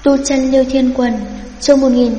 Tu chân Liêu Thiên Quần, chương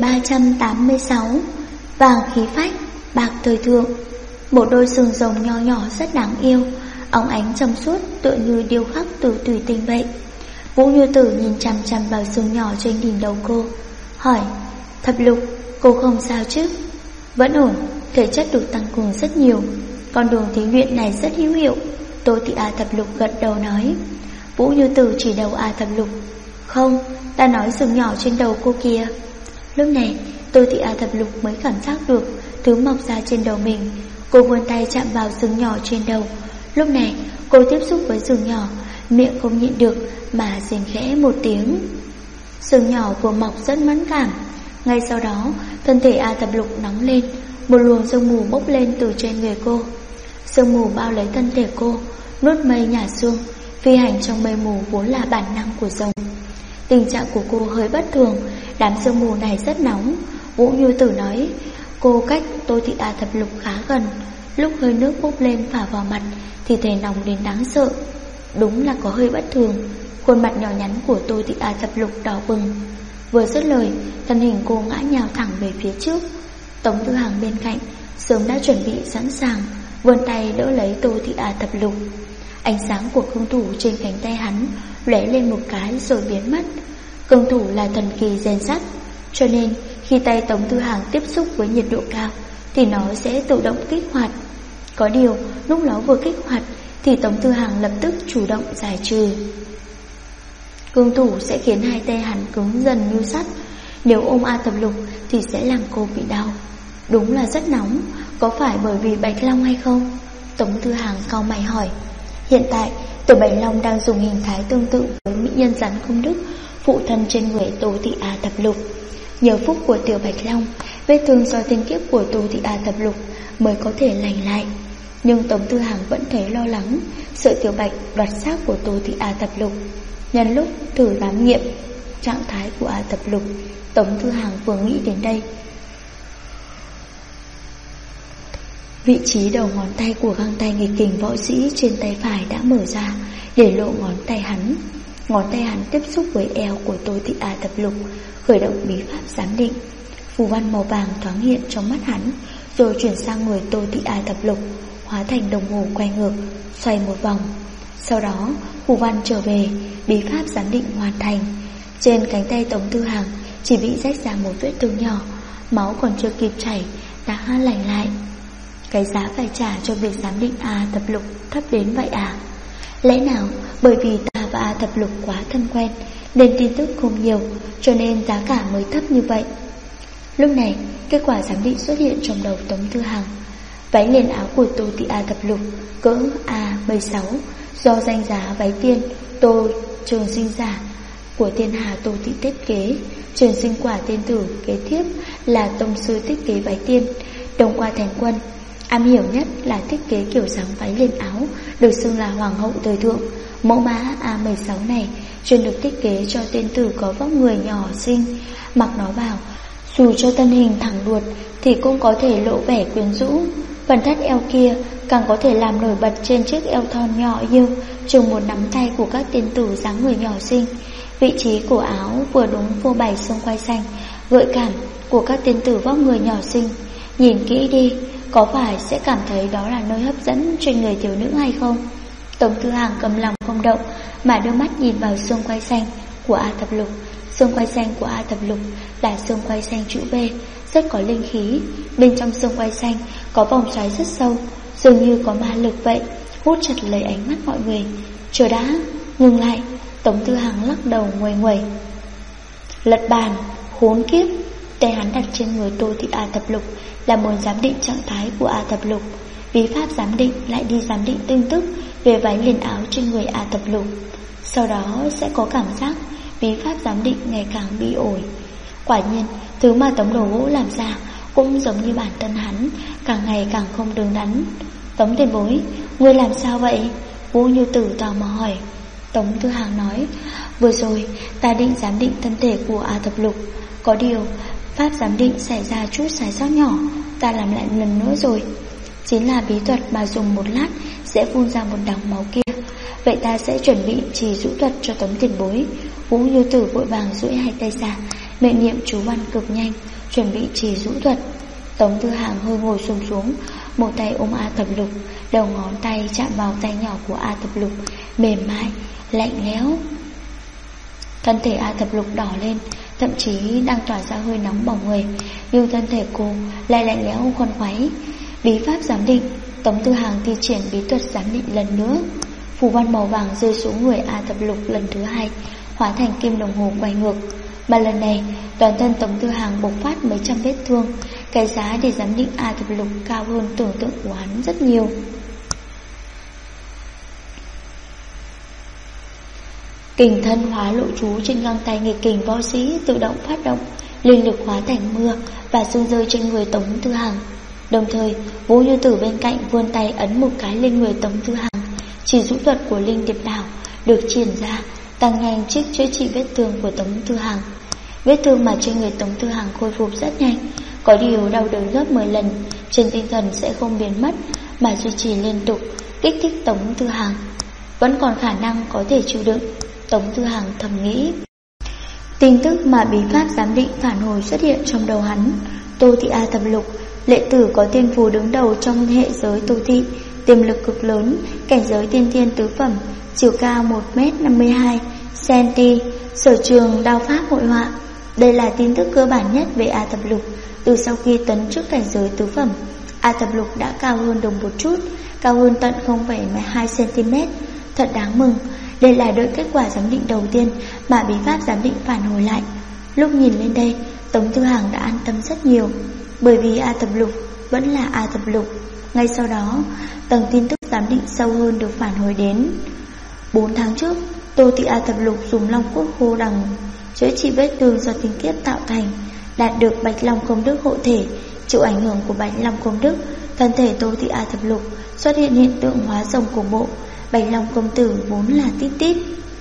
1386. Vàng khí phách, bạc thời thượng. Một đôi sừng rồng nho nhỏ rất đáng yêu, óng ánh trong suốt tựa như điêu khắc từ thủy tinh vậy. Vũ Như Tử nhìn chằm chằm vào sừng nhỏ trên đỉnh đầu cô, hỏi: Thập Lục, cô không sao chứ? Vẫn ổn, thể chất được tăng cường rất nhiều, con đường thí luyện này rất hữu hiệu. Tô Thị A Thập Lục gật đầu nói. Vũ Như Tử chỉ đầu A Thập Lục: Không, ta nói sừng nhỏ trên đầu cô kia. Lúc này Tô Thị A Thập Lục mới cảm giác được thứ mọc ra trên đầu mình. Cô vươn tay chạm vào sừng nhỏ trên đầu. Lúc này cô tiếp xúc với sừng nhỏ, miệng không nhịn được mà rên khẽ một tiếng. Sừng nhỏ vừa mọc rất mẫn cảm. Ngay sau đó thân thể A Thập Lục nóng lên, một luồng sương mù bốc lên từ trên người cô. Sương mù bao lấy thân thể cô, nuốt mây nhả xương, phi hành trong mây mù vốn là bản năng của rồng. Tình trạng của cô hơi bất thường, đám sương mù này rất nóng. Vũ Như Tử nói cô cách Tô Thị A Thập Lục khá gần, lúc hơi nước bốc lên phả vào mặt thì thấy nóng đến đáng sợ. Đúng là có hơi bất thường. Khuôn mặt nhỏ nhắn của Tô Thị A Thập Lục đỏ bừng. Vừa dứt lời, thân hình cô ngã nhào thẳng về phía trước. Tống Tư Hằng bên cạnh sớm đã chuẩn bị sẵn sàng, vươn tay đỡ lấy Tô Thị A Thập Lục. Ánh sáng của cương thủ trên cánh tay hắn lóe lên một cái rồi biến mất. Cương thủ là thần kỳ rèn sắt, cho nên khi tay Tống Tư Hằng tiếp xúc với nhiệt độ cao thì nó sẽ tự động kích hoạt. Có điều lúc nó vừa kích hoạt thì Tống Tư Hằng lập tức chủ động giải trừ. Cương thủ sẽ khiến hai tay hắn cứng dần như sắt, nếu ôm A Thập Lục thì sẽ làm cô bị đau. Đúng là rất nóng, có phải bởi vì Bạch Long hay không? Tống Tư Hằng cau mày hỏi. Hiện tại Tiểu Bạch Long đang dùng hình thái tương tự với mỹ nhân rắn công đức phụ thân trên người Tô Thị A Thập Lục. Nhờ phúc của Tiểu Bạch Long, vết thương do thiên kiếp của Tô Thị A Thập Lục mới có thể lành lại. Nhưng Tống Tư Hằng vẫn thấy lo lắng, sợ Tiểu Bạch đoạt xác của Tô Thị A Thập Lục. Nhân lúc thử giám nghiệm trạng thái của A Thập Lục, Tống Tư Hằng vừa nghĩ đến đây, vị trí đầu ngón tay của găng tay nghịch kình võ sĩ trên tay phải đã mở ra, để lộ ngón tay hắn. Ngón tay hắn tiếp xúc với eo của Tô Thị A Thập Lục, khởi động bí pháp giám định. Phù văn màu vàng thoáng hiện trong mắt hắn, rồi chuyển sang người Tô Thị A Thập Lục, hóa thành đồng hồ quay ngược, xoay một vòng. Sau đó phù văn trở về, bí pháp giám định hoàn thành. Trên cánh tay Tống Tư Hằng chỉ bị rách ra một vết thương nhỏ, máu còn chưa kịp chảy đã lành lại. Cái giá phải trả cho việc giám định A Thập Lục thấp đến vậy à? Lẽ nào bởi vì ta và A Thập Lục quá thân quen nên tin tức không nhiều, cho nên giá cả mới thấp như vậy? Lúc này kết quả giám định xuất hiện trong đầu Tống Tư Hằng. Váy liền áo của Tô Thị A Thập Lục cỡ A16, do danh giá váy tiên Tô Trường Sinh giả của thiên hà Tô Thị thiết kế. Trường Sinh quả tiên tử kế tiếp là tông sư thiết kế váy tiên. Đông Qua Thành Quân am hiểu nhất là thiết kế kiểu dáng váy liền áo, được xưng là hoàng hậu thời thượng. Mẫu mã A16 này chuyên được thiết kế cho tiên tử có vóc người nhỏ xinh, mặc nó vào dù cho thân hình thẳng đuột thì cũng có thể lộ vẻ quyến rũ. Phần thắt eo kia càng có thể làm nổi bật trên chiếc eo thon nhỏ yêu chừng một nắm tay của các tiên tử dáng người nhỏ xinh. Vị trí của áo vừa đúng phô bày xông quai xanh gợi cảm của các tiên tử vóc người nhỏ xinh. Nhìn kỹ đi, có phải sẽ cảm thấy đó là nơi hấp dẫn trên người thiếu nữ hay không? Tống Tư Hằng cầm lòng không động mà đưa mắt nhìn vào xương quai xanh của A Thập Lục. Xương quai xanh của A Thập Lục là xương quai xanh chữ V, rất có linh khí. Bên trong xương quai xanh có vòng xoáy rất sâu, dường như có ma lực vậy, hút chặt lấy ánh mắt mọi người. Chờ đã, ngừng lại. Tống Tư Hằng lắc đầu nguầy nguầy. Lật bàn, khốn kiếp. Tay hắn đặt trên người Tô Thị A Thập Lục là muốn giám định trạng thái của A Thập Lục. Bí pháp giám định lại đi giám định tin tức về váy liền áo trên người A Thập Lục. Sau đó sẽ có cảm giác bí pháp giám định ngày càng bị ổi. Quả nhiên, thứ mà Tống Đồ Vũ làm ra cũng giống như bản thân hắn, càng ngày càng không đứng đắn. Tống tiền bối, ngươi làm sao vậy? Vũ Như Tử tò mò hỏi. Tống Tư Hằng nói, vừa rồi ta định giám định thân thể của A Thập Lục, có điều pháp giám định xảy ra chút sai sót nhỏ, ta làm lại lần nữa rồi. Chính là bí thuật mà dùng một lát sẽ phun ra một đằng máu kia. Vậy ta sẽ chuẩn bị chỉ dụ thuật cho Tống tiền bối. Vũ Như Tử vội vàng duỗi hai tay ra, miệng niệm chú văn cực nhanh, chuẩn bị chỉ rũ thuật. Tống Tư Hàng hơi ngồi xổm xuống, một tay ôm A Thập Lục, đầu ngón tay chạm vào tay nhỏ của A Thập Lục, mềm mại, lạnh lẽo. Thân thể A Thập Lục đỏ lên, thậm chí đang tỏa ra hơi nóng bỏng người, nhưng thân thể cô lại lạnh lẽo khoan khoái. Bí pháp giám định. Tống Tư Hàng thi triển bí thuật giám định lần nữa. Phù văn màu vàng rơi xuống người A Thập Lục lần thứ hai, hóa thành kim đồng hồ quay ngược. Mà lần này toàn thân Tống Tư Hàng bộc phát mấy trăm vết thương. Cái giá để giám định A Thập Lục cao hơn tưởng tượng của hắn rất nhiều. Kình thân hóa lộ chú trên găng tay nghịch kình võ sĩ tự động phát động, linh lực hóa thành mưa và rơi rơi trên người Tống Tư Hàng. Đồng thời, Vũ Như Tử bên cạnh vươn tay ấn một cái lên người Tống Tư Hàng. Chỉ rũ thuật của Linh Điệp Đảo được triển ra, tăng nhanh chức chữa trị vết thương của Tống Tư Hàng. Vết thương mà trên người Tống Tư Hàng khôi phục rất nhanh, có điều đau đớn gấp 10 lần, trên tinh thần sẽ không biến mất mà duy trì liên tục, kích thích Tống Tư Hàng. Vẫn còn khả năng có thể chịu đựng, Tống Tư Hàng thầm nghĩ. Tin tức mà bí pháp giám định phản hồi xuất hiện trong đầu hắn. Tô Thị A Thập Lục, lệ tử có tiên phù đứng đầu trong hệ giới Tô Thị, tiềm lực cực lớn, cảnh giới tiên thiên tứ phẩm, chiều cao 1m52cm, sở trường đao pháp hội họa. Đây là tin tức cơ bản nhất về A Thập Lục. Từ sau khi tấn chức cảnh giới tứ phẩm, A Thập Lục đã cao hơn đồng một chút, cao hơn tận 0,2cm. Thật đáng mừng. Đây là đợi kết quả giám định đầu tiên mà bí pháp giám định phản hồi lại. Lúc nhìn lên đây, Tống Tư Hàng đã an tâm rất nhiều, bởi vì A Thập Lục vẫn là A Thập Lục. Ngay sau đó, tầng tin tức giám định sâu hơn được phản hồi đến. 4 tháng trước, Tô Thị A Thập Lục dùng Long Cốt Khô Đằng chữa trị vết thương do tinh kiếp tạo thành, đạt được Bạch Long Công Đức hộ thể. Chịu ảnh hưởng của Bạch Long Công Đức, thân thể Tô Thị A Thập Lục xuất hiện hiện tượng hóa rồng cổ bộ. Bạch Long Công Tử vốn là Tít Tít.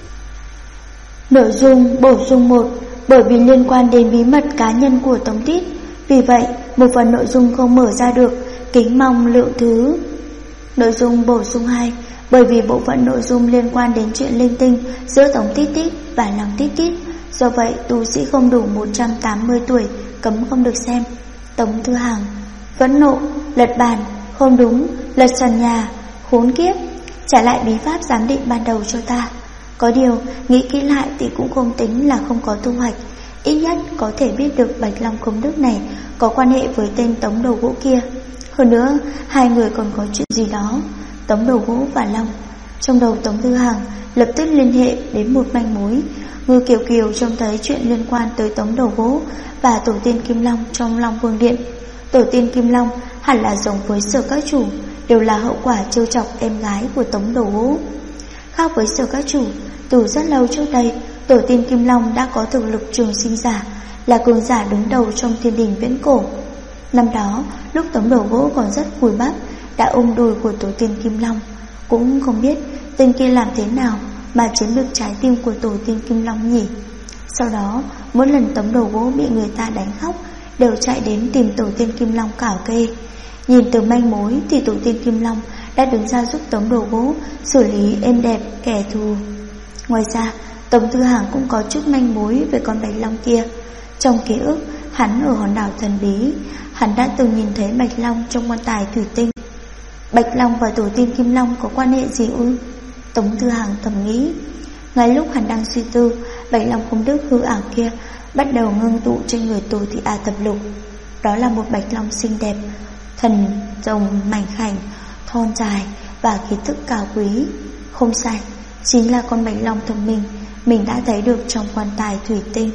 Nội dung bổ sung 1. Bởi vì liên quan đến bí mật cá nhân của Tống Tít, vì vậy một phần nội dung không mở ra được, kính mong lượng thứ. Nội dung bổ sung 2. Bởi vì bộ phận nội dung liên quan đến chuyện linh tinh giữa Tống Tít Tít và Long Tít Tít, do vậy tu sĩ không đủ 180 tuổi cấm không được xem. Tống Tư Hàng phẫn nộ, lật bàn, không đúng, lật sàn nhà, khốn kiếp, trả lại bí pháp giám định ban đầu cho ta. Có điều, nghĩ kỹ lại thì cũng không tính là không có thu hoạch. Ít nhất có thể biết được Bạch Long Công Đức này có quan hệ với tên Tống Đầu Gỗ kia. Hơn nữa, hai người còn có chuyện gì đó, Tống Đầu Gỗ và Long. Trong đầu Tống Tư Hàng lập tức liên hệ đến một manh mối. Ngư Kiều Kiều trông thấy chuyện liên quan tới Tống Đầu Gỗ và Tổ tiên Kim Long trong Long Vương Điện. Tổ tiên Kim Long hẳn là giống với Sở Các Chủ, đều là hậu quả trêu chọc em gái của Tống Đầu Gỗ. Khác với Sở Các Chủ, từ rất lâu trước đây, Tổ tiên Kim Long đã có thực lực trường sinh giả, là cường giả đứng đầu trong thiên đình viễn cổ. Năm đó, lúc Tống Đầu Gỗ còn rất cùi bắp, đã ôm đùi của Tổ tiên Kim Long. Cũng không biết tên kia làm thế nào mà chiếm được trái tim của Tổ tiên Kim Long nhỉ. Sau đó, mỗi lần Tống Đầu Gỗ bị người ta đánh khóc, đều chạy đến tìm Tổ tiên Kim Long cảo kê. Nhìn từ manh mối thì Tổ tiên Kim Long đã đứng ra giúp Tống Đầu Gỗ xử lý êm đẹp kẻ thù. Ngoài ra, Tống Tư Hàng cũng có chút manh mối về con Bạch Long kia. Trong ký ức, hắn ở hòn đảo thần bí, hắn đã từng nhìn thấy Bạch Long trong quan tài thủy tinh. Bạch Long và Tổ tiên Kim Long có quan hệ gì ư? Tống Tư Hàng thầm nghĩ. Ngay lúc hắn đang suy tư, Bạch Long Công Đức hư ảo kia bắt đầu ngưng tụ trên người Tô Thị A Thập Lục. Đó là một Bạch Long xinh đẹp, thần rồng mảnh khảnh, thon dài và khí tức cao quý. Không sai, chính là con Bạch Long thông minh mình đã thấy được trong quan tài thủy tinh.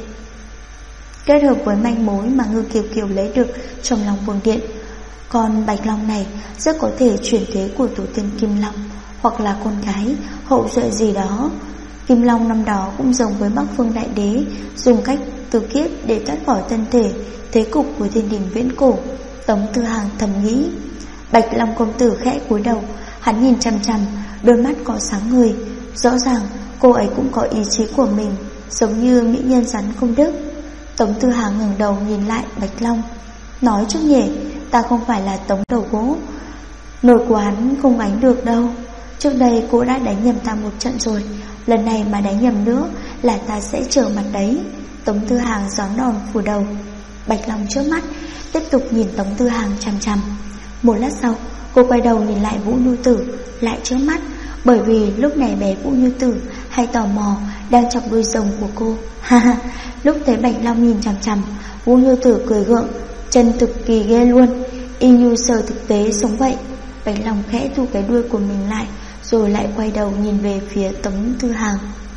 Kết hợp với manh mối mà Ngư Kiều Kiều lấy được trong Long Vương Điện, con Bạch Long này rất có thể chuyển thế của Tổ tiên Kim Long, hoặc là con gái, hậu duệ gì đó. Kim Long năm đó cũng giống với Bắc Phương Đại Đế, dùng cách từ kiếp để thoát khỏi thân thể thế cục của thiên đình viễn cổ. Tống Tư Hàng thầm nghĩ. Bạch Long Công Tử khẽ cúi đầu, hắn nhìn chằm chằm, đôi mắt có sáng người. Rõ ràng cô ấy cũng có ý chí của mình, giống như mỹ nhân rắn Công Đức. Tống Tư Hàng ngẩng đầu nhìn lại Bạch Long, nói trước nhỉ, ta không phải là Tống Đầu Gỗ, nổi của hắn không gánh được đâu. Trước đây cô đã đánh nhầm ta một trận rồi, lần này mà đánh nhầm nữa là ta sẽ trở mặt đấy. Tống Tư Hàng gión đòn phủ đầu. Bạch Long chớp mắt, tiếp tục nhìn Tống Tư Hàng chằm chằm. Một lát sau, cô quay đầu nhìn lại Vũ Nhu Tử, lại chớp mắt, bởi vì lúc này bé Vũ Nhu Tử hay tò mò đang chọc đuôi rồng của cô. Ha ha, lúc thấy Bạch Long nhìn chằm chằm, Vũ Nhu Tử cười gượng, chân cực kỳ ghê luôn, y như sờ thực tế sống vậy. Bạch Long khẽ thu cái đuôi của mình lại, rồi lại quay đầu nhìn về phía Tống Tư Hàng.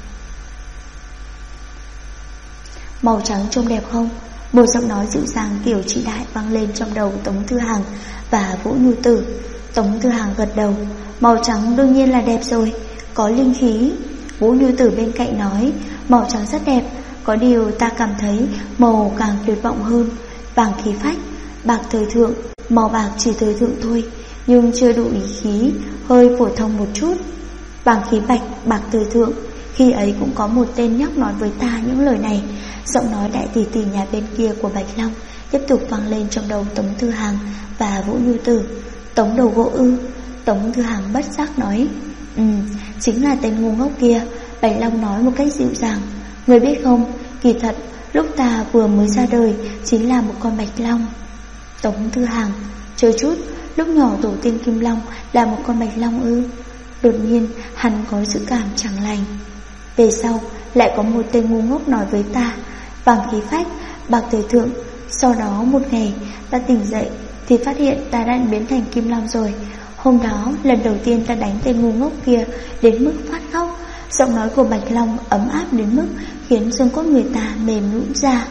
Màu trắng trông đẹp không? Một giọng nói dịu dàng kiểu chị đại vang lên trong đầu Tống Tư Hàng và Vũ Nhu Tử. Tống Tư Hàng gật đầu. Màu trắng đương nhiên là đẹp rồi, có linh khí. Vũ Nhu Tử bên cạnh nói, màu trắng rất đẹp, có điều ta cảm thấy màu càng tuyệt vọng hơn. Vàng khí phách, bạc thời thượng. Màu bạc chỉ thời thượng thôi, nhưng chưa đủ ý khí, hơi phổ thông một chút. Vàng khí bạch, bạc thời thượng. Khi ấy cũng có một tên nhóc nói với ta những lời này. Giọng nói đại tỷ tỷ nhà bên kia của Bạch Long tiếp tục vang lên trong đầu Tống Tư Hàng và Vũ Nhu Tử. Tống đầu gỗ ư? Tống Tư Hàng bất giác nói, chính là tên ngu ngốc kia. Bạch Long nói một cách dịu dàng, người biết không, kỳ thật lúc ta vừa mới ra đời chính là một con Bạch Long. Tống Tư Hàng, chờ chút, lúc nhỏ tổ tiên Kim Long là một con Bạch Long ư? Đột nhiên hắn có dự cảm chẳng lành. Về sau lại có một tên ngu ngốc nói với ta, vàng khí phách, bạc thời thượng. Sau đó một ngày ta tỉnh dậy thì phát hiện ta đã biến thành Kim Long rồi. Hôm đó lần đầu tiên ta đánh tên ngu ngốc kia đến mức phát khóc. Giọng nói của Bạch Long ấm áp đến mức khiến xương cốt người ta mềm nhũn ra.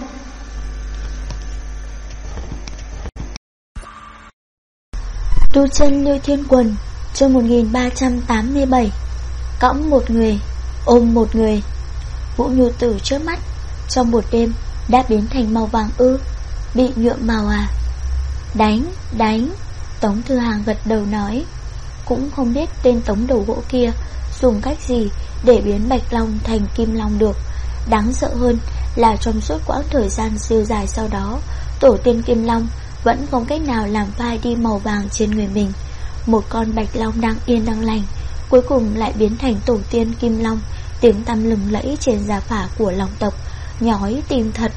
Tu chân Lưu Thiên Quần, chương 1387. Cõng một người, ôm một người. Vũ Nhu Tử trước mắt, trong một đêm đã biến thành màu vàng ư? Bị nhuộm màu à? Đánh. Tống Tư Hàng gật đầu nói, cũng không biết tên Tống đầu gỗ kia dùng cách gì để biến Bạch Long thành Kim Long được. Đáng sợ hơn là trong suốt quãng thời gian siêu dài sau đó, tổ tiên Kim Long vẫn không cách nào làm phai đi màu vàng trên người mình. Một con Bạch Long đang yên đang lành, cuối cùng lại biến thành tổ tiên Kim Long, tiếng tăm lừng lẫy trên gia phả của Long tộc, nhói tim thật.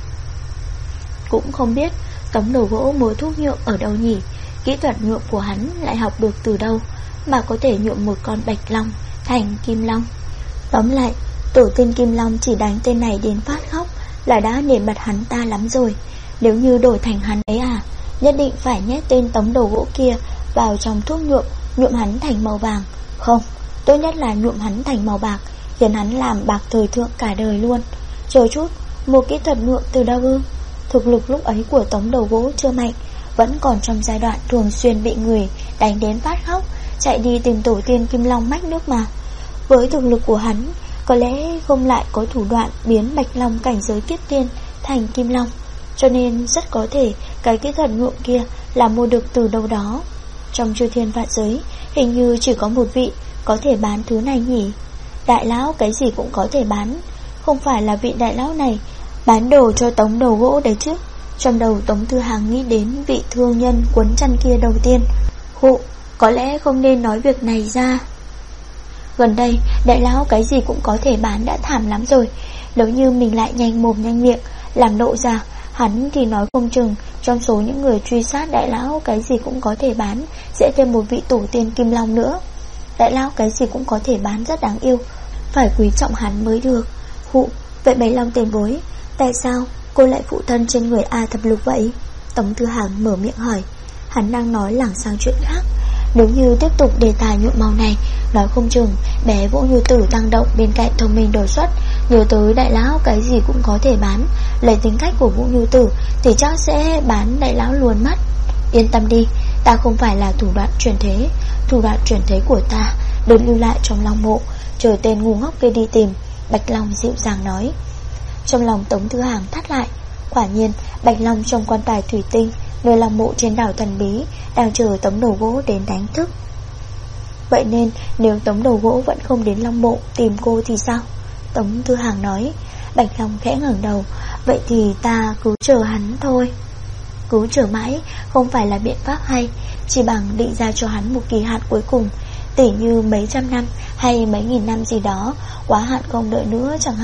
Cũng không biết Tống đầu gỗ mua thuốc nhuộm ở đâu nhỉ? Kỹ thuật nhuộm của hắn lại học được từ đâu mà có thể nhuộm một con Bạch Long thành Kim Long? Tóm lại, tổ tiên Kim Long chỉ đánh tên này đến phát khóc là đã nể mặt hắn ta lắm rồi. Nếu như đổi thành hắn ấy nhất định phải nhét tên Tống đầu gỗ kia vào trong thuốc nhuộm hắn thành màu vàng. Không, tốt nhất là nhuộm hắn thành màu bạc, khiến hắn làm bạc thời thượng cả đời luôn. Chờ chút, một kỹ thuật nhuộm từ đâu ư? Thực lực lúc ấy của Tống đầu gỗ chưa mạnh, vẫn còn trong giai đoạn thường xuyên bị người đánh đến phát khóc, chạy đi tìm tổ tiên Kim Long mách nước mà. Với thực lực của hắn, có lẽ không lại có thủ đoạn biến Bạch Long cảnh giới kiếp tiên thành Kim Long, cho nên rất có thể cái kỹ thuật nhuộm kia là mua được từ đâu đó. Trong chư thiên vạn giới, hình như chỉ có một vị có thể bán thứ này nhỉ? Đại lão cái gì cũng có thể bán, không phải là vị đại lão này bán đồ cho Tống đầu gỗ đấy chứ? Trong đầu Tống Tư Hàng nghĩ đến vị thương nhân quấn chăn kia đầu tiên. Có lẽ không nên nói việc này ra. Gần đây đại lão cái gì cũng có thể bán đã thảm lắm rồi. Nếu như mình lại nhanh mồm nhanh miệng làm lộ ra, hắn thì nói không chừng trong số những người truy sát đại lão cái gì cũng có thể bán sẽ thêm một vị tổ tiên Kim Long nữa. Đại lão cái gì cũng có thể bán rất đáng yêu, phải quý trọng hắn mới được. Vậy Bạch Long tiền bối, tại sao cô lại phụ thân trên người A Thập Lục vậy? Tống Tư Hàng mở miệng hỏi. Hắn đang nói lảng sang chuyện khác. Nếu như tiếp tục đề tài nhuộm màu này, nói không chừng bé Vũ Nhu Tử tăng động bên cạnh thông minh đột xuất, nhớ tới đại lão cái gì cũng có thể bán. Lấy tính cách của Vũ Nhu Tử thì chắc sẽ bán đại lão luôn mất. Yên tâm đi, ta không phải là thủ đoạn chuyển thế. Thủ đoạn chuyển thế của ta được lưu lại trong Long mộ, chờ tên ngu ngốc kia đi tìm. Bạch Long dịu dàng nói. Trong lòng Tống Tư Hàng thắt lại. Quả nhiên Bạch Long trong quan tài thủy tinh nơi Long mộ trên đảo thần bí đang chờ Tống đầu gỗ đến đánh thức. Vậy nên nếu Tống đầu gỗ vẫn không đến Long mộ tìm cô thì sao? Tống Tư Hàng nói. Bạch Long khẽ ngẩng đầu. Vậy thì ta cứ chờ hắn thôi. Cứ chờ mãi không phải là biện pháp hay, chỉ bằng định ra cho hắn một kỳ hạn cuối cùng, tỉ như mấy trăm năm hay mấy nghìn năm gì đó, quá hạn không đợi nữa chẳng hạn.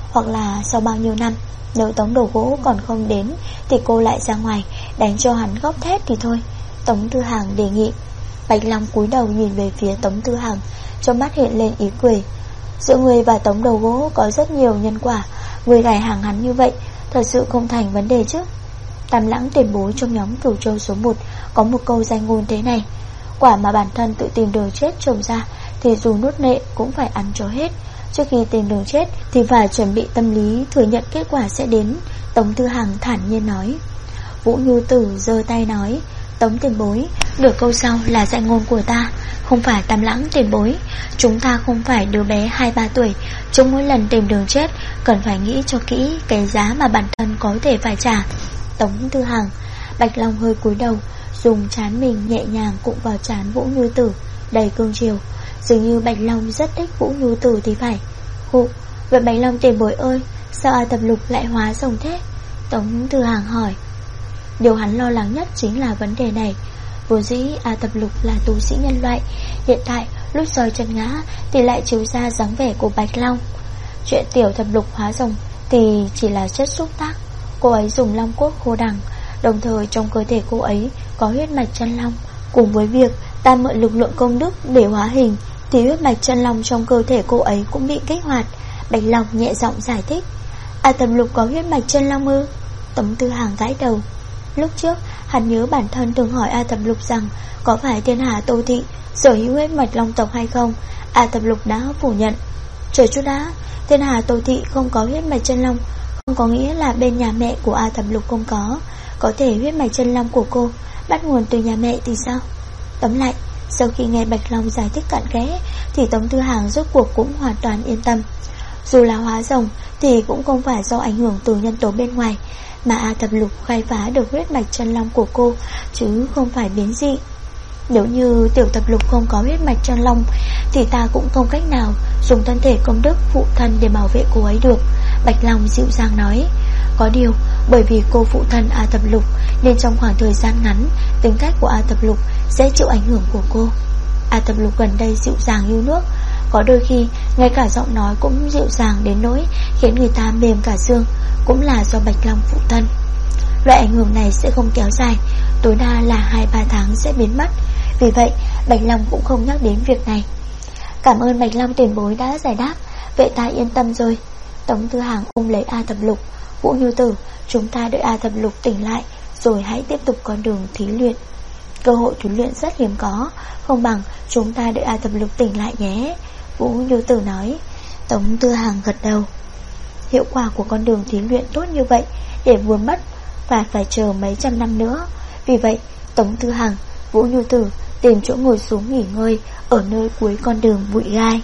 Hoặc là sau bao nhiêu năm, nếu Tống Đồ Gỗ còn không đến thì cô lại ra ngoài đánh cho hắn khóc thét thì thôi, Tống Tư Hằng đề nghị. Bạch Long cúi đầu nhìn về phía Tống Tư Hằng, trong mắt hiện lên ý cười. Giữa người và Tống Đầu Gỗ có rất nhiều nhân quả, người gài hàng hắn như vậy thật sự không thành vấn đề chứ. Tam Lãng tiền bối trong nhóm Cửu Châu số 1 có một câu danh ngôn thế này: quả mà bản thân tự tìm đường chết trồng ra thì dù nuốt nệ cũng phải ăn cho hết. Trước khi tìm đường chết thì phải chuẩn bị tâm lý thừa nhận kết quả sẽ đến. Tống Tư Hằng thản nhiên nói. Vũ Nhu Tử giơ tay nói: Tống tiền bối, nửa câu sau là danh ngôn của ta, không phải Tam Lãng tiền bối. Chúng ta không phải đứa bé 2-3 tuổi, trong mỗi lần tìm đường chết cần phải nghĩ cho kỹ cái giá mà bản thân có thể phải trả. Tống Tư Hằng. Bạch Long hơi cúi đầu, dùng trán mình nhẹ nhàng cụng vào trán Vũ Nhu Tử, đầy cương chiều. Dường như Bạch Long rất thích Vũ Nhu Tử thì phải. Hụ, vậy Bạch Long tiền bối ơi, sao A Thập Lục lại hóa rồng thế? Tống Tư Hằng hỏi. Điều hắn lo lắng nhất chính là vấn đề này. Vốn dĩ A Thập Lục là tu sĩ nhân loại, hiện tại lúc rơi chân ngã thì lại chiếu ra dáng vẻ của Bạch Long. Chuyện tiểu Thập Lục hóa rồng thì chỉ là chất xúc tác. Cô ấy dùng long cốt khô đằng, đồng thời trong cơ thể cô ấy có huyết mạch chân long. Cùng với việc ta mượn lực lượng công đức để hóa hình thì huyết mạch chân long trong cơ thể cô ấy cũng bị kích hoạt. Bạch Long nhẹ giọng giải thích. A Thập Lục có huyết mạch chân long ư? Tống Tư Hằng gãi đầu. Lúc trước hắn nhớ bản thân từng hỏi A Thập Lục rằng có phải thiên hạ Tô Thị sở hữu huyết mạch long tộc hay không. A Thập Lục đã phủ nhận. Chờ chút đã, thiên hạ Tô Thị không có huyết mạch chân long không có nghĩa là bên nhà mẹ của A Thập Lục không có. Có thể huyết mạch chân long của cô bắt nguồn từ nhà mẹ thì sao? Tóm lại, sau khi nghe Bạch Long giải thích cặn kẽ thì Tống Tư Hằng rốt cuộc cũng hoàn toàn yên tâm. Dù là hóa rồng thì cũng không phải do ảnh hưởng từ nhân tố bên ngoài, mà A Thập Lục khai phá được huyết mạch chân long của cô, chứ không phải biến dị. Nếu như tiểu Thập Lục không có huyết mạch chân long thì ta cũng không cách nào dùng thân thể công đức phụ thân để bảo vệ cô ấy được. Bạch Long dịu dàng nói. Có điều, bởi vì cô phụ thân A Thập Lục nên trong khoảng thời gian ngắn, tính cách của A Thập Lục sẽ chịu ảnh hưởng của cô. A Thập Lục gần đây dịu dàng như nước, có đôi khi ngay cả giọng nói cũng dịu dàng đến nỗi khiến người ta mềm cả xương, cũng là do Bạch Long phụ thân. Loại ảnh hưởng này sẽ không kéo dài, tối đa là 2-3 tháng sẽ biến mất. Vì vậy Bạch Long cũng không nhắc đến việc này. Cảm ơn Bạch Long tiền bối đã giải đáp, vậy ta yên tâm rồi. Tống Tư Hằng ôm lấy A Thập Lục. Vũ Nhu Tử, chúng ta đợi A Thập Lục tỉnh lại rồi hãy tiếp tục con đường thí luyện. Cơ hội thí luyện rất hiếm có, không bằng chúng ta đợi A Thập Lục tỉnh lại nhé, Vũ Nhu Tử nói. Tống Tư Hằng gật đầu. Hiệu quả của con đường thí luyện tốt như vậy, để vừa mất và phải chờ mấy trăm năm nữa. Vì vậy Tống Tư Hằng, Vũ Nhu Tử tìm chỗ ngồi xuống nghỉ ngơi ở nơi cuối con đường bụi gai.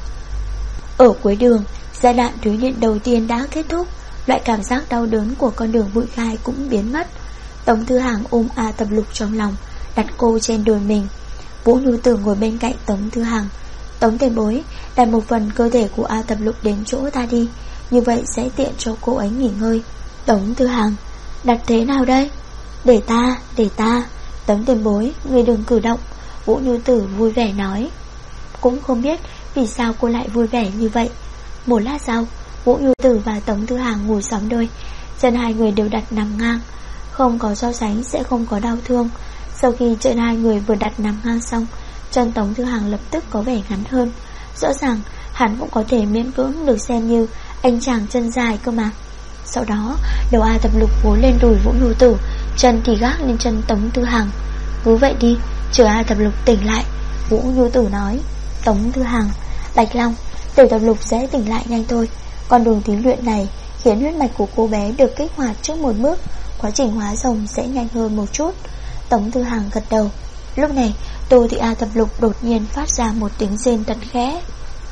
Ở cuối đường, giai đoạn thí luyện đầu tiên đã kết thúc. Loại cảm giác đau đớn của con đường bụi gai cũng biến mất. Tống Tư Hằng ôm A Thập Lục trong lòng, đặt cô trên đùi mình. Vũ Nhu Tử ngồi bên cạnh Tống Tư Hằng. Tống tiền bối, đặt một phần cơ thể của A Thập Lục đến chỗ ta đi, như vậy sẽ tiện cho cô ấy nghỉ ngơi. Tống Tư Hằng, đặt thế nào đây? Để ta. Tống tiền bối, người đừng cử động, Vũ Nhu Tử vui vẻ nói. Cũng không biết vì sao cô lại vui vẻ như vậy. Một lát sau, Vũ Nhu Tử và Tống Tư Hằng ngồi sóng đôi, chân hai người đều đặt nằm ngang. Không có so sánh sẽ không có đau thương. Sau khi chân hai người vừa đặt nằm ngang xong, chân Tống Tư Hằng lập tức có vẻ ngắn hơn. Rõ ràng hắn cũng có thể miễn cưỡng được xem như anh chàng chân dài cơ mà. Sau đó đầu A Thập Lục vỗ lên đùi Vũ Nhu Tử, chân thì gác lên chân Tống Tư Hằng. Cứ vậy đi, chờ A Thập Lục tỉnh lại, Vũ Nhu Tử nói. Tống Tư Hằng, Bạch Long, tiểu Thập Lục sẽ tỉnh lại nhanh thôi. Con đường thí luyện này khiến huyết mạch của cô bé được kích hoạt trước một bước, quá trình hóa rồng sẽ nhanh hơn một chút. Tống Tư Hằng gật đầu. Lúc này Tô Thị A Thập Lục đột nhiên phát ra một tiếng rên thật khẽ.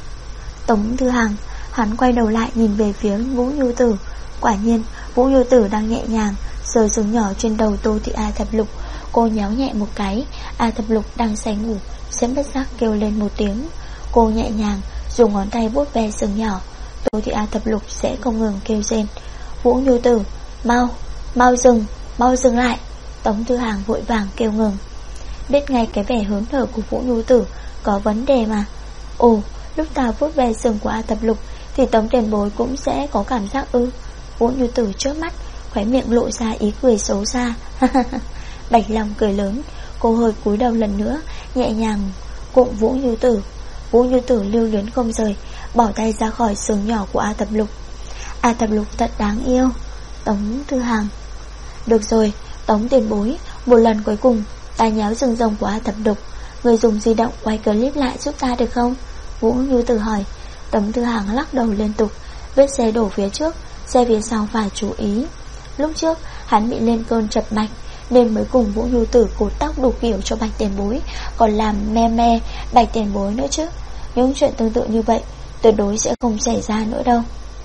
Tống Tư Hằng, hắn quay đầu lại nhìn về phía Vũ Nhu Tử. Quả nhiên Vũ Nhu Tử đang nhẹ nhàng sờ sừng nhỏ trên đầu Tô Thị A Thập Lục. Cô nhéo nhẹ một cái, A Thập Lục đang say ngủ sẽ bất giác kêu lên một tiếng. Cô nhẹ nhàng dùng ngón tay vuốt ve sừng nhỏ. Tô Thị A Thập Lục sẽ không ngừng kêu rên. Vũ Nhu Tử, mau dừng lại. Tống Tư Hằng vội vàng kêu ngừng. Biết ngay cái vẻ hớn hở của Vũ Nhu Tử có vấn đề mà. Ồ, lúc ta vuốt ve sừng của A Thập Lục thì Tống tiền bối cũng sẽ có cảm giác ư? Vũ Như Tử chớp mắt, khóe miệng lộ ra ý cười xấu xa. Bạch Long cười lớn. Cô hơi cúi đầu lần nữa, nhẹ nhàng cụng Vũ Như Tử. Vũ Như Tử lưu luyến không rời, bỏ tay ra khỏi xương nhỏ của A Thập Lục. A Thập Lục thật đáng yêu. Tống Thư Hàng. Được rồi, Tống tiền bối, một lần cuối cùng, ta nhéo rừng rồng của A Thập Lục, người dùng di động quay clip lại giúp ta được không? Vũ Như Tử hỏi. Tống Thư Hàng lắc đầu liên tục. Vết xe đổ phía trước, xe phía sau phải chú ý. Lúc trước hắn bị lên cơn chập mạch, nên mới cùng Vũ Như Tử cột tóc đủ kiểu cho Bạch tiền bối, còn làm me Bạch tiền bối nữa chứ. Những chuyện tương tự như vậy tuyệt đối sẽ không xảy ra nữa đâu.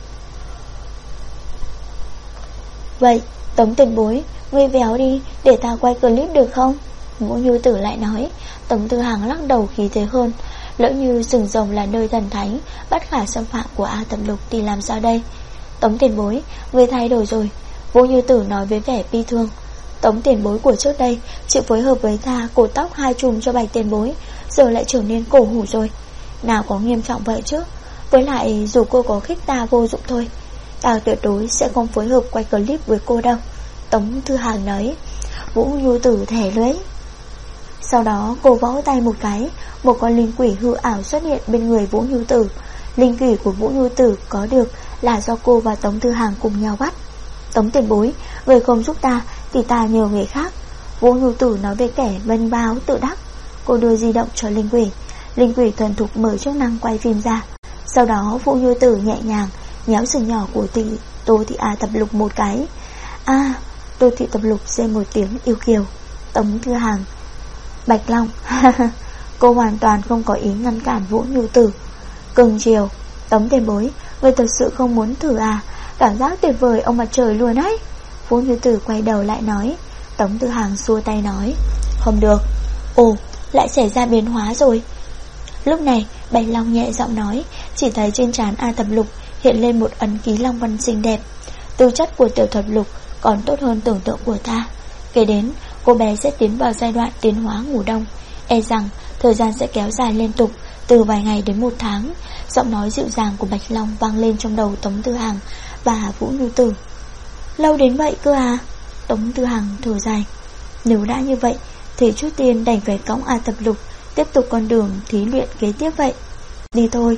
Vậy Tống tiền bối, ngươi véo đi để ta quay clip được không? Vũ Như Tử lại nói. Tống Thư Hàng lắc đầu khí thế hơn. Lỡ như rừng rồng là nơi thần thánh bất khả xâm phạm của A Thập Lục thì làm sao đây? Tống tiền bối, ngươi thay đổi rồi, Vũ Như Tử nói với vẻ bi thương. Tống tiền bối của trước đây chịu phối hợp với ta cột tóc 2 chùm cho Bạch tiền bối, giờ lại trở nên cổ hủ rồi. Nào có nghiêm trọng vậy chứ? Với lại dù cô có khích ta vô dụng thôi, ta tuyệt đối sẽ không phối hợp quay clip với cô đâu, Tống Thư Hàng nói. Vũ Như Tử thẻ lưỡi. Sau đó cô vỗ tay một cái, một con linh quỷ hư ảo xuất hiện bên người Vũ Như Tử. Linh quỷ của Vũ Như Tử có được là do cô và Tống Thư Hàng cùng nhau bắt. Tống tiền bối, người không giúp ta thì ta nhờ người khác, Vũ Như Tử nói với kẻ vênh báo tự đắc. Cô đưa di động cho linh quỷ. Linh quỷ thuần thục mở chức năng quay phim ra. Sau đó Vũ Như Tử nhẹ nhàng nhéo sừng nhỏ của Tô Thị A Thập Lục một cái. Tô Thị Thập Lục rên một tiếng yêu kiều. Tống Thư Hàng. Bạch Long. Cô hoàn toàn không có ý ngăn cản Vũ Như Tử. Cưng chiều. Tống tiền bối, người thật sự không muốn thử à? Cảm giác tuyệt vời ông mặt trời luôn ấy. Vũ Như Tử quay đầu lại nói. Tống Thư Hàng xua tay nói. Không được. Ồ, lại xảy ra biến hóa rồi. Lúc này Bạch Long nhẹ giọng nói. Chỉ thấy trên trán A Thập Lục hiện lên một ấn ký long văn xinh đẹp. Tư chất của Tiểu Thập Lục còn tốt hơn tưởng tượng của ta. Kế đến cô bé sẽ tiến vào giai đoạn tiến hóa ngủ đông. E rằng thời gian sẽ kéo dài liên tục từ vài ngày đến 1 tháng. Giọng nói dịu dàng của Bạch Long vang lên trong đầu Tống Thư Hàng và Vũ Như Tử. Lâu đến vậy cơ à? Tống Thư Hàng thở dài. Nếu đã như vậy thì trước tiên đành phải cõng A Thập Lục tiếp tục con đường thí luyện kế tiếp vậy. Đi thôi.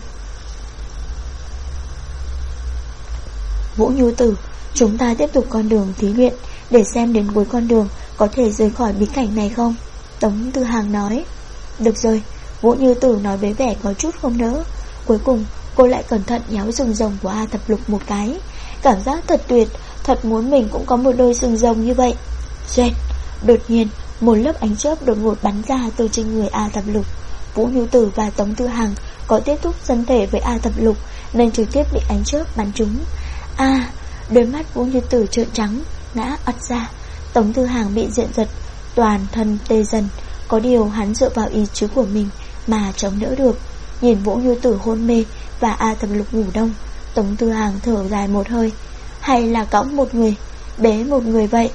Vũ Như Tử, chúng ta tiếp tục con đường thí luyện để xem đến cuối con đường có thể rời khỏi bí cảnh này không? Tống Thư Hàng nói. Được rồi, Vũ Như Tử nói với vẻ có chút không nỡ. Cuối cùng cô lại cẩn thận nhéo sừng rồng của A Thập Lục một cái. Cảm giác thật tuyệt, thật muốn mình cũng có một đôi sừng rồng như vậy. Xoẹt, đột nhiên một lớp ánh chớp đột ngột bắn ra từ trên người A Thập Lục. Vũ Như Tử và Tống Thư Hàng có tiếp xúc thân thể với A Thập Lục nên trực tiếp bị ánh chớp bắn trúng. Đôi mắt Vũ Như Tử trợn trắng, ngã ật ra. Tống Thư Hàng bị điện giật, toàn thân tê dần. Có điều hắn dựa vào ý chí của mình mà chống đỡ được. Nhìn Vũ Như Tử hôn mê và A Thập Lục ngủ đông, Tống Thư Hàng thở dài một hơi. Hay là cõng một người, bế một người vậy?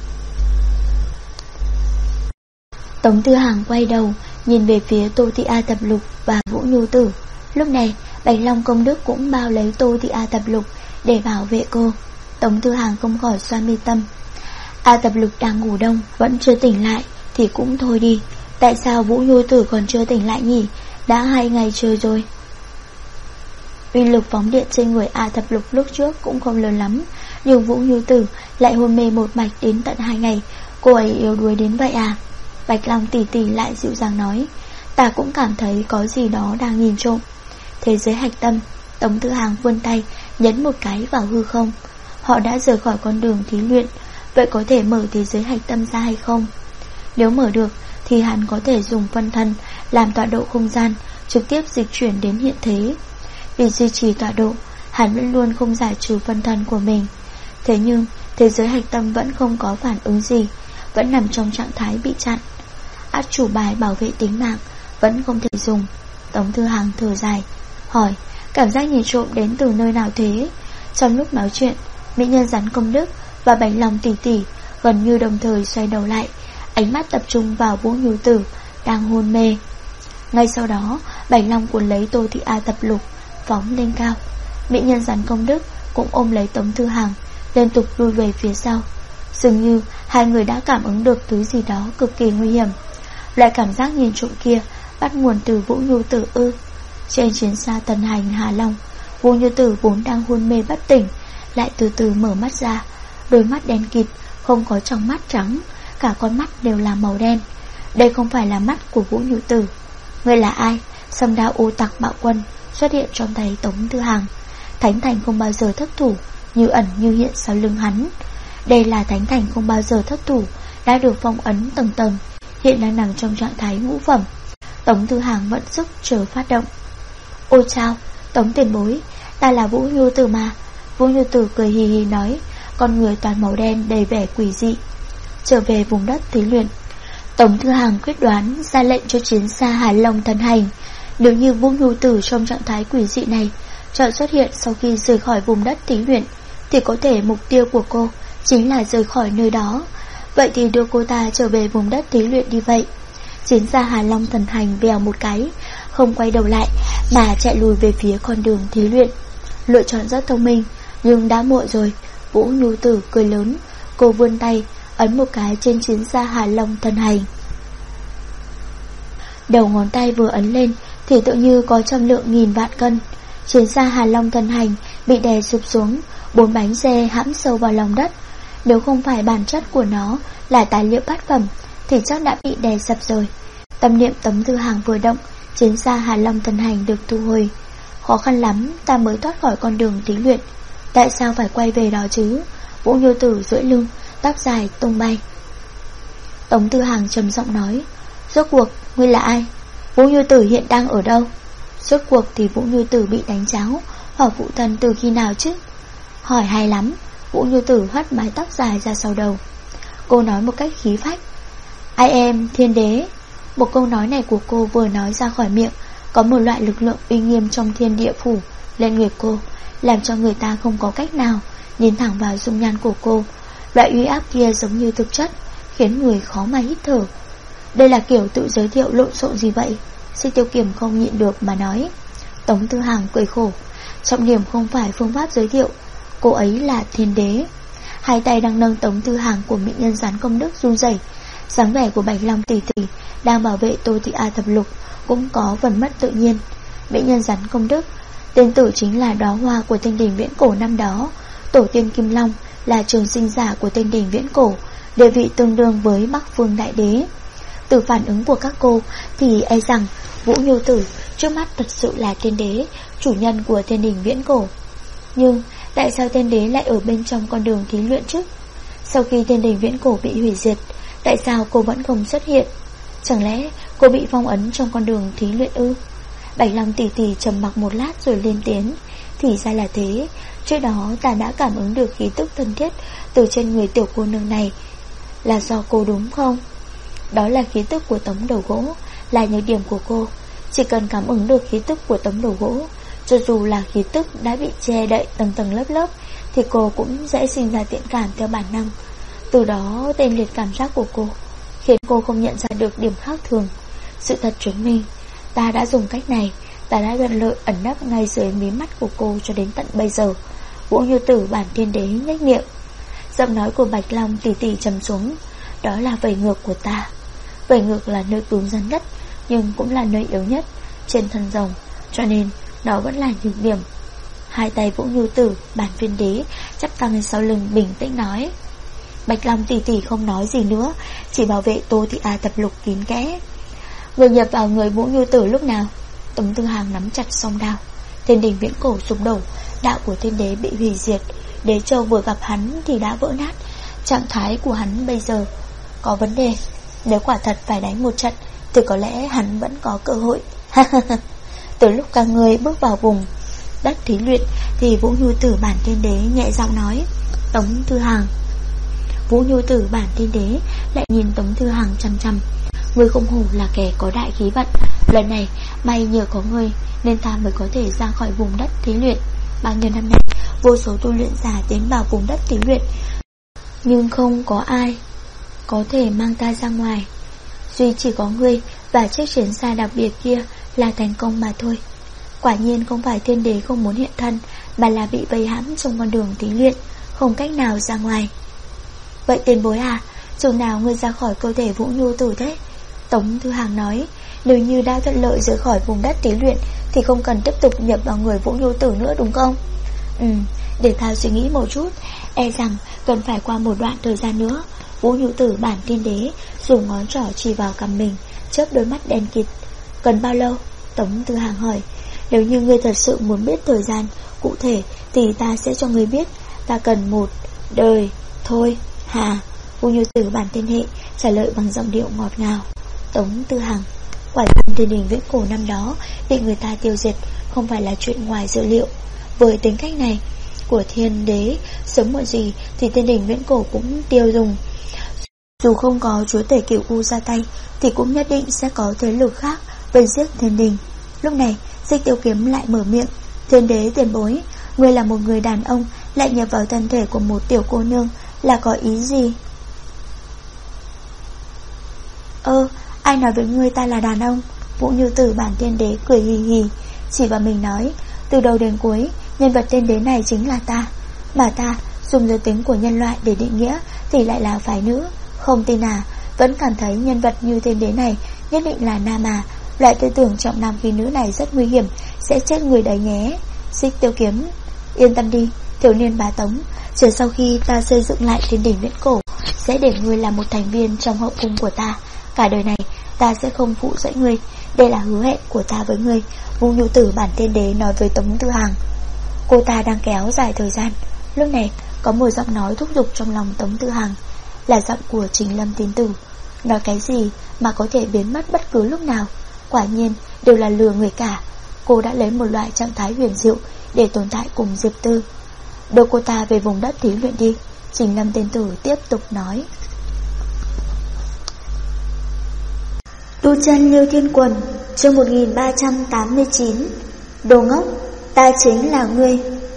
Tống Thư Hàng quay đầu nhìn về phía Tô Thị A Thập Lục và Vũ Như Tử. Lúc này Bạch Long công đức cũng bao lấy Tô Thị A Thập Lục để bảo vệ cô. Tống Thư Hàng không khỏi xoa mi tâm. A Thập Lục đang ngủ đông, vẫn chưa tỉnh lại thì cũng thôi đi. Tại sao Vũ Như Tử còn chưa tỉnh lại nhỉ? Đã 2 ngày trời rồi. Uy lực phóng điện trên người A Thập Lục lúc trước cũng không lớn lắm, nhưng Vũ Như Tử lại hôn mê một mạch đến tận 2 ngày. Cô ấy yếu đuối đến vậy à? Bạch Long tỉ tỉ lại dịu dàng nói. Ta cũng cảm thấy có gì đó đang nhìn trộm. Thế giới hạch tâm. Tống Thư Hàng vươn tay nhấn một cái vào hư không. Họ đã rời khỏi con đường thí luyện. Vậy có thể mở thế giới hạch tâm ra hay không? Nếu mở được thì hắn có thể dùng phân thân làm tọa độ không gian, trực tiếp dịch chuyển đến hiện thế. Vì duy trì tọa độ, hắn vẫn luôn không giải trừ phân thân của mình. Thế nhưng thế giới hạch tâm vẫn không có phản ứng gì, vẫn nằm trong trạng thái bị chặn. Át chủ bài bảo vệ tính mạng vẫn không thể dùng. Tống Thư Hàng thở dài, hỏi, cảm giác nhìn trộm đến từ nơi nào thế? Trong lúc nói chuyện, mỹ nhân rắn công đức và Bạch Long tỉ tỉ gần như đồng thời xoay đầu lại, ánh mắt tập trung vào Vũ Như Tử đang hôn mê. Ngay sau đó Bạch Long cuốn lấy Tô Thị A Thập Lục phóng lên cao. Mỹ nhân rắn công đức cũng ôm lấy Tống Thư Hàng, liên tục lùi về phía sau. Dường như hai người đã cảm ứng được thứ gì đó cực kỳ nguy hiểm. Loại cảm giác nhìn trộm kia bắt nguồn từ Vũ Nhu Tử ư? Trên chiến xa Tần Hành Hà Long, Vũ Nhu Tử vốn đang hôn mê bất tỉnh, lại từ từ mở mắt ra. Đôi mắt đen kịt, không có trong mắt trắng, cả con mắt đều là màu đen. Đây không phải là mắt của Vũ Nhu Tử. Ngươi là ai? Song đao ô tặc bạo quân xuất hiện trong tay Tống Thư Hàng. Thánh Thành không bao giờ thất thủ, như ẩn như hiện sau lưng hắn. Đây là Thánh Thành không bao giờ thất thủ, đã được phong ấn tầng tầng, hiện đang nằm trong trạng thái ngũ phẩm. Tống Thư Hàng vận sức chờ phát động. Ôi chao, Tống tiền bối, ta là Vũ Nhu Tử mà. Vũ Nhu Tử cười hì hì nói, con người toàn màu đen đầy vẻ quỷ dị. Trở về vùng đất thí luyện. Tống Thư Hàng quyết đoán ra lệnh cho chiến xa Hà Long Thần Hành. Nếu như Vũ Nhu Tử trong trạng thái quỷ dị này chợt xuất hiện sau khi rời khỏi vùng đất thí luyện, thì có thể mục tiêu của cô chính là rời khỏi nơi đó. Vậy thì đưa cô ta trở về vùng đất thí luyện đi vậy. Chiến xa Hà Long Thần Hành vèo một cái, không quay đầu lại mà chạy lùi về phía con đường thí luyện. Lựa chọn rất thông minh, nhưng đã muộn rồi. Vũ Nhu Tử cười lớn, cô vươn tay ấn một cái trên chiến xa Hà Long Thần Hành. Đầu ngón tay vừa ấn lên thì tự như có trọng lượng nghìn vạn cân. Chiến xa Hà Long Thần Hành bị đè sụp xuống, 4 bánh xe hãm sâu vào lòng đất. Nếu không phải bản chất của nó là tài liệu bát phẩm thì chắc đã bị đè sập rồi. Tâm niệm Tống Thư Hàng vừa động, chiến xa Hà Long Thần Hành được thu hồi. Khó khăn lắm ta mới thoát khỏi con đường thí luyện, tại sao phải quay về đó chứ? Vũ Nhu Tử duỗi lưng, tóc dài tung bay. Tống Thư Hàng trầm giọng nói, rốt cuộc ngươi là ai? Vũ Nhu Tử hiện đang ở đâu? Rốt cuộc thì Vũ Nhu Tử bị đánh cháo hoặc phụ thân từ khi nào chứ? Hỏi hay lắm. Vũ Nhu Tử hất mái tóc dài ra sau đầu. Cô nói một cách khí phách, I am Thiên Đế. Một câu nói này của cô vừa nói ra khỏi miệng, có một loại lực lượng uy nghiêm trong thiên địa phủ lên người cô, làm cho người ta không có cách nào nhìn thẳng vào dung nhan của cô. Loại uy áp kia giống như thực chất, khiến người khó mà hít thở. Đây là kiểu tự giới thiệu lộn xộn gì vậy? Xích Tiêu Kiềm không nhịn được mà nói. Tống Thư Hàng cười khổ, trọng điểm không phải phương pháp giới thiệu, cô ấy là Thiên Đế. Hai tay đang nâng Tống Thư Hàng của mỹ nhân rắn công đức run rẩy. Dáng vẻ của Bạch Long tỷ tỷ đang bảo vệ Tô Thị A thập lục cũng có phần mất tự nhiên. Mỹ nhân rắn công đức, tên tử chính là đóa hoa của Thiên Đình viễn cổ năm đó. Tổ tiên Kim Long là trường sinh giả của Thiên Đình viễn cổ, địa vị tương đương với Bắc Phương Đại Đế. Từ phản ứng của các cô thì e rằng Vũ Nhu Tử trước mắt thật sự là Thiên Đế, chủ nhân của Thiên Đình viễn cổ. Nhưng tại sao Thiên Đế lại ở bên trong con đường thí luyện chứ? Sau khi Thiên Đình viễn cổ bị hủy diệt, tại sao cô vẫn không xuất hiện? Chẳng lẽ cô bị phong ấn trong con đường thí luyện ư? Bạch Long tỷ tỷ trầm mặc một lát rồi lên tiếng, thì ra là thế. Trước đó ta đã cảm ứng được khí tức thân thiết từ trên người tiểu cô nương này. Là do cô đúng không? Đó là khí tức của tấm đầu gỗ, là nhược điểm của cô. Chỉ cần cảm ứng được khí tức của tấm đầu gỗ, cho dù là khí tức đã bị che đậy tầng tầng lớp lớp, thì cô cũng dễ sinh ra thiện cảm theo bản năng. Từ đó tên liệt cảm giác của cô khiến cô không nhận ra được điểm khác thường. Sự thật chứng minh, ta đã dùng cách này, ta đã gần lợi ẩn nấp ngay dưới mí mắt của cô cho đến tận bây giờ. Vũ Nhu Tử bản Thiên Đế nhếch miệng. Giọng nói của Bạch Long tỉ tỉ trầm xuống, đó là vảy ngược của ta. Vảy ngược là nơi cứng rắn nhất, nhưng cũng là nơi yếu nhất trên thân rồng, cho nên nó vẫn là nhược điểm. Hai tay Vũ Nhu Tử bản Thiên Đế chắp căng sau lưng, bình tĩnh nói. Bạch Long tỷ tỷ không nói gì nữa, chỉ bảo vệ Tô Thị A thập lục kín kẽ. Người nhập vào người Vũ Nhu Tử lúc nào? Tống Thư Hàng nắm chặt song đao. Thiên Đình viễn cổ sụp đổ, đạo của Thiên Đế bị hủy diệt. Đế Châu vừa gặp hắn thì đã vỡ nát. Trạng thái của hắn bây giờ có vấn đề. Nếu quả thật phải đánh một trận thì có lẽ hắn vẫn có cơ hội. Từ lúc các người bước vào vùng đất thí luyện thì Vũ Nhu Tử bản Thiên Đế nhẹ giọng nói. Tống Thư Hàng. Vũ Nhu Tử bản Thiên Đế lại nhìn Tống Thư Hàng chăm chăm. Ngươi không hổ là kẻ có đại khí vận. Lần này may nhờ có ngươi nên ta mới có thể ra khỏi vùng đất thí luyện. Bao nhiêu năm nay vô số tu luyện giả tiến vào vùng đất thí luyện, nhưng không có ai có thể mang ta ra ngoài. Duy chỉ có ngươi và chiếc chiến xa đặc biệt kia là thành công mà thôi. Quả nhiên không phải thiên đế không muốn hiện thân, mà là bị vây hãm trong con đường thí luyện, không cách nào ra ngoài. Vậy tiền bối à, chừng nào ngươi ra khỏi cơ thể Vũ Nhu Tử thế? Tống Thư Hàng nói, nếu như đã thuận lợi rời khỏi vùng đất thí luyện thì không cần tiếp tục nhập vào người Vũ Nhu Tử nữa đúng không? Để ta suy nghĩ một chút, e rằng cần phải qua một đoạn thời gian nữa. Vũ Nhu Tử bản thiên đế dùng ngón trỏ chỉ vào cằm mình, chớp đôi mắt đen kịt. Cần bao lâu? Tống Thư Hàng hỏi. Nếu như ngươi thật sự muốn biết thời gian cụ thể thì ta sẽ cho ngươi biết. Ta cần một đời thôi. Hà, Vũ Nhu Tử bản thiên hệ trả lời bằng giọng điệu ngọt ngào. Tống Thư Hàng, quả nhiên thiên đình viễn cổ năm đó bị người ta tiêu diệt không phải là chuyện ngoài dự liệu. Với tính cách này của thiên đế, sớm muộn gì thì thiên đình viễn cổ cũng tiêu dùng. Dù không có chúa tể Cửu U ra tay thì cũng nhất định sẽ có thế lực khác vây giết thiên đình. Lúc này Xích Tiêu Kiếm lại mở miệng. Thiên đế tiền bối, ngươi là một người đàn ông lại nhập vào thân thể của một tiểu cô nương là có ý gì? Ai nói với ngươi ta là đàn ông? Vũ Nhu Tử bản thiên đế cười hì hì, chỉ vào mình nói, từ đầu đến cuối nhân vật thiên đế này chính là ta. Mà ta dùng giới tính của nhân loại để định nghĩa thì lại là phái nữ. Không tin à? Vẫn cảm thấy nhân vật như thiên đế này nhất định là nam à? Loại tư tưởng trọng nam khinh nữ này rất nguy hiểm, sẽ chết người đấy nhé. Xích Tiêu Kiếm, yên tâm đi thiếu niên bá Tống, chờ sau khi ta xây dựng lại thiên đình viễn cổ, sẽ để ngươi là một thành viên trong hậu cung của ta. Cả đời này ta sẽ không phụ dạy ngươi, đây là hứa hẹn của ta với ngươi. Vũ Nhu Tử bản thiên đế nói với Tống Thư Hàng. Cô ta đang kéo dài thời gian. Lúc này có một giọng nói thúc giục trong lòng Tống Thư Hàng, là giọng của Trình Lâm Tín Tử. Nói cái gì mà có thể biến mất bất cứ lúc nào, quả nhiên đều là lừa người cả. Cô đã lấy một loại trạng thái huyền diệu để tồn tại cùng Diệp Tư. Đưa cô ta về vùng đất thí luyện đi, Trình Lâm Tín Tử tiếp tục nói. Tu chân Liêu Thiên Quần, chương 1389. Đồ ngốc, ta chính là ngươi.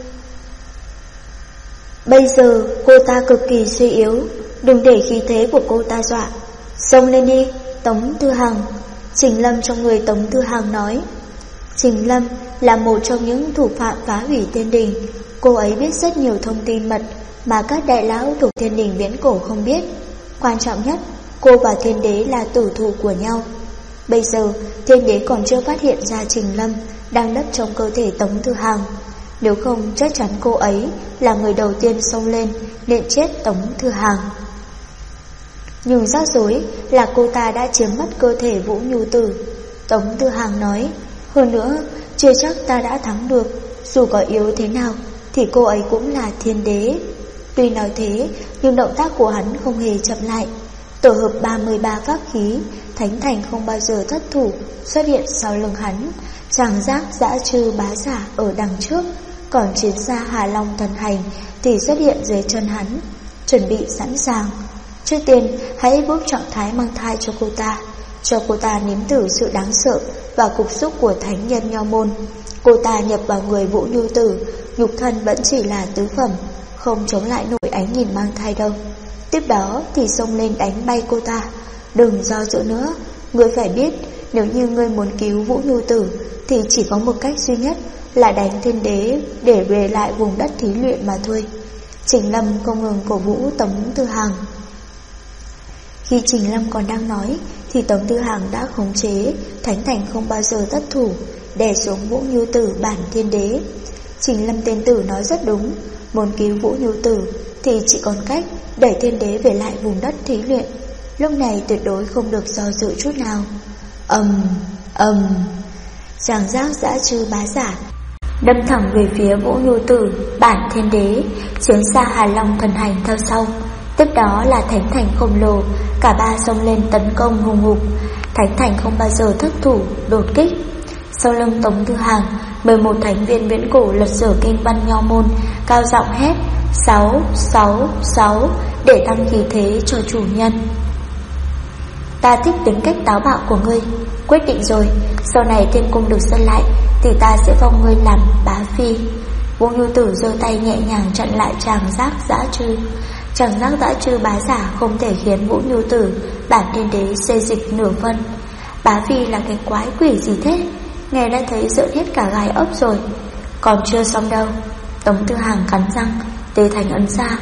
Bây giờ cô ta cực kỳ suy yếu, đừng để khí thế của cô ta dọa. Xông lên đi, Tống Thư Hàng. Trình Lâm trong người Tống Thư Hàng nói. Trình Lâm là một trong những thủ phạm phá hủy thiên đình. Cô ấy biết rất nhiều thông tin mật mà các đại lão thuộc thiên đình viễn cổ không biết. Quan trọng nhất, cô và thiên đế là tử thủ của nhau. Bây giờ thiên đế còn chưa phát hiện ra Trình Lâm đang nấp trong cơ thể Tống Thư Hàng. Nếu không chắc chắn cô ấy là người đầu tiên xông lên nện chết Tống Thư Hàng. Nhưng rắc rối là cô ta đã chiếm mất cơ thể Vũ Nhu Tử. Tống Thư Hàng nói, hơn nữa chưa chắc ta đã thắng được. Dù có yếu thế nào thì cô ấy cũng là thiên đế. Tuy nói thế nhưng động tác của hắn không hề chậm lại. Tổ hợp 33 pháp khí, Thánh Thành không bao giờ thất thủ, xuất hiện sau lưng hắn. Tràng giác dã trư bá giả ở đằng trước, còn chiến xa Hà Long thần hành thì xuất hiện dưới chân hắn, chuẩn bị sẵn sàng. Trước tiên hãy bước trạng thái mang thai cho cô ta nếm thử sự đáng sợ và cục xúc của thánh nhân Nho môn. Cô ta nhập vào người Vũ Nhu Tử, nhục thân vẫn chỉ là tứ phẩm, không chống lại nổi ánh nhìn mang thai đâu. Tiếp đó thì xông lên đánh bay cô ta. Đừng do dự nữa, ngươi phải biết, nếu như ngươi muốn cứu Vũ Nhu Tử thì chỉ có một cách duy nhất là đánh thiên đế để về lại vùng đất thí luyện mà thôi. Trình Lâm không ngừng cổ vũ Tống Thư Hàng. Khi Trình Lâm còn đang nói thì Tống Thư Hàng đã khống chế Thánh Thành không bao giờ thất thủ, đè xuống Vũ Nhu Tử bản thiên đế. Trình Lâm tên tử nói rất đúng, muốn cứu Vũ Nhu Tử thì chỉ còn cách đẩy thiên đế về lại vùng đất thí luyện. Lúc này tuyệt đối không được do dự chút nào. Tràng giác dã trư bá giả đâm thẳng về phía Vũ Nhu Tử bản thiên đế, chiến xa Hà Long thần hành theo sau. Tiếp đó là Thánh Thành khổng lồ, cả ba xông lên tấn công hùng hục. Thánh Thành không bao giờ thất thủ, đột kích. Sau lưng Tống Thư Hàng, 11 thành viên viễn cổ lật dở kinh văn Nho môn, cao giọng hét 666 để tăng khí thế cho chủ nhân. Ta thích tính cách táo bạo của ngươi. Quyết định rồi, sau này thiên cung được xây lại thì ta sẽ phong ngươi làm bá phi. Vũ Nhu Tử giơ tay nhẹ nhàng chặn lại tràng giác dã trư. Tràng giác dã trư bá giả không thể khiến Vũ Nhu Tử bản thiên đế xê dịch nửa phân. Bá phi là cái quái quỷ gì thế? nghe đã thấy rợn hết cả gai ốc rồi. Còn chưa xong đâu. Tống Tư Hằng cắn răng, Tề Thành ấn ra.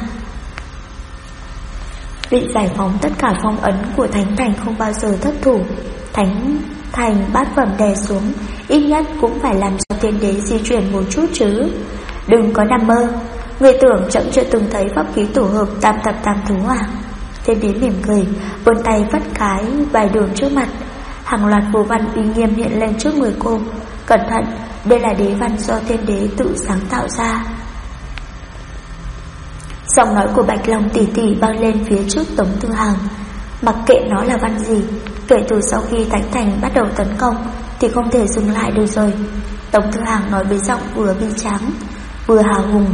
Định giải phóng tất cả phong ấn của Thánh Thành không bao giờ thất thủ. Thánh Thành bát phẩm đè xuống, ít nhất cũng phải làm cho tiên đế di chuyển một chút chứ. Đừng có nằm mơ. Người tưởng chậm chưa từng thấy pháp khí tổ hợp tam tập tam thú à? Tiên đế mỉm cười, vươn tay vắt cái vài đường trước mặt. Hàng loạt phù văn uy nghiêm hiện lên trước người cô. Cẩn thận, đây là đế văn do tiên đế tự sáng tạo ra. Giọng nói của Bạch Long tỉ tỉ vang lên phía trước Tống Tư Hằng. Mặc kệ nó là văn gì, kể từ sau khi Thánh Thành bắt đầu tấn công thì không thể dừng lại được rồi. Tống Tư Hằng nói với giọng vừa bi tráng vừa hào hùng.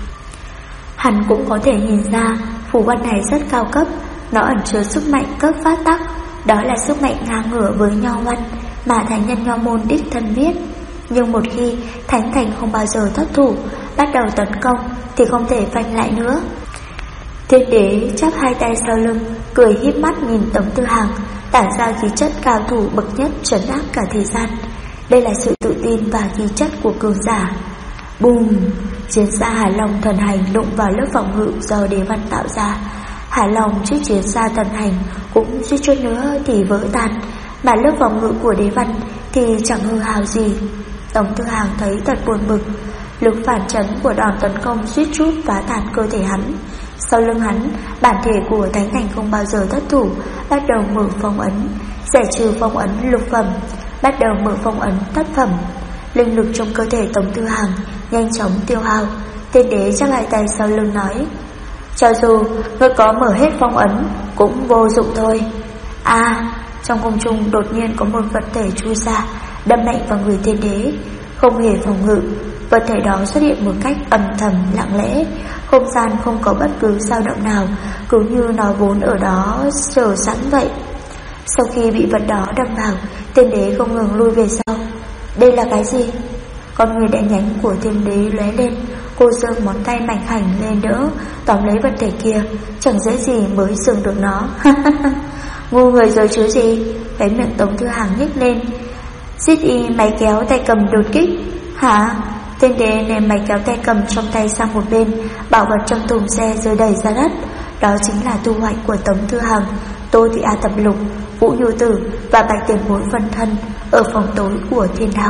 Hắn cũng có thể nhìn ra phù văn này rất cao cấp. Nó ẩn chứa sức mạnh cấp phát tắc. Đó là sức mạnh ngang ngửa với nho văn mà thánh nhân Nho môn đích thân viết. Nhưng một khi Thánh Thành không bao giờ thất thủ, bắt đầu tấn công thì không thể phanh lại nữa. Thiên đế chắp hai tay sau lưng, cười híp mắt nhìn Tống Tư Hằng, tản ra khí chất cao thủ bậc nhất trấn áp cả thế gian. Đây là sự tự tin và khí chất của cường giả. Bùm! Chiến xa Hải Long thần hành đụng vào lớp phòng ngự do đế văn tạo ra. Hải Long chiếc chiến xa thần hành cũng suýt chút nữa thì vỡ tan, mà lớp phòng ngự của đế văn thì chẳng hư hào gì. Tống Tư Hằng thấy thật buồn bực. Lực phản chấn của đòn tấn công suýt chút phá tan cơ thể hắn. Sau lưng hắn, bản thể của Thánh Thành không bao giờ thất thủ, bắt đầu mở phong ấn, giải trừ phong ấn lục phẩm, bắt đầu mở phong ấn thất phẩm. Linh lực trong cơ thể Tống Tư Hằng nhanh chóng tiêu hao. Tiên đế chắp hai tay sau lưng nói: cho dù ngươi có mở hết phong ấn cũng vô dụng thôi. Trong không trung đột nhiên có một vật thể chui ra, đâm mạnh vào người tiên đế. Không hề phòng ngự, vật thể đó xuất hiện một cách âm thầm lặng lẽ. Không gian không có bất cứ dao động nào, cứ như nó vốn ở đó chờ sẵn vậy. Sau khi bị vật đó đâm vào, tiên đế không ngừng lui về sau. Đây là cái gì? Con người đen nhánh của tiên đế lóe lên. Cô giơ ngón tay mảnh khảnh lên đỡ, tóm lấy vật thể kia. Chẳng dễ gì mới dừng được nó. Ngu người rồi chứ gì? Cái miệng Tống Tư Hằng nhếch lên. Giết y máy kéo tay cầm đột kích. Hả? Tiên đế ném máy kéo tay cầm trong tay sang một bên, bảo vật trong thùng xe rơi đầy ra đất. Đó chính là thu hoạch của Tống Tư Hằng, Tô Thị A Tập Lục, Vũ Nhu Tử và Bạch Tiền Bối phân thân ở phòng tối của Thiên Đạo.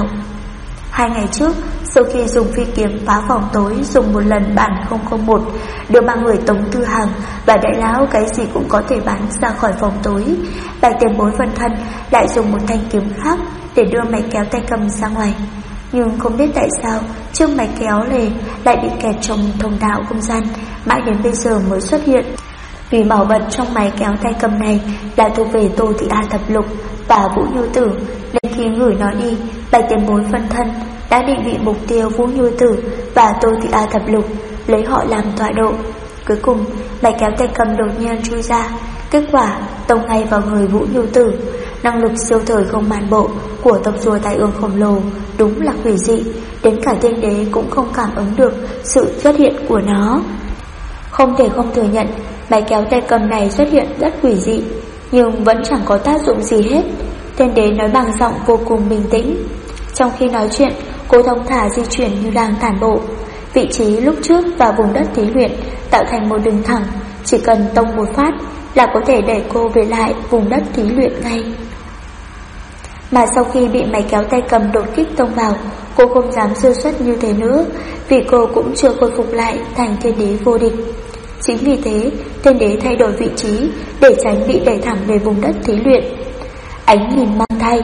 2 ngày trước, sau khi dùng phi kiếm phá phòng tối dùng một lần bản 001, đưa 3 người Tống Tư Hằng và đại lão cái gì cũng có thể bắn ra khỏi phòng tối, Bạch Tiền Bối phân thân lại dùng một thanh kiếm khác để đưa máy kéo tay cầm ra ngoài. Nhưng không biết tại sao chiếc máy kéo này lại bị kẹt trong thông đạo không gian, mãi đến bây giờ mới xuất hiện. Vì bảo vật trong máy kéo tay cầm này là thuộc về Tô Thị A Thập Lục và Vũ Nhu Tử, nên khi gửi nó đi, Bạch Tiền Bối phân thân đã định vị mục tiêu Vũ Nhu Tử và Tô Thị A Thập Lục, lấy họ làm tọa độ. Cuối cùng, máy kéo tay cầm đột nhiên chui ra, kết quả tông ngay vào người Vũ Nhu Tử. Năng lực siêu thời không màn bộ của tộc rùa tai ương khổng lồ đúng là quỷ dị, đến cả tiên đế cũng không cảm ứng được sự xuất hiện của nó. Không thể không thừa nhận, máy kéo tay cầm này xuất hiện rất quỷ dị, nhưng vẫn chẳng có tác dụng gì hết. Tiên đế nói bằng giọng vô cùng bình tĩnh. Trong khi nói chuyện, cô thông thả di chuyển như đang tản bộ. Vị trí lúc trước và vùng đất thí luyện tạo thành một đường thẳng, chỉ cần tông một phát là có thể đẩy cô về lại vùng đất thí luyện ngay. Mà sau khi bị máy kéo tay cầm đột kích tông vào, cô không dám sơ suất như thế nữa, vì cô cũng chưa khôi phục lại thành thiên đế vô địch. Chính vì thế, thiên đế thay đổi vị trí để tránh bị đẩy thẳng về vùng đất thí luyện. Ánh nhìn mang thai.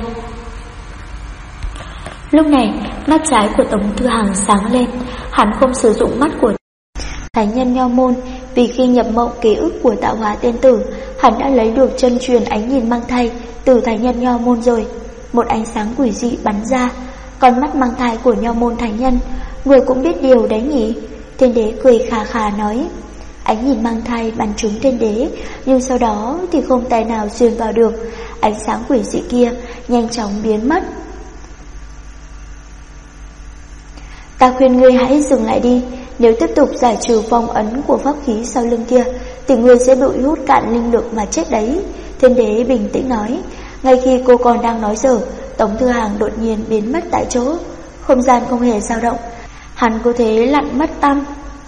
Lúc này, mắt trái của Tống Tư Hằng sáng lên. Hắn không sử dụng mắt của thánh nhân Nho môn, vì khi nhập mộng ký ức của tạo hóa tiên tử, hắn đã lấy được chân truyền ánh nhìn mang thai từ thánh nhân Nho môn rồi. Một ánh sáng quỷ dị bắn ra. Con mắt mang thai của Nho môn thánh nhân, người cũng biết điều đấy nhỉ? Thiên đế cười khà khà nói. Ánh nhìn mang thai bắn trúng thiên đế, nhưng sau đó thì không tài nào xuyên vào được. Ánh sáng quỷ dị kia nhanh chóng biến mất. Ta khuyên ngươi hãy dừng lại đi. Nếu tiếp tục giải trừ phong ấn của pháp khí sau lưng kia thì ngươi sẽ bị hút cạn linh lực mà chết đấy. Thiên đế bình tĩnh nói. Ngay khi cô còn đang nói dở, Tống Thư Hàng đột nhiên biến mất tại chỗ, không gian không hề dao động, hắn cứ thế lặn mất tăm.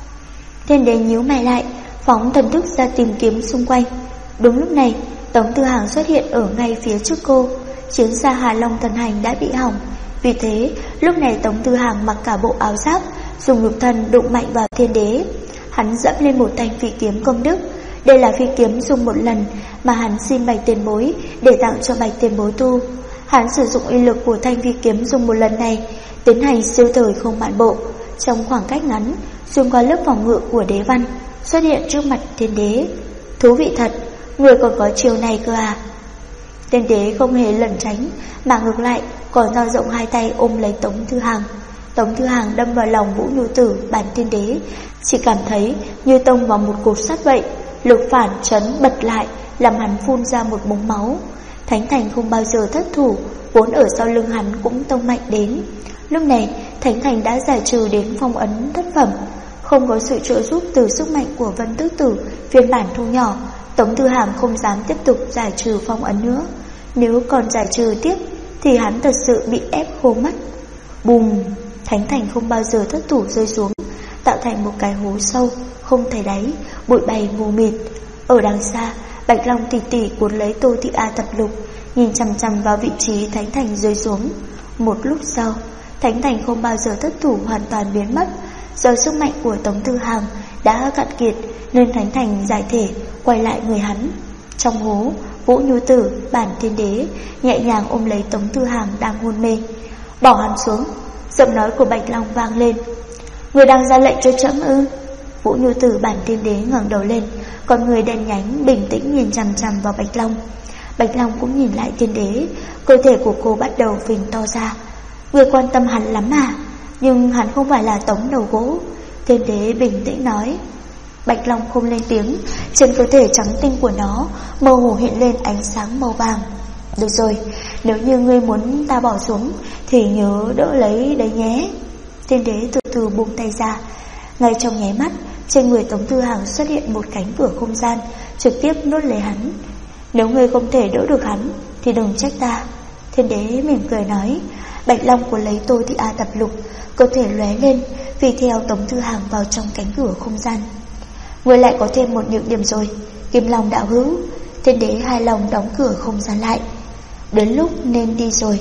Thiên Đế nhíu mày lại, phóng thần thức ra tìm kiếm xung quanh. Đúng lúc này, Tống Thư Hàng xuất hiện ở ngay phía trước cô. Chiến xa Hà Long thần hành đã bị hỏng, vì thế lúc này Tống Thư Hàng mặc cả bộ áo giáp, dùng nhục thân đụng mạnh vào Thiên Đế. Hắn dẫm lên một thanh phi kiếm công đức. Đây là phi kiếm dùng một lần mà hắn xin Bạch Tiền Bối để tặng cho Bạch Tiền Bối tu. Hắn sử dụng uy lực của thanh phi kiếm dùng một lần này tiến hành siêu thời không mạn bộ, trong khoảng cách ngắn xuyên qua lớp phòng ngự của đế văn, xuất hiện trước mặt Thiên Đế. Thú vị thật, người còn có chiều này cơ à? Thiên Đế không hề lẩn tránh mà ngược lại còn dao rộng hai tay ôm lấy Tống Thư Hàng. Tống Thư Hàng đâm vào lòng Vũ Nhu Tử bản Thiên Đế, chỉ cảm thấy như tông vào một cột sắt vậy. Lực phản chấn bật lại, làm hắn phun ra một búng máu. Thánh Thành không bao giờ thất thủ, vốn ở sau lưng hắn cũng tông mạnh đến. Lúc này Thánh Thành đã giải trừ đến phong ấn thất phẩm. Không có sự trợ giúp từ sức mạnh của Vân Tước Tử phiên bản thu nhỏ, Tống Thư Hàng không dám tiếp tục giải trừ phong ấn nữa. Nếu còn giải trừ tiếp thì hắn thật sự bị ép khô mất. Bùm! Thánh Thành không bao giờ thất thủ rơi xuống, tạo thành một cái hố sâu không thấy đáy, bụi bay mù mịt. Ở đằng xa, Bạch Long tỉ tỉ cuốn lấy Tô Thị A Tập Lục, nhìn chằm chằm vào vị trí Thánh Thành rơi xuống. Một lúc sau, Thánh Thành không bao giờ thất thủ hoàn toàn biến mất. Do sức mạnh của Tống Thư Hàng đã cạn kiệt nên Thánh Thành giải thể quay lại người hắn. Trong hố, Vũ Nhu Tử bản Thiên Đế nhẹ nhàng ôm lấy Tống Thư Hàng đang hôn mê. Bỏ hắn xuống. Giọng nói của Bạch Long vang lên. Người đang ra lệnh cho trẫm ư? Vũ Nhu Tử bản Thiên Đế ngẩng đầu lên, con người đen nhánh bình tĩnh nhìn chằm chằm vào Bạch Long. Bạch Long cũng nhìn lại Thiên Đế, cơ thể của cô bắt đầu phình to ra. Người quan tâm hắn lắm à? Nhưng hắn không phải là Tống Đầu Gỗ. Thiên Đế bình tĩnh nói. Bạch Long không lên tiếng, trên cơ thể trắng tinh của nó mơ hồ hiện lên ánh sáng màu vàng. Được rồi, nếu như ngươi muốn ta bỏ xuống thì nhớ đỡ lấy đấy nhé. Thiên Đế từ từ buông tay ra. Ngay trong nháy mắt, trên người Tống Thư Hàng xuất hiện một cánh cửa không gian, trực tiếp nuốt lấy hắn. Nếu ngươi không thể đỡ được hắn thì đừng trách ta. Thiên Đế mỉm cười nói. Bạch Long cuốn lấy Tô Thị A Tập Lục, cơ thể lóe lên, vì theo Tống Thư Hàng vào trong cánh cửa không gian. Ngươi lại có thêm một nhược điểm rồi, Kim Long đạo hữu. Thiên Đế hài lòng đóng cửa không gian lại. Đến lúc nên đi rồi.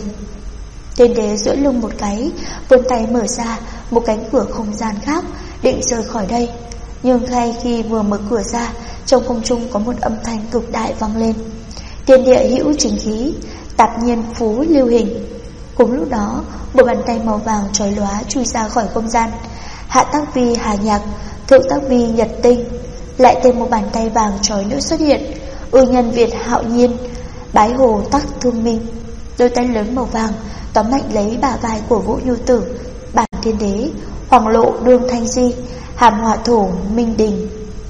Thiên Đế duỗi lưng một cái, vươn tay mở ra một cánh cửa không gian khác, định rời khỏi đây. Nhưng ngay khi vừa mở cửa ra, trong không trung có một âm thanh cực đại vang lên. Thiên địa hữu chính khí, tạp nhiên phú lưu hình. Cùng lúc đó, một bàn tay màu vàng chói lóa chui ra khỏi không gian. Hạ tác vi Hà Nhạc, thượng tác vi Nhật Tinh. Lại thêm một bàn tay vàng chói nữa xuất hiện. Nhân Việt Hạo Nhiên, Bái Hồ Tắc Thương Minh. Đôi tay lớn màu vàng tóm mạnh lấy bả vai của Vũ Nhu Tử bản Thiên Đế. Hoàng Lộ Đương Thanh Di, Hàm Hỏa Thổ Minh Đình.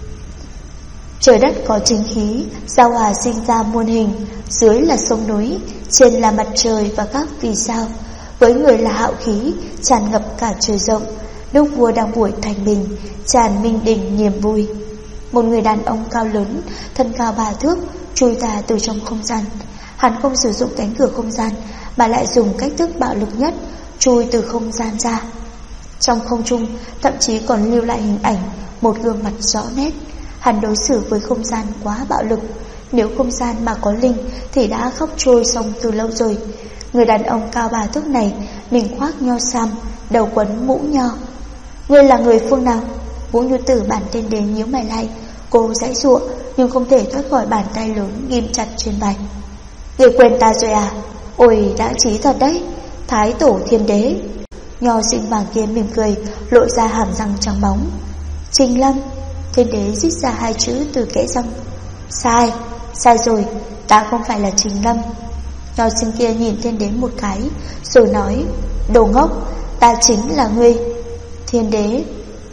Trời đất có chính khí, giao hòa sinh ra muôn hình. Dưới là sông núi, trên là mặt trời và các vì sao. Với người là hạo khí, tràn ngập cả trời rộng. Lúc vua đang buổi thành bình, tràn Minh Đình niềm vui. Một người đàn ông cao lớn, thân cao 3 thước, chui ra từ trong không gian. Hắn không sử dụng cánh cửa không gian, mà lại dùng cách thức bạo lực nhất, chui từ không gian ra. Trong không trung, thậm chí còn lưu lại hình ảnh một gương mặt rõ nét. Hắn đối xử với không gian quá bạo lực. Nếu không gian mà có linh thì đã khóc trôi xong từ lâu rồi. Người đàn ông cao 3 thước này, mình khoác nho sam, đầu quấn mũ nho. Ngươi là người phương nào? Vũ Nhu Tử bản Thiên Đế nhíu mày lại. Cô giãy giụa nhưng không thể thoát khỏi bàn tay lớn ghim chặt trên vai. Người quên ta rồi à? Ôi đã trí thật đấy, Thái Tổ Thiên Đế. Nho sinh vàng kia mỉm cười, lộ ra hàm răng trắng bóng. Trình Lâm. Thiên Đế rít ra 2 chữ từ kẽ răng. Sai, sai rồi, ta không phải là Trình Lâm. Nho sinh kia nhìn Thiên Đế một cái, rồi nói. Đồ ngốc, ta chính là ngươi. Thiên Đế.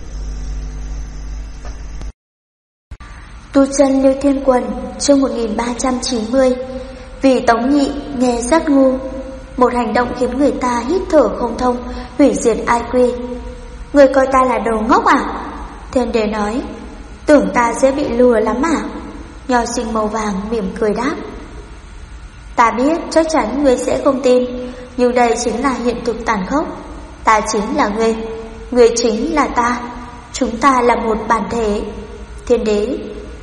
Tu chân Liêu Thiên Quần, chương 1390. Vì Tống Nhị nghe rất ngu. Một hành động khiến người ta hít thở không thông, hủy diệt IQ. Người coi ta là đồ ngốc à? Thiên Đế nói. Tưởng ta sẽ bị lừa lắm à? Nho sinh màu vàng mỉm cười đáp. Ta biết chắc chắn ngươi sẽ không tin, nhưng đây chính là hiện thực tàn khốc. Ta chính là ngươi chính là ta. Chúng ta là một bản thể. Thiên đế,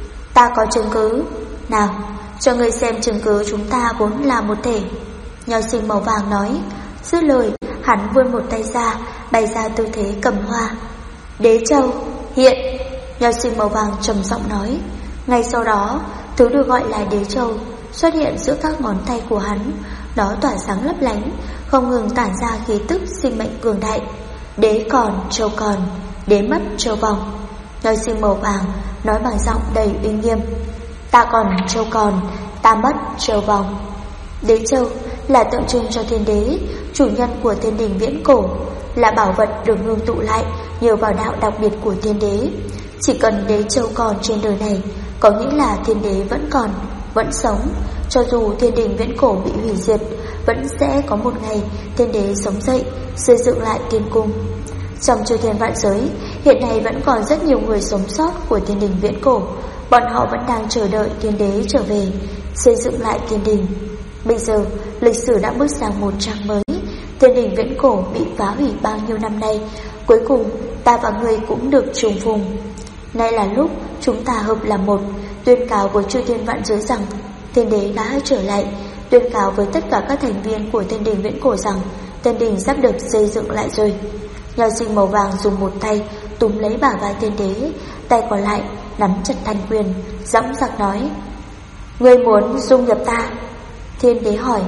ta có chứng cứ. Nào, cho ngươi xem chứng cứ chúng ta vốn là một thể. Nho sinh màu vàng nói. Dứt lời, hắn vươn một tay ra, bày ra tư thế cầm hoa. Đế châu, hiện. Nho sinh màu vàng trầm giọng nói. Ngay sau đó, thứ được gọi là đế châu xuất hiện giữa các ngón tay của hắn. Nó tỏa sáng lấp lánh, không ngừng tản ra khí tức sinh mệnh cường đại. Đế còn, châu còn, đế mất, châu vong. Nho sinh màu vàng nói bằng giọng đầy uy nghiêm. Ta còn, châu còn, ta mất, châu vong. Đế châu là tượng trưng cho thiên đế, chủ nhân của thiên đình viễn cổ, là bảo vật được ngưng tụ lại nhờ vào đạo đặc biệt của thiên đế. Chỉ cần đế châu còn trên đời này, có nghĩa là thiên đế vẫn còn, vẫn sống. Cho dù thiên đình viễn cổ bị hủy diệt, vẫn sẽ có một ngày thiên đế sống dậy, xây dựng lại thiên cung. Trong chư thiên vạn giới, hiện nay vẫn còn rất nhiều người sống sót của thiên đình viễn cổ. Bọn họ vẫn đang chờ đợi thiên đế trở về, xây dựng lại thiên đình. Bây giờ, lịch sử đã bước sang một trang mới. Thiên đình viễn cổ bị phá hủy bao nhiêu năm nay, cuối cùng ta và ngươi cũng được trùng phùng. Nay là lúc chúng ta hợp làm một, tuyên cáo với chư thiên vạn giới rằng thiên đế đã trở lại, tuyên cáo với tất cả các thành viên của thiên đình viễn cổ rằng thiên đình sắp được xây dựng lại rồi. Nho sinh màu vàng dùng một tay túm lấy bả vai thiên đế, tay còn lại nắm chặt thanh quyền, dõng dạc nói. Ngươi muốn dung nhập ta? Thiên đế hỏi.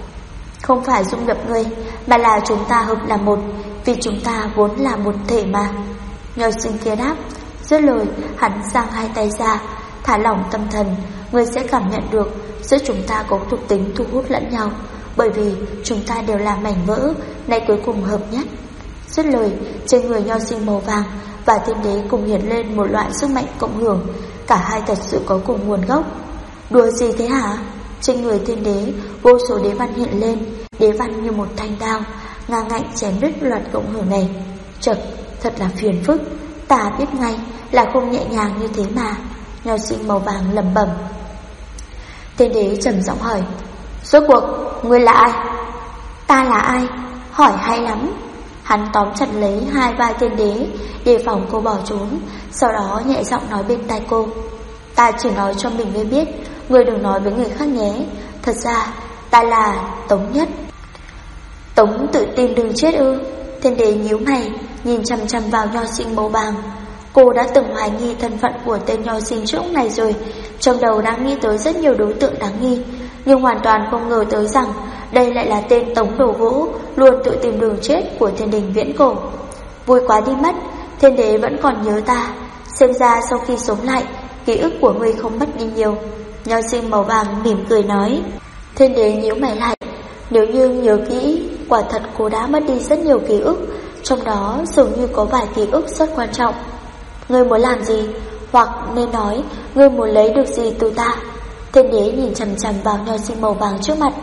Không phải dung nhập ngươi, mà là chúng ta hợp làm một, vì chúng ta vốn là một thể mà. Nho sinh kia đáp. Dứt lời, hắn giang hai tay ra, thả lỏng tâm thần. Ngươi sẽ cảm nhận được giữa chúng ta có thuộc tính thu hút lẫn nhau, bởi vì chúng ta đều là mảnh vỡ, nay cuối cùng hợp nhất. Dứt lời, trên người nho sinh màu vàng và thiên đế cùng hiện lên một loại sức mạnh cộng hưởng. Cả hai thật sự có cùng nguồn gốc. Đùa gì thế hả? Trên người thiên đế, vô số đế văn hiện lên, đế văn như một thanh đao, ngang ngạnh chém đứt loạt cộng hưởng này. Chật, thật là phiền phức. Ta biết ngay là không nhẹ nhàng như thế mà. Nho sinh màu vàng lẩm bẩm. Thiên đế trầm giọng hỏi. Rốt cuộc, ngươi là ai? Ta là ai? Hỏi hay lắm. Hắn tóm chặt lấy hai vai thiên đế, đề phòng cô bỏ trốn. Sau đó nhẹ giọng nói bên tai cô. Ta chỉ nói cho mình mới biết, ngươi đừng nói với người khác nhé. Thật ra, ta là Tống Nhất. Tống tự tin đừng chết ư? Thiên đế nhíu mày, nhìn chằm chằm vào nho sinh màu vàng. Cô đã từng hoài nghi thân phận của tên nho sinh trước này rồi, trong đầu đang nghĩ tới rất nhiều đối tượng đáng nghi, nhưng hoàn toàn không ngờ tới rằng đây lại là tên Tống Đồ Vũ, luôn tự tìm đường chết của thiên đình viễn cổ. Vui quá đi mất, thiên đế vẫn còn nhớ ta. Xem ra sau khi sống lại, ký ức của ngươi không mất đi nhiều. Nho sinh màu vàng mỉm cười nói. Thiên đế nhíu mày lại. Nếu như nhớ kỹ, quả thật cô đã mất đi rất nhiều ký ức, trong đó dường như có vài ký ức rất quan trọng. Ngươi muốn làm gì? Hoặc nên nói, ngươi muốn lấy được gì từ ta? Thiên đế nhìn chằm chằm vào nho sinh màu vàng trước mặt.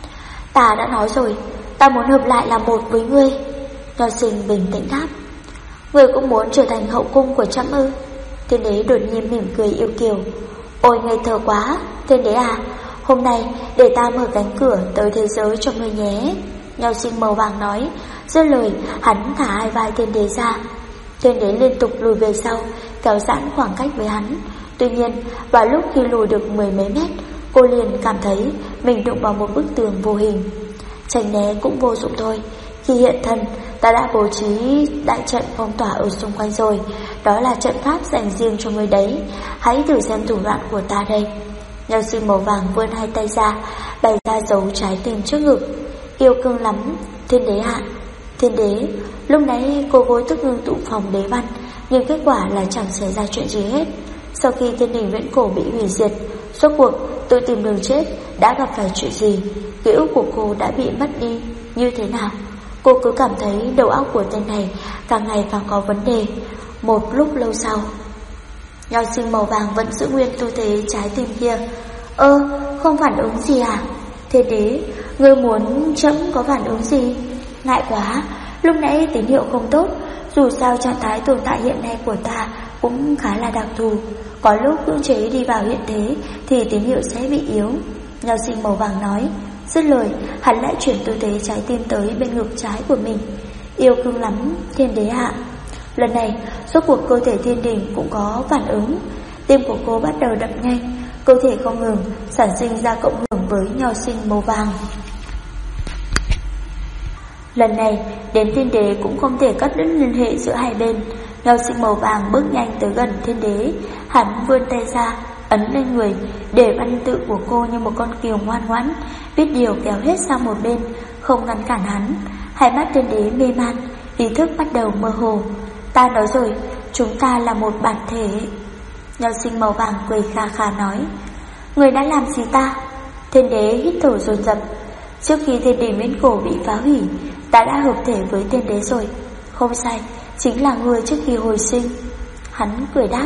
Ta đã nói rồi, ta muốn hợp lại là một với ngươi. Nho sinh bình tĩnh đáp. Ngươi cũng muốn trở thành hậu cung của trẫm ư? Thiên đế đột nhiên mỉm cười yêu kiều. Ôi ngây thơ quá, thiên đế à, hôm nay để ta mở cánh cửa tới thế giới cho ngươi nhé. Nho sinh màu vàng nói. Dứt lời, hắn thả hai vai thiên đế ra. Thiên đế liên tục lùi về sau, kéo giãn khoảng cách với hắn. Tuy nhiên, vào lúc khi lùi được mười mấy mét, cô liền cảm thấy mình đụng vào một bức tường vô hình. Tránh né cũng vô dụng thôi. Khi hiện thân, ta đã bố trí đại trận phong tỏa ở xung quanh rồi. Đó là trận pháp dành riêng cho người đấy. Hãy thử xem thủ đoạn của ta đây. Nho sinh màu vàng vươn hai tay ra, bày ra dấu trái tim trước ngực. Yêu cưng lắm, thiên đế ạ. Thiên đế, lúc nãy cô vô thức ngưng tụ phòng đế văn, nhưng kết quả là chẳng xảy ra chuyện gì hết. Sau khi thiên đình viễn cổ bị hủy diệt, rốt cuộc tự tìm đường chết đã gặp phải chuyện gì? Ký ức của cô đã bị mất đi như thế nào? Cô cứ cảm thấy đầu óc của tên này càng ngày càng có vấn đề. Một lúc lâu sau, nho sinh màu vàng vẫn giữ nguyên tư thế trái tim kia. Không phản ứng gì à? Thiên đế, ngươi muốn trẫm có phản ứng gì? Ngại quá, lúc nãy tín hiệu không tốt. Dù sao trạng thái tồn tại hiện nay của ta cũng khá là đặc thù. Có lúc cưỡng chế đi vào hiện thế thì tín hiệu sẽ bị yếu. Nho sinh màu vàng nói. Dứt lời, hắn lại chuyển tư thế trái tim tới bên ngực trái của mình. Yêu cưng lắm, Thiên Đế hạ. Lần này, rốt cuộc cơ thể Thiên Đình cũng có phản ứng. Tim của cô bắt đầu đập nhanh, cơ thể không ngừng sản sinh ra cộng hưởng với nho sinh màu vàng. Lần này, đến Thiên Đế cũng không thể cắt đứt liên hệ giữa hai bên. Nho sinh màu vàng bước nhanh tới gần Thiên Đế, hắn vươn tay ra, ấn lên người, để văn tự của cô như một con cừu ngoan ngoãn, biết điều kéo hết sang một bên, không ngăn cản hắn. Hai mắt Thiên Đế mê man, ý thức bắt đầu mơ hồ. Ta nói rồi, chúng ta là một bản thể. Nho sinh màu vàng cười kha kha nói. Người đã làm gì ta? Thiên Đế hít thở dồn dập. Trước khi Thiên Đình Viễn Cổ bị phá hủy, ta đã hợp thể với Thiên Đế rồi. Không sai, chính là người trước khi hồi sinh. Hắn cười đáp.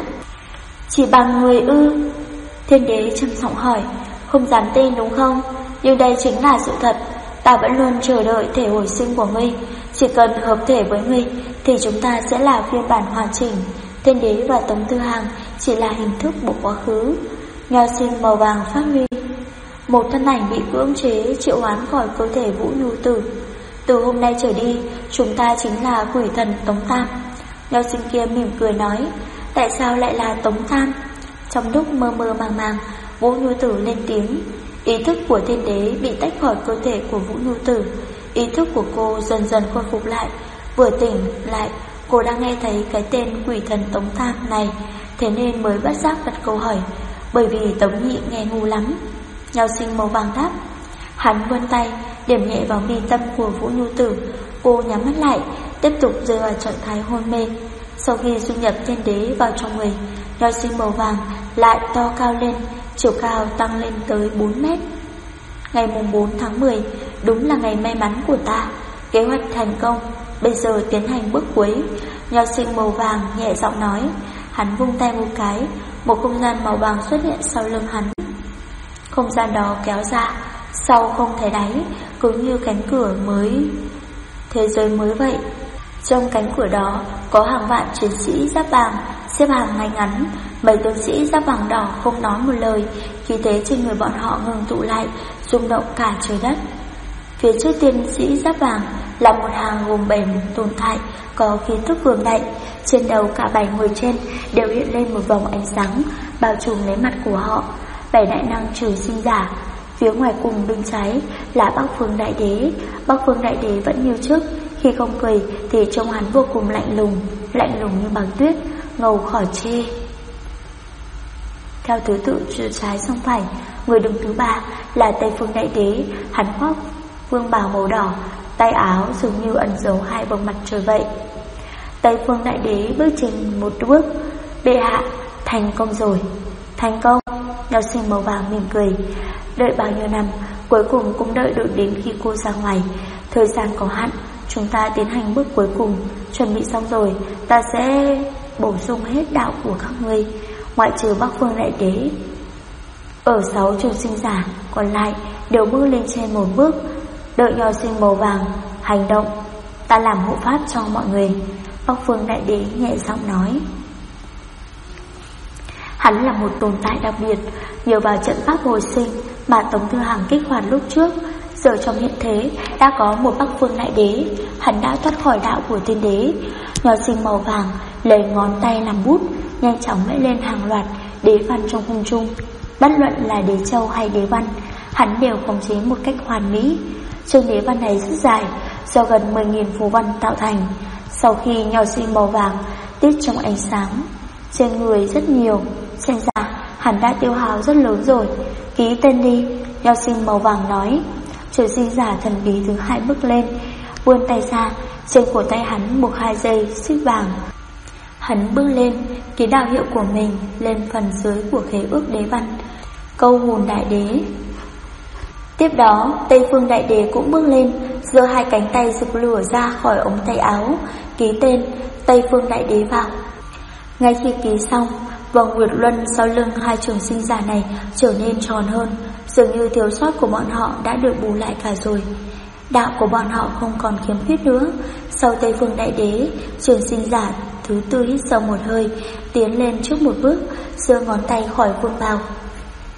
Chỉ bằng người ư? Thiên Đế trầm giọng hỏi. Không dám tin đúng không? Nhưng đây chính là sự thật. Ta vẫn luôn chờ đợi thể hồi sinh của ngươi. Chỉ cần hợp thể với ngươi thì chúng ta sẽ là phiên bản hoàn chỉnh. Thiên Đế và Tống Tư Hàng chỉ là hình thức của quá khứ. Nho sinh màu vàng phát huy. Một thân ảnh bị cưỡng chế triệu hoán khỏi cơ thể Vũ Nhu Tử. Từ hôm nay trở đi, chúng ta chính là quỷ thần Tống Tam. Nho sinh kia mỉm cười nói. Tại sao lại là Tống Tam? Trong lúc mơ mơ màng màng, Vũ Nhu Tử lên tiếng. Ý thức của Thiên Đế bị tách khỏi cơ thể của Vũ Nhu Tử. Ý thức của cô dần dần khôi phục lại. Vừa tỉnh lại, cô đã nghe thấy cái tên quỷ thần Tống Tam này, thế nên mới bất giác đặt câu hỏi. Bởi vì Tống Nhị nghe ngu lắm. Nho sinh màu vàng đáp. Hắn vươn tay điểm nhẹ vào mi tâm của Vũ Nhu Tử. Cô nhắm mắt lại, tiếp tục rơi vào trạng thái hôn mê. Sau khi du nhập Thiên Đế vào trong người, nho sinh màu vàng lại to cao lên, chiều cao tăng lên tới 4 mét. Ngày mùng 4 tháng 10, đúng là ngày may mắn của ta. Kế hoạch thành công, bây giờ tiến hành bước cuối. Nho sinh màu vàng nhẹ giọng nói. Hắn vung tay một cái, một không gian màu vàng xuất hiện sau lưng hắn. Không gian đó kéo ra, sau không thấy đáy, cứ như cánh cửa mới, thế giới mới vậy. Trong cánh cửa đó có hàng vạn chiến sĩ giáp vàng xếp hàng ngay ngắn. Mấy tướng sĩ giáp vàng đỏ không nói một lời, khí thế trên người bọn họ ngừng tụ lại, rung động cả trời đất. Phía trước tiên sĩ giáp vàng là một hàng gồm 7 tồn tại có khí tức cường đại. Trên đầu cả 7 người trên đều hiện lên một vòng ánh sáng bao trùm lấy mặt của họ. 7 đại năng trời sinh giả. Phía ngoài cùng bên trái là Bắc Phương Đại Đế. Bắc Phương Đại Đế vẫn như trước, khi không cười thì trông hắn vô cùng lạnh lùng như băng tuyết, ngầu khỏi chê. Theo thứ tự từ trái sang phải, người đứng thứ 3 là Tây Phương Đại Đế. Hắn khoác vương bào màu đỏ, tay áo dường như ẩn giấu 2 vầng mặt trời vậy. Tây Phương Đại Đế bước trên một bước. Bệ hạ, thành công rồi. Thành công. Nho sinh màu vàng mỉm cười. Đợi bao nhiêu năm, cuối cùng cũng đợi được đến khi cô ra ngoài. Thời gian có hạn, chúng ta tiến hành bước cuối cùng. Chuẩn bị xong rồi, ta sẽ bổ sung hết đạo của các ngươi, ngoại trừ Bắc Phương Đại Đế. Ở 6 trường sinh giả còn lại đều bước lên trên một bước. Đợi nho sinh màu vàng hành động, ta làm hộ pháp cho mọi người. Bắc Phương Đại Đế nhẹ giọng nói. Hắn là một tồn tại đặc biệt, nhờ vào trận pháp hồi sinh mà Tống Tư Hàng kích hoạt lúc trước. Giờ trong hiện thế đã có một Bắc Phương Đại Đế, hắn đã thoát khỏi đạo của Thiên Đế. Nho sinh màu vàng lấy ngón tay làm bút, nhanh chóng vẽ lên hàng loạt đế văn trong không trung. Bất luận là đế châu hay đế văn, hắn đều khống chế một cách hoàn mỹ. Chương đế văn này rất dài, do gần 10.000 phù văn tạo thành. Sau khi nho sinh màu vàng tiết trong ánh sáng trên người rất nhiều, xem ra hắn đã tiêu hao rất lớn rồi. Ký tên đi. Nho sinh màu vàng nói. Trường sinh giả thần bí thứ 2 bước lên, vươn tay ra, trên cổ tay hắn buộc 2 dây xích vàng. Hắn bước lên, ký đạo hiệu của mình lên phần dưới của khế ước đế văn, câu hồn đại đế. Tiếp đó Tây Phương Đại Đế cũng bước lên, giơ 2 cánh tay rực lửa ra khỏi ống tay áo, ký tên Tây Phương Đại Đế vào. Ngay khi ký xong, vòng nguyệt luân sau lưng 2 trường sinh giả này trở nên tròn hơn, dường như thiếu sót của bọn họ đã được bù lại cả rồi. Đạo của bọn họ không còn khiếm khuyết nữa. Sau Tây Phương Đại Đế, trường sinh giả thứ 4 hít sâu một hơi, tiến lên trước một bước, giơ ngón tay khỏi vương bào.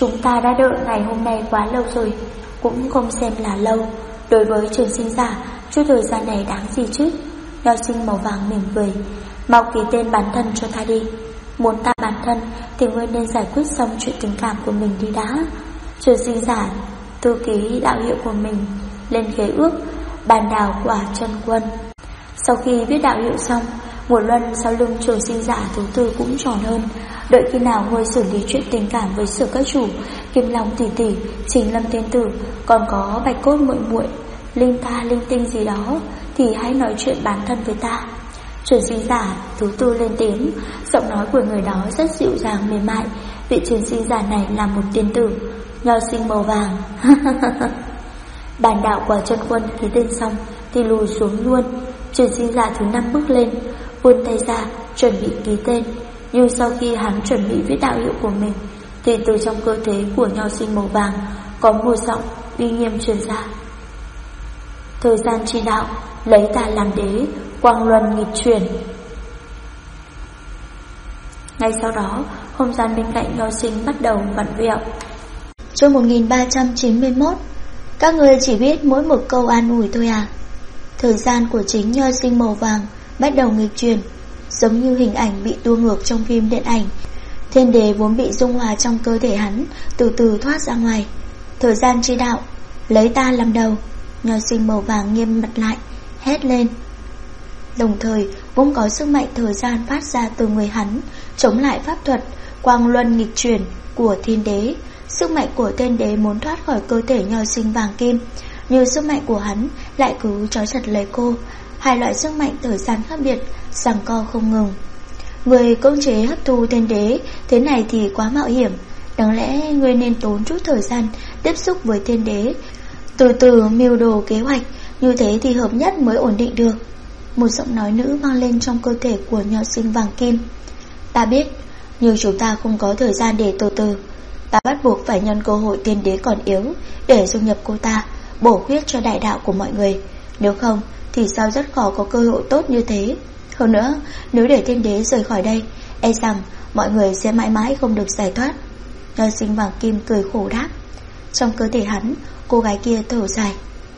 Chúng ta đã đợi ngày hôm nay quá lâu rồi, cũng không xem là lâu. Đối với Trường Sinh Giả, chút thời gian này đáng gì chứ? Nho sinh màu vàng mỉm cười. Mau ký tên bản thân cho ta đi. Muốn ta bản thân thì ngươi nên giải quyết xong chuyện tình cảm của mình đi đã. Trường Sinh Giả thư ký đạo hiệu của mình lên khế ước bàn đảo quả chân quân. Sau khi viết đạo hiệu xong, một luân sau lưng Trường Sinh Giả thứ tư cũng tròn hơn. Đợi khi nào ngươi xử lý chuyện tình cảm với Sở Các Chủ, Kim Long tỷ tỷ, Trình Lâm tiên tử, còn có Bạch Cốt muội muội, linh ta linh tinh gì đó, thì hãy nói chuyện bản thân với ta. Trường Sinh Giả thứ tư lên tiếng, giọng nói của người đó rất dịu dàng mềm mại. Vị Trường Sinh Giả này là một tiên tử. Nho sinh màu vàng. Bản đạo quả chân quân ký tên xong thì lùi xuống luôn. Trường Sinh Giả thứ 5 bước lên, vươn tay ra chuẩn bị ký tên. Nhưng sau khi hắn chuẩn bị viết đạo hiệu của mình thì từ trong cơ thể của nho sinh màu vàng có một giọng uy nghiêm truyền ra: thời gian chi đạo, lấy ta làm đế, quang luân nghịch chuyển. Ngay sau đó, không gian bên cạnh nho sinh bắt đầu vặn vẹo. Chương 1391. Các người chỉ biết mỗi một câu an ủi thôi à? Thời gian của chính nho sinh màu vàng bắt đầu nghịch chuyển, giống như hình ảnh bị tua ngược trong phim điện ảnh. Thiên đế vốn bị dung hòa trong cơ thể hắn từ từ thoát ra ngoài. Thời gian chi đạo, lấy ta làm đầu. Nho sinh màu vàng nghiêm mặt lại, hét lên. Đồng thời cũng có sức mạnh thời gian phát ra từ người hắn, chống lại pháp thuật quang luân nghịch chuyển của thiên đế. Sức mạnh của thiên đế muốn thoát khỏi cơ thể nho sinh vàng kim, nhưng sức mạnh của hắn lại cứ trói chặt lấy cô. Hai loại sức mạnh thời gian khác biệt giằng co không ngừng. Người cưỡng chế hấp thu thiên đế, thế này thì quá mạo hiểm. Đáng lẽ người nên tốn chút thời gian tiếp xúc với thiên đế, từ từ mưu đồ kế hoạch, như thế thì hợp nhất mới ổn định được. Một giọng nói nữ vang lên trong cơ thể của nho sinh vàng kim. Ta biết, nhưng chúng ta không có thời gian để từ từ. Ta bắt buộc phải nhân cơ hội thiên đế còn yếu để dung nhập cô ta, bổ khuyết cho đại đạo của mọi người. Nếu không thì sao rất khó có cơ hội tốt như thế. Hơn nữa, nếu để thiên đế rời khỏi đây, e rằng mọi người sẽ mãi mãi không được giải thoát. Nho sinh vàng kim cười khổ đáp. Trong cơ thể hắn, cô gái kia thở dài.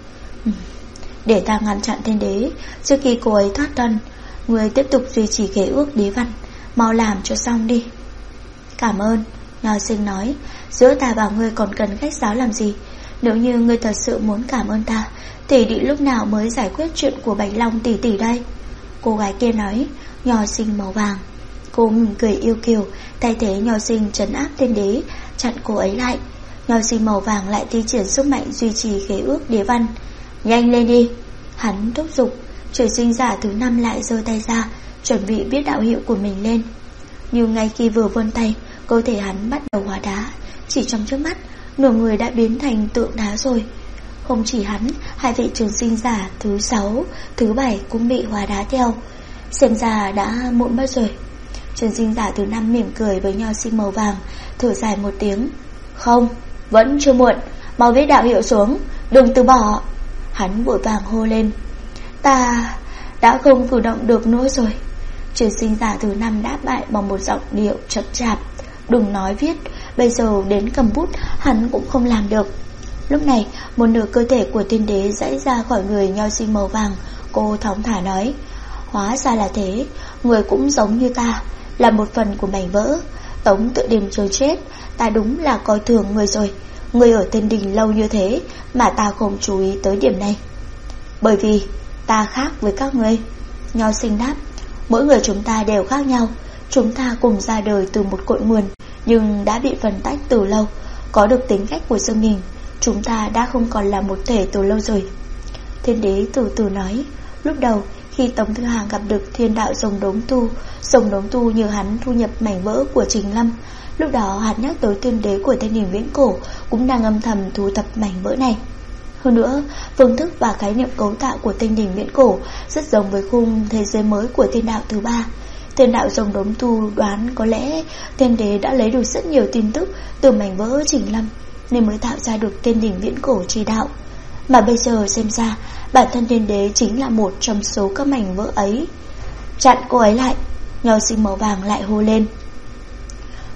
Để ta ngăn chặn thiên đế trước khi cô ấy thoát thân. Người tiếp tục duy trì khế ước đế văn, mau làm cho xong đi. Cảm ơn. Nho sinh nói, giữa ta và ngươi còn cần khách sáo làm gì? Nếu như ngươi thật sự muốn cảm ơn ta thì định lúc nào mới giải quyết chuyện của Bạch Long tỷ tỷ đây? Cô gái kia nói. Nho sinh màu vàng. Cô mỉm cười yêu kiều, thay thế nho sinh trấn áp thiên đế, chặn cô ấy lại. Nho sinh màu vàng lại thi triển sức mạnh duy trì khế ước đế văn. Nhanh lên đi, hắn thúc giục. Trường Sinh Giả thứ 5 lại giơ tay ra, chuẩn bị viết đạo hiệu của mình lên. Nhưng ngay khi vừa vươn tay, cơ thể hắn bắt đầu hóa đá. Chỉ trong chớp mắt, nửa người đã biến thành tượng đá rồi. Không chỉ hắn, hai vị Trường Sinh Giả thứ 6, thứ 7 cũng bị hóa đá theo. Xem ra đã muộn mất rồi. Trường Sinh Giả thứ 5 mỉm cười với nho sinh màu vàng, thở dài một tiếng. Không, vẫn chưa muộn, mau viết đạo hiệu xuống, đừng từ bỏ. Hắn vội vàng hô lên. Ta đã không cử động được nữa rồi. Trường Sinh Giả thứ 5 đáp lại bằng một giọng điệu chậm chạp. Đừng nói viết, bây giờ đến cầm bút hắn cũng không làm được. Lúc này một nửa cơ thể của thiên đế giãy ra khỏi người nho sinh màu vàng. Cô thong thả nói. Hóa ra là thế, người cũng giống như ta, là một phần của mảnh vỡ. Tống tự tìm chờ chết, ta đúng là coi thường người rồi. Người ở Thiên Đình lâu như thế mà ta không chú ý tới điểm này. Bởi vì ta khác với các ngươi. Nho sinh đáp. Mỗi người chúng ta đều khác nhau. Chúng ta cùng ra đời từ một cội nguồn, nhưng đã bị phân tách từ lâu. Có được tính cách của riêng mình. Chúng ta đã không còn là một thể từ lâu rồi. Thiên đế từ từ nói. Lúc đầu khi Tống Thư Hàng gặp được thiên đạo rồng đốm tu nhờ hắn thu nhập mảnh vỡ của Trình Lâm. Lúc đó hắn nhắc tới thiên đế của Thiên Đình viễn cổ cũng đang âm thầm thu thập mảnh vỡ này. Hơn nữa, phương thức và khái niệm cấu tạo của Thiên Đình viễn cổ rất giống với khung thế giới mới của thiên đạo thứ 3. Thiên đạo rồng đốm tu đoán có lẽ thiên đế đã lấy được rất nhiều tin tức từ mảnh vỡ Trình Lâm, nên mới tạo ra được Thiên Đình viễn cổ chi đạo. Mà bây giờ xem ra, bản thân thiên đế chính là một trong số các mảnh vỡ ấy. Chặn cô ấy lại. Nho sinh màu vàng lại hô lên.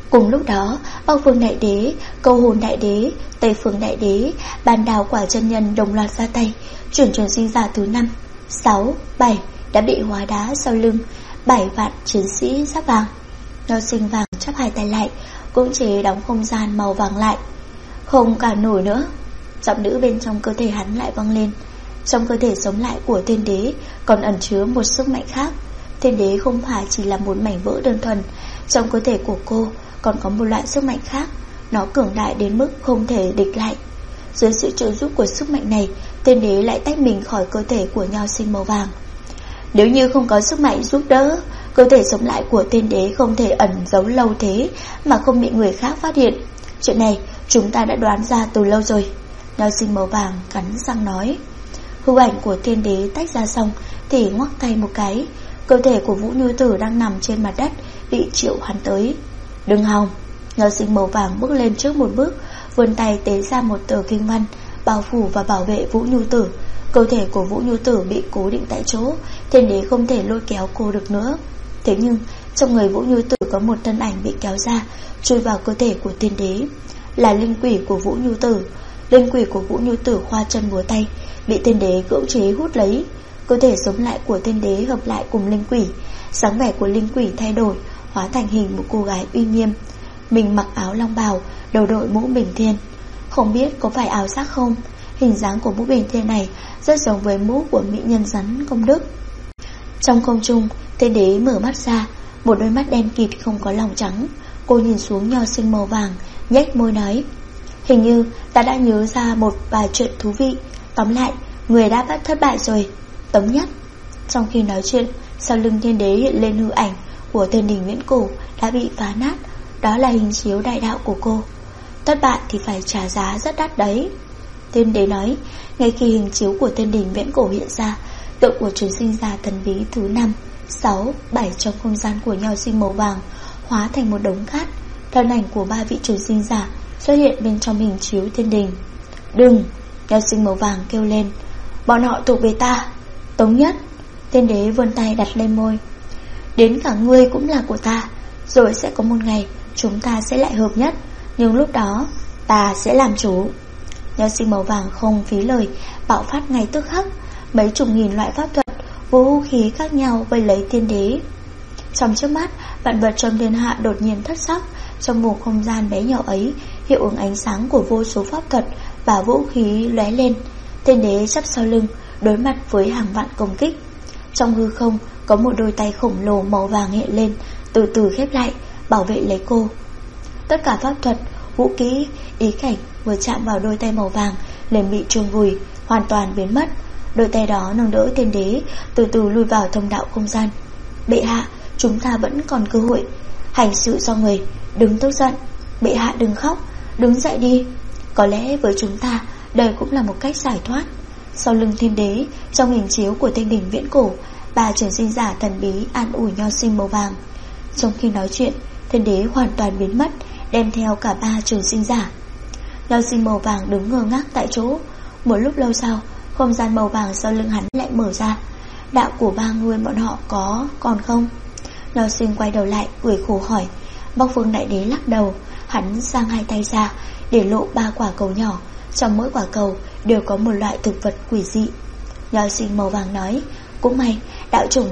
Cùng lúc đó, Bắc Phương Đại Đế, Câu Hồn Đại Đế, Tây Phương Đại Đế, Bàn Đào Quả chân nhân đồng loạt ra tay. Chuyển trường sinh giả thứ 5, 6, 7 đã bị hóa đá sau lưng 7 vạn chiến sĩ giáp vàng. Nho Sinh Vàng chắp hai tay lại, cưỡng chế đóng không gian màu vàng lại. Không cả nổi nữa. Giọng nữ bên trong cơ thể hắn lại vang lên. Trong cơ thể sống lại của Thiên Đế còn ẩn chứa một sức mạnh khác. Thiên Đế không phải chỉ là một mảnh vỡ đơn thuần. Trong cơ thể của cô còn có một loại sức mạnh khác. Nó cường đại đến mức không thể địch lại. Dưới sự trợ giúp của sức mạnh này, Thiên Đế lại tách mình khỏi cơ thể của Nho Sinh màu vàng. Nếu như không có sức mạnh giúp đỡ, cơ thể sống lại của Thiên Đế không thể ẩn giấu lâu thế mà không bị người khác phát hiện. Chuyện này chúng ta đã đoán ra từ lâu rồi. Nho Sinh màu vàng cắn răng nói. Hư ảnh của Thiên Đế tách ra xong thì ngoắc tay một cái. Cơ thể của Vũ Như Tử đang nằm trên mặt đất bị triệu hắn tới. Đừng hòng. Nho Sinh màu vàng bước lên trước một bước, vươn tay tế ra một tờ kinh văn bao phủ và bảo vệ Vũ Như Tử. Cơ thể của Vũ Như Tử bị cố định tại chỗ, Thiên Đế không thể lôi kéo cô được nữa. Thế nhưng trong người Vũ Như Tử có một thân ảnh bị kéo ra, chui vào cơ thể của Thiên Đế. Là linh quỷ của Vũ Như Tử. Linh quỷ của Vũ Như Tử khoa chân múa tay, bị Thiên Đế cưỡng chế hút lấy. Cơ thể sống lại của Thiên Đế hợp lại cùng linh quỷ. Dáng vẻ của linh quỷ thay đổi, hóa thành hình một cô gái uy nghiêm. Mình mặc áo long bào, đầu đội mũ bình thiên. Không biết có phải áo giác không, hình dáng của mũ bình thiên này rất giống với mũ của mỹ nhân rắn công đức. Trong không trung, Thiên Đế mở mắt ra, một đôi mắt đen kịt không có lòng trắng. Cô nhìn xuống Nho Sinh màu vàng, nhếch môi nói. Hình như ta đã nhớ ra một vài chuyện thú vị. Tóm lại, người đã bắt thất bại rồi. Tống Nhất. Trong khi nói chuyện, sau lưng Thiên Đế hiện lên hư ảnh của Thiên Đình Viễn Cổ đã bị phá nát. Đó là hình chiếu đại đạo của cô. Thất bại thì phải trả giá rất đắt đấy. Thiên Đế nói. Ngay khi hình chiếu của Thiên Đình Viễn Cổ hiện ra, tượng của trường sinh giả thần bí thứ 5, 6, 7 trong không gian của Nho Sinh màu vàng hóa thành một đống cát. Thân ảnh của 3 vị trường sinh giả xuất hiện bên trong hình chiếu Thiên Đình. Đừng! Nho Sinh màu vàng kêu lên. Bọn họ thuộc về ta. Tống Nhất. Thiên Đế vươn tay đặt lên môi. Đến cả ngươi cũng là của ta. Rồi sẽ có một ngày chúng ta sẽ lại hợp nhất. Nhưng lúc đó ta sẽ làm chủ. Nho Sinh màu vàng không phí lời, bạo phát ngay tức khắc. Mấy chục nghìn loại pháp thuật, vũ khí khác nhau vây lấy Thiên Đế. Trong trước mắt, vạn vật trong thiên hạ đột nhiên thất sắc. Trong vùng không gian bé nhỏ ấy, hiệu ứng ánh sáng của vô số pháp thuật và vũ khí lóe lên. Thiên Đế chắp sau lưng, đối mặt với hàng vạn công kích. Trong hư không có một đôi tay khổng lồ màu vàng hiện lên, từ từ khép lại, bảo vệ lấy cô. Tất cả pháp thuật, vũ khí, ý cảnh vừa chạm vào đôi tay màu vàng liền bị chôn vùi, hoàn toàn biến mất. Đôi tay đó nâng đỡ Thiên Đế, từ từ lui vào thông đạo không gian. Bệ hạ, chúng ta vẫn còn cơ hội. Hành sự do người, đừng tức giận. Bệ hạ đừng khóc, đứng dậy đi. Có lẽ với chúng ta, đời cũng là một cách giải thoát. Sau lưng Thiên Đế, trong hình chiếu của Thiên Đình Viễn Cổ, 3 trường sinh giả thần bí an ủi Nho Sinh màu vàng. Trong khi nói chuyện, Thiên Đế hoàn toàn biến mất, đem theo cả 3 trường sinh giả. Nho Sinh màu vàng đứng ngơ ngác tại chỗ. Một lúc lâu sau, không gian màu vàng sau lưng hắn lại mở ra. Đạo của 3 người bọn họ còn không? Nho Sinh quay đầu lại cười khổ hỏi. Bắc Phương Đại Đế lắc đầu. Hắn giang hai tay ra để lộ 3 quả cầu nhỏ. Trong mỗi quả cầu đều có một loại thực vật quỷ dị. Nho Sinh màu vàng nói. Cũng may đạo chủng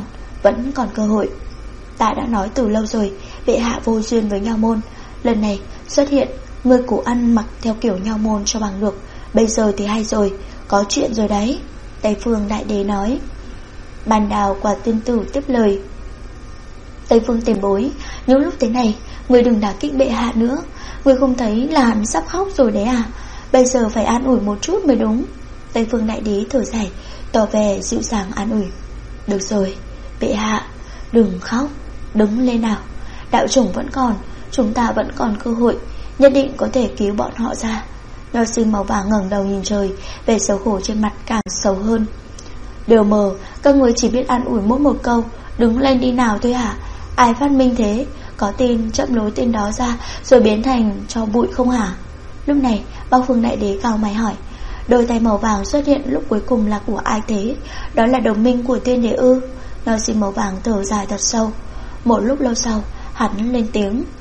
vẫn còn cơ hội. Ta đã nói từ lâu rồi, bệ hạ vô duyên với Nho môn. Lần này xuất hiện, người cố ăn mặc theo kiểu Nho môn cho bằng được. Bây giờ thì hay rồi, có chuyện rồi đấy. Tây Phương Đại Đế nói. Bàn Đào Quả Tiên Tử tiếp lời. Tây Phương tiền bối, những lúc thế này người đừng đả kích bệ hạ nữa. Người không thấy là hắn sắp khóc rồi đấy à? Bây giờ phải an ủi một chút mới đúng. Tây Phương Đại Đế thở dài, tỏ vẻ dịu dàng an ủi. Được rồi, bệ hạ, đừng khóc, đứng lên nào. Đạo chủng vẫn còn, chúng ta vẫn còn cơ hội, nhất định có thể cứu bọn họ ra. Nho Sinh màu vàng ngẩng đầu nhìn trời, vẻ xấu hổ trên mặt càng xấu hơn. Đều mờ, các người chỉ biết an ủi mỗi một câu, đứng lên đi nào thôi hả? Ai phát minh thế? Có tin chậm nối tên đó ra rồi biến thành cho bụi không hả? Lúc này Bắc Phương Đại Đế cao mày hỏi. Đôi tay màu vàng xuất hiện lúc cuối cùng là của ai thế? Đó là đồng minh của Thiên Đế ư? Nho Sinh màu vàng thở dài thật sâu. Một lúc lâu sau hắn lên tiếng.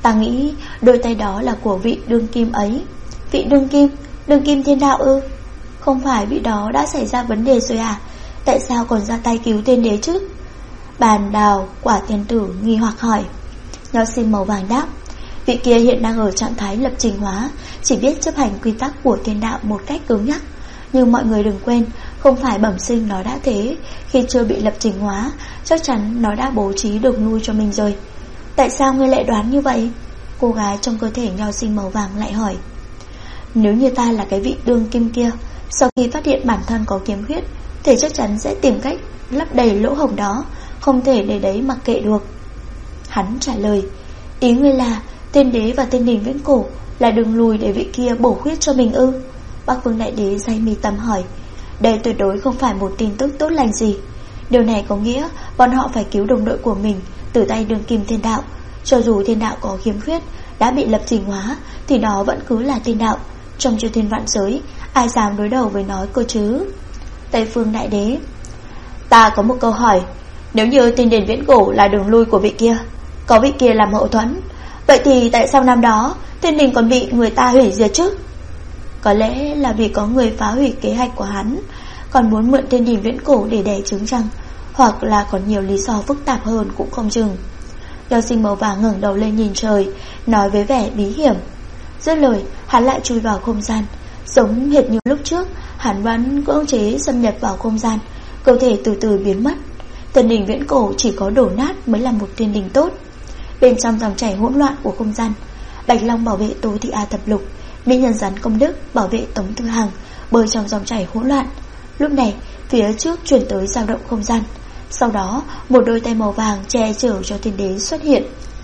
Ta nghĩ đôi tay đó là của vị đương kim ấy. Vị đương kim thiên đạo ư? Không phải vị đó đã xảy ra vấn đề rồi à? Tại sao còn ra tay cứu tiên đế chứ? Bàn đào quả tiên tử nghi hoặc hỏi. Nho sinh màu vàng đáp, vị kia hiện đang ở trạng thái lập trình hóa, chỉ biết chấp hành quy tắc của thiên đạo một cách cứng nhắc. Nhưng mọi người đừng quên, không phải bẩm sinh nó đã thế. Khi chưa bị lập trình hóa, chắc chắn nó đã bố trí đường lui cho mình rồi. Tại sao ngươi lại đoán như vậy? Cô gái trong cơ thể nho sinh màu vàng lại hỏi. Nếu như ta là cái vị đương kim kia, sau khi phát hiện bản thân có kiếm huyết thì chắc chắn sẽ tìm cách lấp đầy lỗ hổng đó, không thể để đấy mặc kệ được. Hắn trả lời, ý ngươi là tiên đế và tiên đình viễn cổ là đường lùi để vị kia bổ huyết cho mình ư? Bắc Vương Đại Đế day mi tâm hỏi. Đây tuyệt đối không phải một tin tức tốt lành gì. Điều này có nghĩa bọn họ phải cứu đồng đội của mình từ tay đương kim thiên đạo. Cho dù thiên đạo có khiếm khuyết, đã bị lập trình hóa, thì đó vẫn cứ là thiên đạo. Trong chư thiên vạn giới, ai dám đối đầu với nó cơ chứ? Tây Phương Đại Đế, ta có một câu hỏi. Nếu như tiên đền viễn cổ là đường lui của vị kia, có vị kia làm hậu thuẫn, vậy thì tại sao năm đó tiên đình còn bị người ta hủy diệt chứ? Có lẽ là vì có người phá hủy kế hoạch của hắn, còn muốn mượn tiên đình viễn cổ để đẻ trứng chăng? Hoặc là còn nhiều lý do phức tạp hơn cũng không chừng. Nho sinh màu vàng ngẩng đầu lên nhìn trời, nói với vẻ bí hiểm. Dứt lời, hắn lại chui vào không gian. Giống hệt như lúc trước, hắn vẫn cưỡng chế xâm nhập vào không gian, cơ thể từ từ biến mất. Tiên đình viễn cổ chỉ có đổ nát mới là một tiên đình tốt. Bên trong dòng chảy hỗn loạn của không gian, Bạch Long bảo vệ Tô Thị A Thập Lục, mỹ nhân rắn Công Đức bảo vệ Tống Tư Hằng bơi trong dòng chảy hỗn loạn. Lúc này phía trước truyền tới dao động không gian. Sau đó một đôi tay màu vàng che chở cho tiên đế xuất hiện.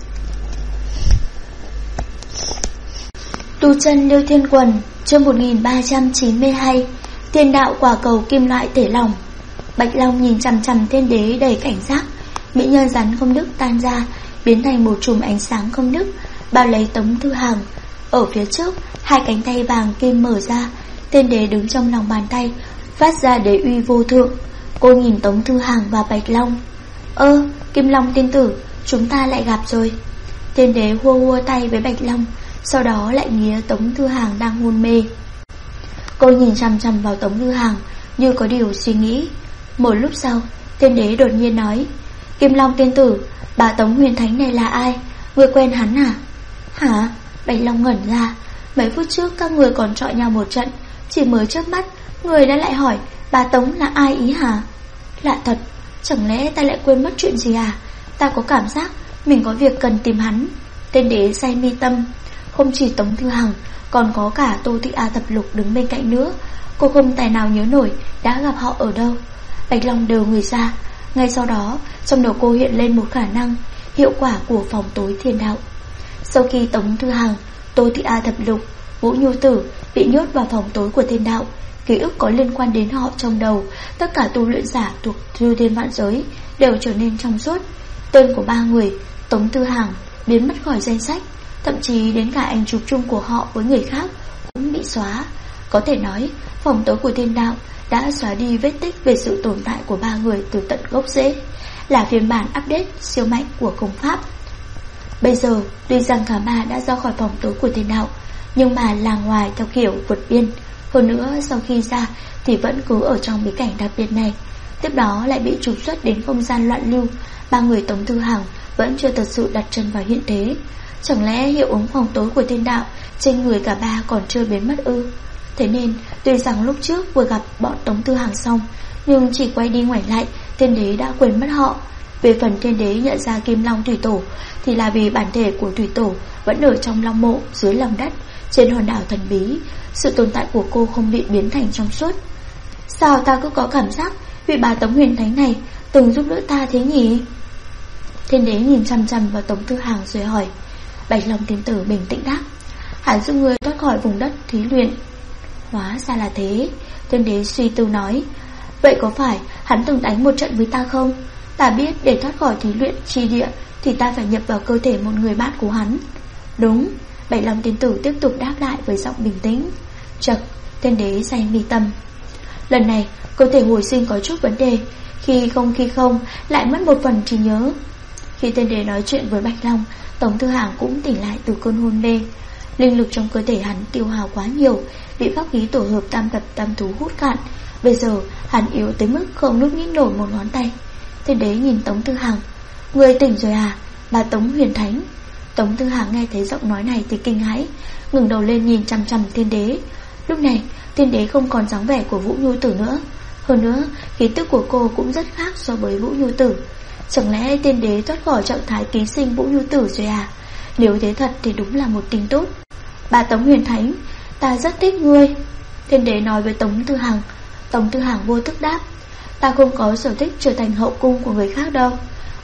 Tu chân Liêu Thiên Quần, chương 1392, Thiên đạo quả cầu kim loại thể lỏng. Bạch Long nhìn chằm chằm tiên đế đầy cảnh giác. Mỹ nhân rắn Công Đức tan ra, biến thành một chùm ánh sáng công đức, bao lấy Tống Tư Hằng. Ở phía trước, hai cánh tay vàng kim mở ra, tiên đế đứng trong lòng bàn tay, phát ra đế uy vô thượng. Cô nhìn Tống Tư Hằng và Bạch Long. Kim Long tiên tử, chúng ta lại gặp rồi. Tiên đế hua hua tay với Bạch Long, sau đó lại nghía Tống Tư Hằng đang hôn mê. Cô nhìn chằm chằm vào Tống Tư Hằng như có điều suy nghĩ. Một lúc sau, tiên đế đột nhiên nói, Kim Long tiên tử, bà Tống Huyền Thánh này là ai? Ngươi quen hắn à? Hả? Bạch Long ngẩn ra. Mấy phút trước các người còn chọi nhau một trận, chỉ mới chớp mắt người đã lại hỏi bà Tống là ai ý hả? Lạ thật, chẳng lẽ ta lại quên mất chuyện gì à? Ta có cảm giác mình có việc cần tìm hắn. Tiên đế say mi tâm. Không chỉ Tống Tư Hằng, còn có cả Tô Thị A Thập Lục đứng bên cạnh nữa. Cô không tài nào nhớ nổi đã gặp họ ở đâu. Bạch Long đều người ra. Ngay sau đó, trong đầu cô hiện lên một khả năng, hiệu quả của phòng tối thiên đạo. Sau khi Tống Tư Hằng, Tô Thị A Thập Lục, Vũ Nhu Tử bị nhốt vào phòng tối của thiên đạo, ký ức có liên quan đến họ trong đầu, tất cả tu luyện giả thuộc chư thiên vạn giới đều trở nên trong suốt. Tên của ba người Tống Tư Hằng biến mất khỏi danh sách, thậm chí đến cả ảnh chụp chung của họ với người khác cũng bị xóa. Có thể nói, phòng tối của thiên đạo đã xóa đi vết tích về sự tồn tại của ba người từ tận gốc rễ, là phiên bản update siêu mạnh của công pháp. Bây giờ, tuy rằng cả ba đã ra khỏi phòng tối của thiên đạo, nhưng mà là ngoài theo kiểu vượt biên. Hơn nữa, sau khi ra thì vẫn cứ ở trong bí cảnh đặc biệt này. Tiếp đó lại bị trục xuất đến không gian loạn lưu. Ba người Tống Tư Hằng vẫn chưa thật sự đặt chân vào hiện thế. Chẳng lẽ hiệu ứng phòng tối của thiên đạo trên người cả ba còn chưa biến mất ư? Thế nên, tuy rằng lúc trước vừa gặp bọn Tống Tư Hằng xong, nhưng chỉ quay đi ngoảnh lại, thiên đế đã quên mất họ. Về phần thiên đế nhận ra Kim Long Thủy Tổ thì là vì bản thể của Thủy Tổ vẫn ở trong long mộ dưới lòng đất trên hòn đảo thần bí. Sự tồn tại của cô không bị biến thành trong suốt. Sao ta cứ có cảm giác vị bà Tống Huyền Thánh này từng giúp đỡ ta thế nhỉ? Thiên đế nhìn chằm chằm vào Tống Tư Hằng rồi hỏi. Bạch Long tiên tử bình tĩnh đáp, hắn giúp người thoát khỏi vùng đất thí luyện. Hóa ra là thế. Thiên đế suy tư nói, vậy có phải hắn từng đánh một trận với ta không? Ta biết để thoát khỏi thí luyện chi địa thì ta phải nhập vào cơ thể một người bạn của hắn. Đúng. Bạch Long tiên tử tiếp tục đáp lại với giọng bình tĩnh. Chật, thiên đế say mi tâm. Lần này cơ thể hồi sinh có chút vấn đề, khi không lại mất một phần trí nhớ. Khi thiên đế nói chuyện với Bạch Long, Tống Thư Hàng cũng tỉnh lại từ cơn hôn mê. Linh lực trong cơ thể hắn tiêu hao quá nhiều, bị pháp khí tổ hợp tam vật tam thú hút cạn. Bây giờ hắn yếu tới mức không nhúc nhích nổi một ngón tay. Thiên đế nhìn Tống Thư Hàng: "Người tỉnh rồi à, bà Tống Huyền Thánh?" Tống Thư Hàng nghe thấy giọng nói này thì kinh hãi, ngẩng đầu lên nhìn chằm chằm thiên đế. Lúc này thiên đế không còn dáng vẻ của Vũ Nhu Tử nữa. Hơn nữa khí tức của cô cũng rất khác so với Vũ Nhu Tử. Chẳng lẽ thiên đế thoát khỏi trạng thái ký sinh Vũ Nhu Tử rồi à? Nếu thế thật thì đúng là một tin tốt. "Bà Tống Huyền Thánh, ta rất thích ngươi," thiên đế nói với Tống Thư Hàng. Tống Thư Hàng vô thức đáp: "Ta không có sở thích trở thành hậu cung của người khác đâu."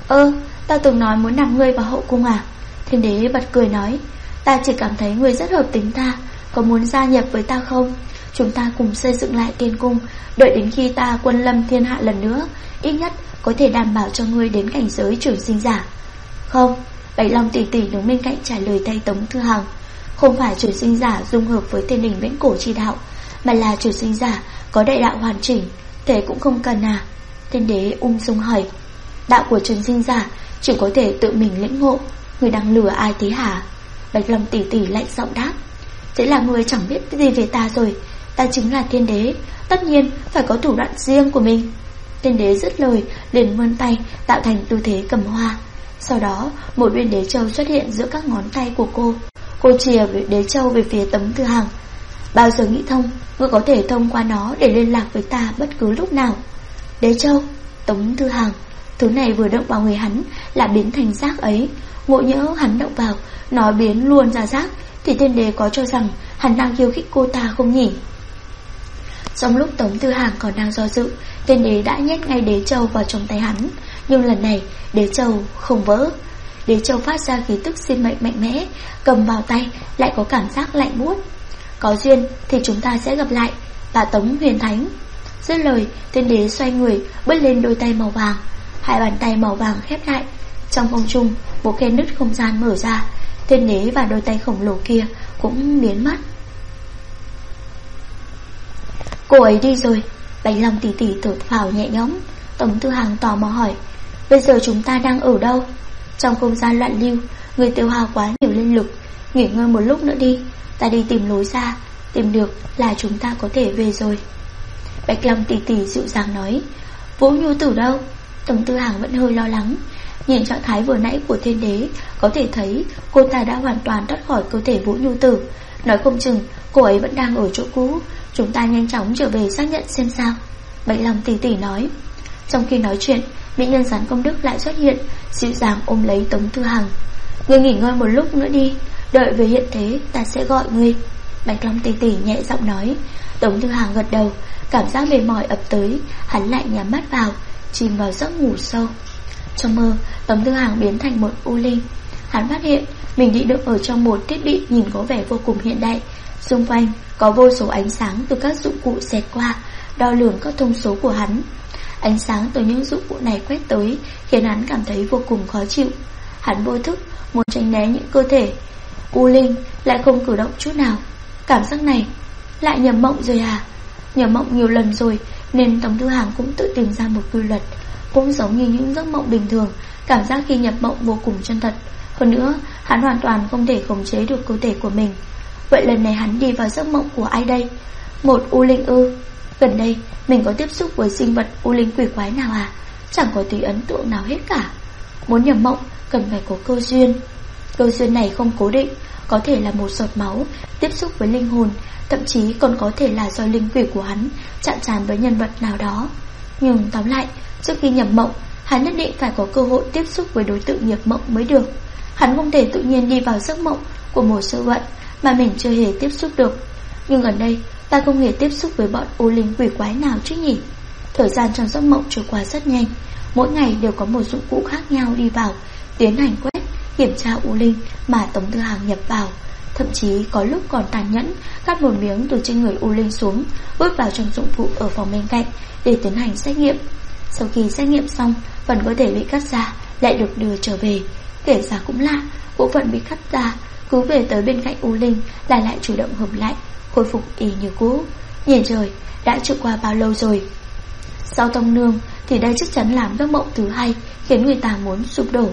Ta từng nói muốn nạp ngươi vào hậu cung à?" Thiên đế bật cười nói: "Ta chỉ cảm thấy ngươi rất hợp tính ta, có muốn gia nhập với ta không? Chúng ta cùng xây dựng lại tiên cung, đợi đến khi ta quân lâm thiên hạ lần nữa, ít nhất có thể đảm bảo cho ngươi đến cảnh giới trường sinh giả." "Không," Bạch Long tỷ tỷ đứng bên cạnh trả lời thay Tống Thư Hàng. "Không phải trường sinh giả dung hợp với thiên đình viễn cổ chi đạo, mà là trường sinh giả có đại đạo hoàn chỉnh. Thế cũng không cần à?" Thiên đế dung hỏi: "Đạo của trường sinh giả chỉ có thể tự mình lĩnh ngộ, người đang lừa ai thế hả?" Bạch Long tỷ tỷ lạnh giọng đáp: "Thế là người chẳng biết cái gì về ta rồi. Ta chính là thiên đế, tất nhiên phải có thủ đoạn riêng của mình." Thiên đế dứt lời liền vươn tay tạo thành tư thế cầm hoa. Sau đó một viên đế châu xuất hiện giữa các ngón tay của cô. Cô chìa đế châu về phía Tống Thư Hàng: "Bao giờ nghĩ thông, ngươi có thể thông qua nó để liên lạc với ta bất cứ lúc nào." "Đế châu?" Tống Thư Hàng: "Thứ này vừa động vào người hắn là biến thành rác ấy. Ngộ nhỡ hắn động vào, nó biến luôn ra rác, thì thiên đế có cho rằng hắn đang khiêu khích cô ta không nhỉ?" Trong lúc Tống Thư Hàng còn đang do dự, thiên đế đã nhét ngay đế châu vào trong tay hắn. Nhưng lần này đế châu không vỡ. Đế châu phát ra khí tức sinh mệnh mạnh mẽ, cầm vào tay lại có cảm giác lạnh buốt. "Có duyên thì chúng ta sẽ gặp lại, bà Tống Huyền Thánh." Dứt lời, thiên đế xoay người bước lên đôi tay màu vàng. Hai bàn tay màu vàng khép lại. Trong không trung, một khe nứt không gian mở ra. Thiên đế và đôi tay khổng lồ kia cũng biến mất. "Cô ấy đi rồi." Bạch Long tỷ tỷ thở phào nhẹ nhõm. Tống Thư Hàng tò mò hỏi: "Bây giờ chúng ta đang ở đâu?" "Trong không gian loạn lưu, người tiêu hao quá nhiều linh lực, nghỉ ngơi một lúc nữa đi, ta đi tìm lối ra, tìm được là chúng ta có thể về rồi." Bạch Long tỷ tỷ dịu dàng nói. "Vũ Nhu Tử đâu?" Tống Thư Hàng vẫn hơi lo lắng. Nhìn trạng thái vừa nãy của thiên đế, có thể thấy cô ta đã hoàn toàn thoát khỏi cơ thể Vũ Nhu Tử. Nói không chừng cô ấy vẫn đang ở chỗ cũ. Chúng ta nhanh chóng trở về xác nhận xem sao." Bạch Long tỷ tỷ nói. Trong khi nói chuyện, mỹ nhân Gián Công Đức lại xuất hiện, dịu dàng ôm lấy Tống Thư Hàng. "Ngươi nghỉ ngơi một lúc nữa đi, đợi về hiện thế ta sẽ gọi ngươi." Bạch Long tỷ tỷ nhẹ giọng nói. Tống Thư Hàng gật đầu. Cảm giác mệt mỏi ập tới, hắn lại nhắm mắt vào, chìm vào giấc ngủ sâu. Trong mơ, Tống Thư Hàng biến thành một u linh. Hắn phát hiện mình bị đựng ở trong một thiết bị nhìn có vẻ vô cùng hiện đại. Xung quanh có vô số ánh sáng từ các dụng cụ xẹt qua, đo lường các thông số của hắn. Ánh sáng từ những dụng cụ này quét tới khiến hắn cảm thấy vô cùng khó chịu. Hắn vô thức muốn tránh né những cơ thể u linh lại không cử động chút nào. Cảm giác này lại nhập mộng rồi à? Nhập mộng nhiều lần rồi nên Tống Thư Hàng cũng tự tìm ra một quy luật. Cũng giống như những giấc mộng bình thường, cảm giác khi nhập mộng vô cùng chân thật. Hơn nữa, hắn hoàn toàn không thể khống chế được cơ thể của mình. Vậy lần này hắn đi vào giấc mộng của ai đây? Một u linh ư? Gần đây mình có tiếp xúc với sinh vật u linh quỷ quái nào à? Chẳng có tí ấn tượng nào hết cả. Muốn nhập mộng cần phải có cơ duyên. Cơ duyên này không cố định, có thể là một giọt máu tiếp xúc với linh hồn, thậm chí còn có thể là do linh quỷ của hắn chạm trán với nhân vật nào đó. Nhưng tóm lại, trước khi nhập mộng, hắn nhất định phải có cơ hội tiếp xúc với đối tượng nhập mộng mới được. Hắn không thể tự nhiên đi vào giấc mộng của một sự vận mà mình chưa hề tiếp xúc được. Nhưng gần đây ta không hề tiếp xúc với bọn u linh quỷ quái nào chứ nhỉ? Thời gian trong giấc mộng trôi qua rất nhanh. Mỗi ngày đều có một dụng cụ khác nhau đi vào, tiến hành quét, kiểm tra u linh mà Tống Thư Hàng nhập vào. Thậm chí có lúc còn tàn nhẫn cắt một miếng từ trên người u linh xuống, bước vào trong dụng cụ ở phòng bên cạnh để tiến hành xét nghiệm. Sau khi xét nghiệm xong, phần có thể bị cắt ra lại được đưa trở về. Kể ra cũng lạ, bộ phận bị cắt ra cứ về tới bên cạnh u linh là lại chủ động hợp lại, khôi phục y như cũ. Nhìn trời, đã trôi qua bao lâu rồi? Sau Tông Nương thì đây chắc chắn làm giấc mộng thứ hai khiến người ta muốn sụp đổ.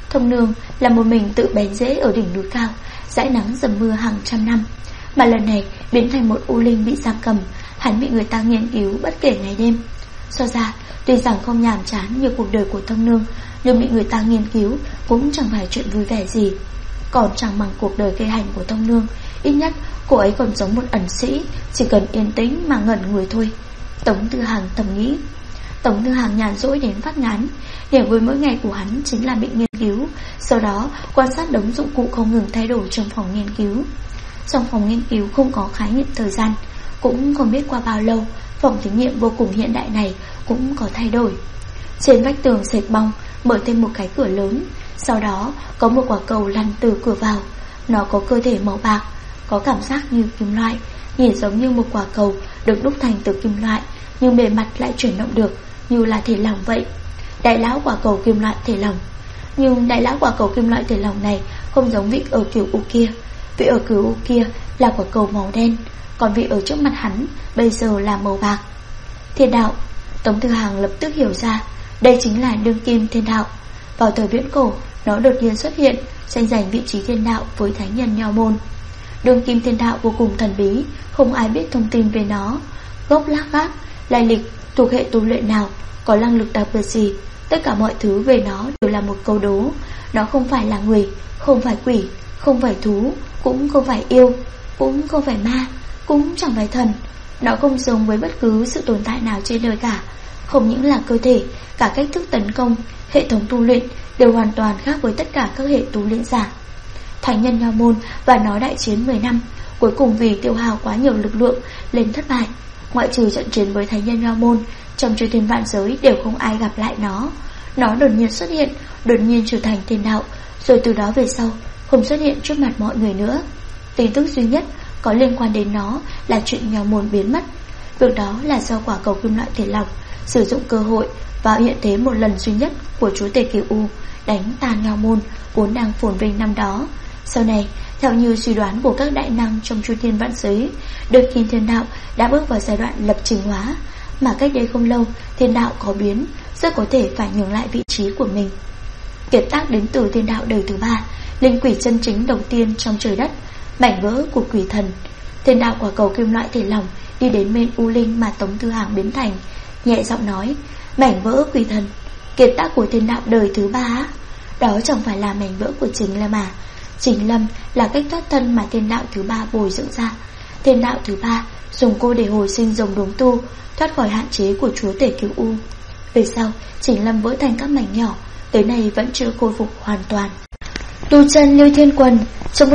Thông Nương là một mình tự bén rễ ở đỉnh núi cao, dãi nắng dầm mưa hàng trăm năm, mà lần này biến thành một u linh bị giam cầm. Hắn bị người ta nghiên cứu bất kể ngày đêm. So ra, tuy rằng không nhàm chán như cuộc đời của Thông Nương, nhưng bị người ta nghiên cứu cũng chẳng phải chuyện vui vẻ gì. Còn chẳng bằng cuộc đời gây hành của Thông Nương, ít nhất cô ấy còn giống một ẩn sĩ, chỉ cần yên tĩnh mà ngẩn người thôi. Tống Tư Hằng thầm nghĩ. Tống Tư Hằng nhàn rỗi đến phát ngán. Niềm vui mỗi ngày của hắn chính là bị nghiên cứu, sau đó quan sát đống dụng cụ không ngừng thay đổi trong phòng nghiên cứu. Trong phòng nghiên cứu không có khái niệm thời gian, cũng không biết qua bao lâu phòng thí nghiệm vô cùng hiện đại này cũng có thay đổi. Trên vách tường xệt bong mở thêm một cái cửa lớn, sau đó có một quả cầu lăn từ cửa vào. Nó có cơ thể màu bạc, có cảm giác như kim loại, nhìn giống như một quả cầu được đúc thành từ kim loại, nhưng bề mặt lại chuyển động được như là thể lỏng vậy. Đại lão quả cầu kim loại thể lỏng. Nhưng đại lão quả cầu kim loại thể lỏng này không giống vị ở kiểu u kia. Vị ở kiểu u kia là quả cầu màu đen, còn vị ở trước mặt hắn bây giờ là màu bạc. Thiên đạo. Tống Tư Hằng lập tức hiểu ra, đây chính là đương kim thiên đạo. Vào thời viễn cổ, nó đột nhiên xuất hiện, tranh giành vị trí thiên đạo với thánh nhân Nho Môn. Đương kim thiên đạo vô cùng thần bí, không ai biết thông tin về nó. Gốc lác gác, lai lịch, thuộc hệ tu luyện nào, có năng lực đặc biệt gì, tất cả mọi thứ về nó đều là một câu đố. Nó không phải là người, không phải quỷ, không phải thú, cũng không phải yêu, cũng không phải ma, cũng chẳng phải thần. Nó không giống với bất cứ sự tồn tại nào trên đời cả. Không những là cơ thể, cả cách thức tấn công, hệ thống tu luyện đều hoàn toàn khác với tất cả các hệ tu luyện giả. Thánh nhân Nho Môn và nó đại chiến 10 năm, cuối cùng vì tiêu hao quá nhiều lực lượng lên thất bại. Ngoại trừ trận chiến với thánh nhân Nho Môn, trong chư thiên vạn giới đều không ai gặp lại nó. Nó đột nhiên xuất hiện, đột nhiên trở thành thiên đạo, rồi từ đó về sau không xuất hiện trước mặt mọi người nữa. Tin tức duy nhất có liên quan đến nó là chuyện Nho Môn biến mất. Việc đó là do quả cầu kim loại thể lỏng sử dụng cơ hội vào hiện thế một lần duy nhất của chúa tể Kiều U, đánh tan Nho Môn vốn đang phồn vinh năm đó. Sau này, theo như suy đoán của các đại năng trong chư thiên vạn giới, đương kim thiên đạo đã bước vào giai đoạn lập trình hóa, mà cách đây không lâu thiên đạo có biến, rất có thể phải nhường lại vị trí của mình. Kiệt tác đến từ thiên đạo đời thứ 3, linh quỷ chân chính đầu tiên trong trời đất, mảnh vỡ của quỷ thần. Thiên đạo quả cầu kim loại thể lỏng đi đến bên u linh mà Tống Tư Hằng biến thành, nhẹ giọng nói, mảnh vỡ quỷ thần, kiệt tác của thiên đạo đời thứ 3. Đó chẳng phải là mảnh vỡ của Chính Lâm à? Chính Lâm là cách thoát thân mà thiên đạo thứ 3 bồi dưỡng ra. Thiên đạo thứ 3 dùng cô để hồi sinh rồng đống tu, thoát khỏi hạn chế của chúa tể Kiều U. Về sau, Chính Lâm vỡ thành các mảnh nhỏ, tới nay vẫn chưa khôi phục hoàn toàn. Tu chân Lưu Thiên Quần, trong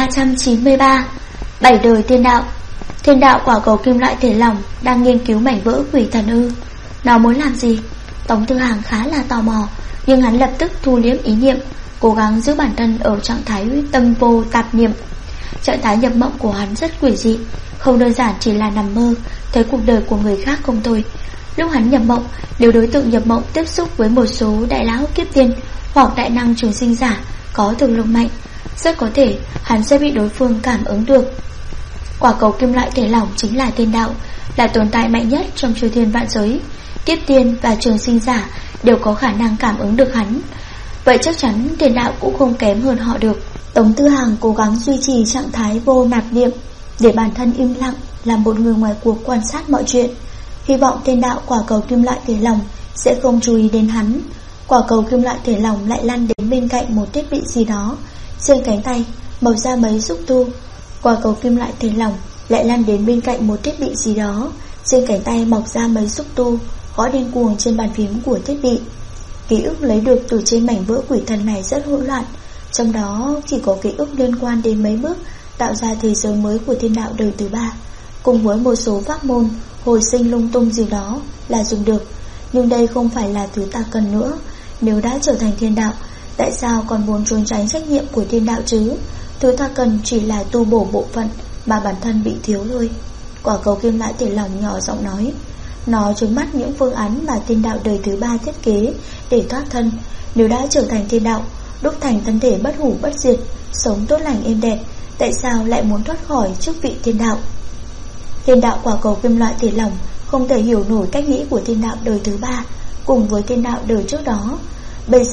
1393, 7 đời thiên đạo. Thiên đạo quả cầu kim loại thể lỏng đang nghiên cứu mảnh vỡ quỷ thần ư? Nó muốn làm gì? Tống Tư Hằng khá là tò mò, nhưng hắn lập tức thu liếm ý niệm, cố gắng giữ bản thân ở trạng thái tâm vô tạp niệm. Trạng thái nhập mộng của hắn rất quỷ dị, không đơn giản chỉ là nằm mơ, thấy cuộc đời của người khác không thôi. Lúc hắn nhập mộng, nếu đối tượng nhập mộng tiếp xúc với một số đại lão kiếp tiên hoặc đại năng trường sinh giả có thực lực mạnh, rất có thể hắn sẽ bị đối phương cảm ứng được. Quả cầu kim loại thể lỏng chính là thiên đạo, là tồn tại mạnh nhất trong chư thiên vạn giới. Kiếp tiên và trường sinh giả đều có khả năng cảm ứng được hắn, vậy chắc chắn thiên đạo cũng không kém hơn họ được. Tống Tư Hằng cố gắng duy trì trạng thái vô nạp niệm, để bản thân im lặng, làm một người ngoài cuộc quan sát mọi chuyện. Hy vọng thiên đạo quả cầu kim loại thể lỏng sẽ không chú ý đến hắn. Quả cầu kim loại thể lỏng lại lăn đến bên cạnh một thiết bị gì đó, trên cánh tay mọc ra mấy xúc tu. Quả cầu kim loại thể lỏng lại lăn đến bên cạnh một thiết bị gì đó, trên cánh tay mọc ra mấy xúc tu, gõ điên cuồng trên bàn phím của thiết bị. Ký ức lấy được từ trên mảnh vỡ quỷ thần này rất hỗn loạn, trong đó chỉ có ký ức liên quan đến mấy bước tạo ra thế giới mới của thiên đạo đời thứ 3, cùng với một số pháp môn hồi sinh lung tung gì đó là dùng được. Nhưng đây không phải là thứ ta cần nữa. Nếu đã trở thành thiên đạo, tại sao còn muốn trốn tránh trách nhiệm của thiên đạo chứ? Thứ ta cần chỉ là tu bổ bộ phận mà bản thân bị thiếu thôi. Quả cầu kim loại thể lỏng nhỏ giọng nói. Nó trừng mắt những phương án mà thiên đạo đời thứ 3 thiết kế để thoát thân. Nếu đã trở thành thiên đạo, đúc thành thân thể bất hủ bất diệt, sống tốt lành êm đẹp, tại sao lại muốn thoát khỏi chức vị thiên đạo? Thiên đạo quả cầu kim loại thể lỏng không thể hiểu nổi cách nghĩ của thiên đạo đời thứ 3 cùng với thiên đạo đời trước đó. Bây giờ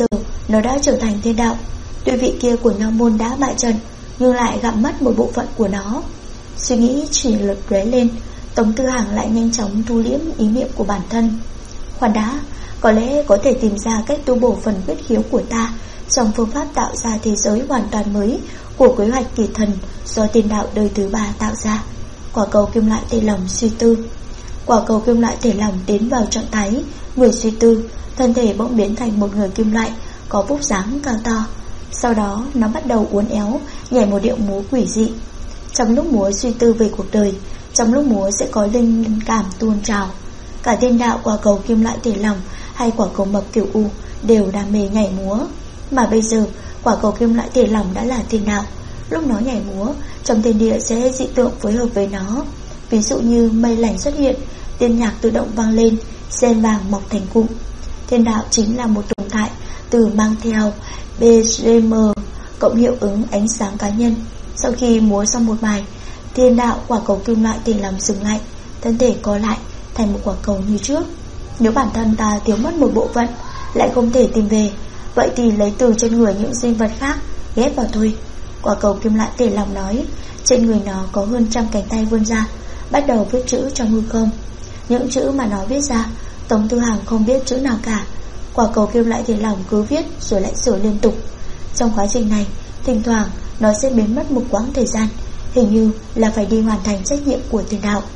nó đã trở thành thiên đạo. Tuy vị kia của Nho môn đã bại trận, nhưng lại gặm mất một bộ phận của nó. Suy nghĩ chỉ lượt lóe lên, Tống Tư Hằng lại nhanh chóng thu liễm ý niệm của bản thân. Khoan đã, có lẽ có thể tìm ra cách tu bổ phần huyết khiếu của ta trong phương pháp tạo ra thế giới hoàn toàn mới của quy hoạch kỳ thần do tiên đạo đời thứ 3 tạo ra. Quả cầu kim loại thể lỏng suy tư. Quả cầu kim loại thể lỏng tiến vào trạng thái người suy tư, thân thể bỗng biến thành một người kim loại có vóc dáng cao to. Sau đó nó bắt đầu uốn éo, nhảy một điệu múa quỷ dị. Trong lúc múa suy tư về cuộc đời, trong lúc múa sẽ có linh cảm tuôn trào. Cả tiên đạo, quả cầu kim loại thể lỏng hay quả cầu mập kiểu U đều đam mê nhảy múa. Mà bây giờ quả cầu kim loại thể lỏng đã là tiên đạo. Lúc nó nhảy múa, trong thiên địa sẽ dị tượng phối hợp với nó. Ví dụ như mây lành xuất hiện, tiên nhạc tự động vang lên, sen vàng mọc thành cụm. Thiên đạo chính là một tồn tại từ mang theo BGM cộng hiệu ứng ánh sáng cá nhân. Sau khi múa xong một bài, thiên đạo, quả cầu kim loại thể lỏng dừng lại, thân thể co lại thành một quả cầu như trước. Nếu bản thân ta thiếu mất một bộ phận, lại không thể tìm về, vậy thì lấy từ trên người những sinh vật khác ghép vào thôi. Quả cầu kim loại thể lỏng nói. Trên người nó có hơn 100 cánh tay vươn ra, bắt đầu viết chữ trong hư không. Những chữ mà nó viết ra, Tống Tư Hằng không biết chữ nào cả. Quả cầu kim loại thể lỏng cứ viết rồi lại sửa liên tục. Trong quá trình này, thỉnh thoảng nó sẽ biến mất một quãng thời gian, hình như là phải đi hoàn thành trách nhiệm của thiên đạo.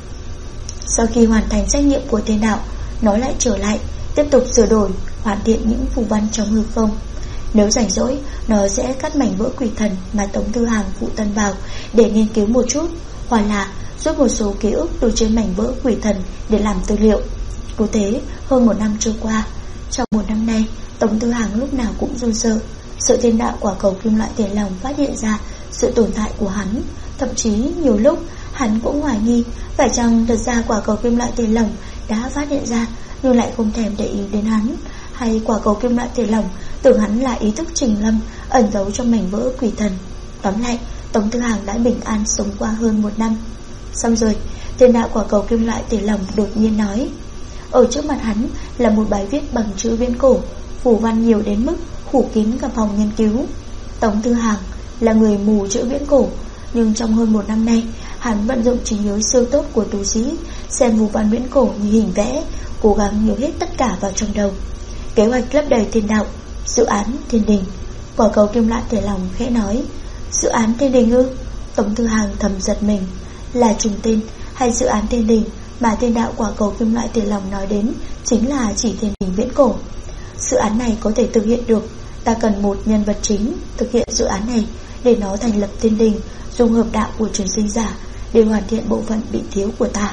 Sau khi hoàn thành trách nhiệm của thiên đạo, nó lại trở lại, tiếp tục sửa đổi, hoàn thiện những phù văn trong hư không. Nếu rảnh rỗi, nó sẽ cắt mảnh vỡ quỷ thần mà Tống Tư Hằng phụ tân vào để nghiên cứu một chút, hoặc là rút một số ký ức từ trên mảnh vỡ quỷ thần để làm tư liệu. Cứ thế, hơn 1 năm trôi qua. Trong 1 năm nay, Tống Tư Hằng lúc nào cũng run sợ, sợ thiên đạo quả cầu kim loại thể lỏng phát hiện ra sự tồn tại của hắn. Thậm chí nhiều lúc hắn cũng hoài nghi phải chăng thật ra quả cầu kim loại thể lỏng đã phát hiện ra nhưng lại không thèm để ý đến hắn, hay quả cầu kim loại thể lỏng tưởng hắn là ý thức Trình Lâm ẩn giấu trong mảnh vỡ quỷ thần. Tóm lại, Tống Tư Hằng đã bình an sống qua hơn 1 năm. Xong rồi, thiên đạo quả cầu kim loại thể lỏng đột nhiên nói. Ở trước mặt hắn là một bài viết bằng chữ viễn cổ, phù văn nhiều đến mức phủ kín cả phòng nghiên cứu. Tống Tư Hằng là người mù chữ viễn cổ, nhưng trong hơn 1 năm nay, hắn vận dụng trí nhớ siêu tốt của tu sĩ, xem phù văn viễn cổ như hình vẽ, cố gắng nhớ hết tất cả vào trong đầu. Kế hoạch lấp đầy thiên đạo, dự án thiên đình. Quả cầu kim loại thể lỏng khẽ nói. Dự án thiên đình ư? Tống Tư Hằng thầm giật mình. Là trùng tên hay dự án thiên đình mà thiên đạo quả cầu kim loại thể lỏng nói đến chính là chỉ thiên đình viễn cổ. Dự án này có thể thực hiện được, ta cần một nhân vật chính thực hiện dự án này để nó thành lập thiên đình, dung hợp đạo của truyền sinh giả để hoàn thiện bộ phận bị thiếu của ta.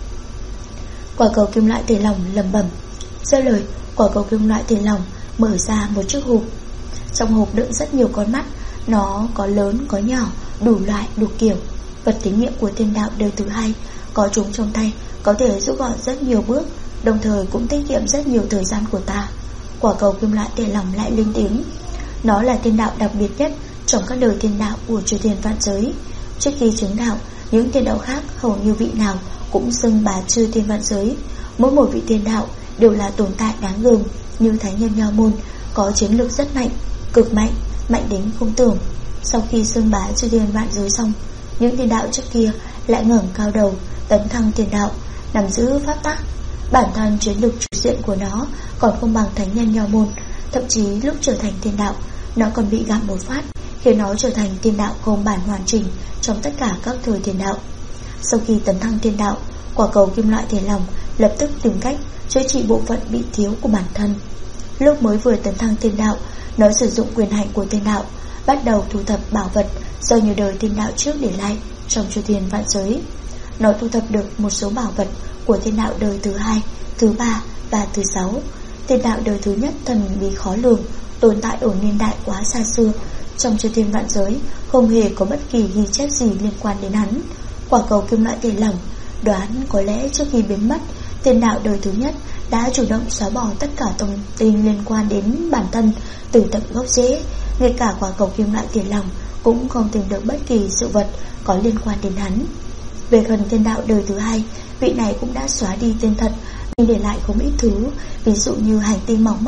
Quả cầu kim loại thể lỏng lẩm bẩm. Dứt lời, quả cầu kim loại thể lỏng mở ra một chiếc hộp. Trong hộp đựng rất nhiều con mắt, nó có lớn có nhỏ, đủ loại đủ kiểu. Vật thí nghiệm của thiên đạo đời thứ 2, có chúng trong tay có thể rút gọn rất nhiều bước, đồng thời cũng tiết kiệm rất nhiều thời gian của ta. Quả cầu kim loại thể lỏng lại lên tiếng. Nó là thiên đạo đặc biệt nhất trong các đời thiên đạo của chư thiên vạn giới. Trước khi chứng đạo, những thiên đạo khác hầu như vị nào cũng xưng bá chư thiên vạn giới. Mỗi một vị thiên đạo đều là tồn tại đáng gờm, như Thánh Nhân Nho môn có chiến lược rất mạnh, cực mạnh, mạnh đến không tưởng. Sau khi xưng bá chư thiên vạn giới xong, những thiên đạo trước kia lại ngẩng cao đầu, tấn thăng thiên đạo, nắm giữ pháp tắc. Bản thân chiến lược chủ diện của nó còn không bằng Thánh Nhân Nho môn. Thậm chí lúc trở thành thiên đạo, nó còn bị gặm một phát, khiến nó trở thành thiên đạo không bản hoàn chỉnh trong tất cả các thời thiên đạo. Sau khi tấn thăng thiên đạo, quả cầu kim loại thể lỏng lập tức tìm cách chữa trị bộ phận bị thiếu của bản thân. Lúc mới vừa tấn thăng thiên đạo, nó sử dụng quyền hành của thiên đạo, bắt đầu thu thập bảo vật do nhiều đời thiên đạo trước để lại trong chư thiên vạn giới. Nó thu thập được một số bảo vật của thiên đạo đời thứ 2, thứ 3 và thứ 6. Thiên đạo đời thứ nhất thần bí khó lường, tồn tại ở niên đại quá xa xưa. Trong chư thiên vạn giới không hề có bất kỳ ghi chép gì liên quan đến hắn. Quả cầu kim loại thể lỏng đoán có lẽ trước khi biến mất, thiên đạo đời thứ nhất đã chủ động xóa bỏ tất cả thông tin liên quan đến bản thân từ tận gốc rễ. Ngay cả quả cầu kim loại thể lỏng cũng không tìm được bất kỳ sự vật có liên quan đến hắn. Về phần thiên đạo đời thứ 2, vị này cũng đã xóa đi tên thật, nhưng để lại không ít thứ, ví dụ như hành tinh mỏng mắt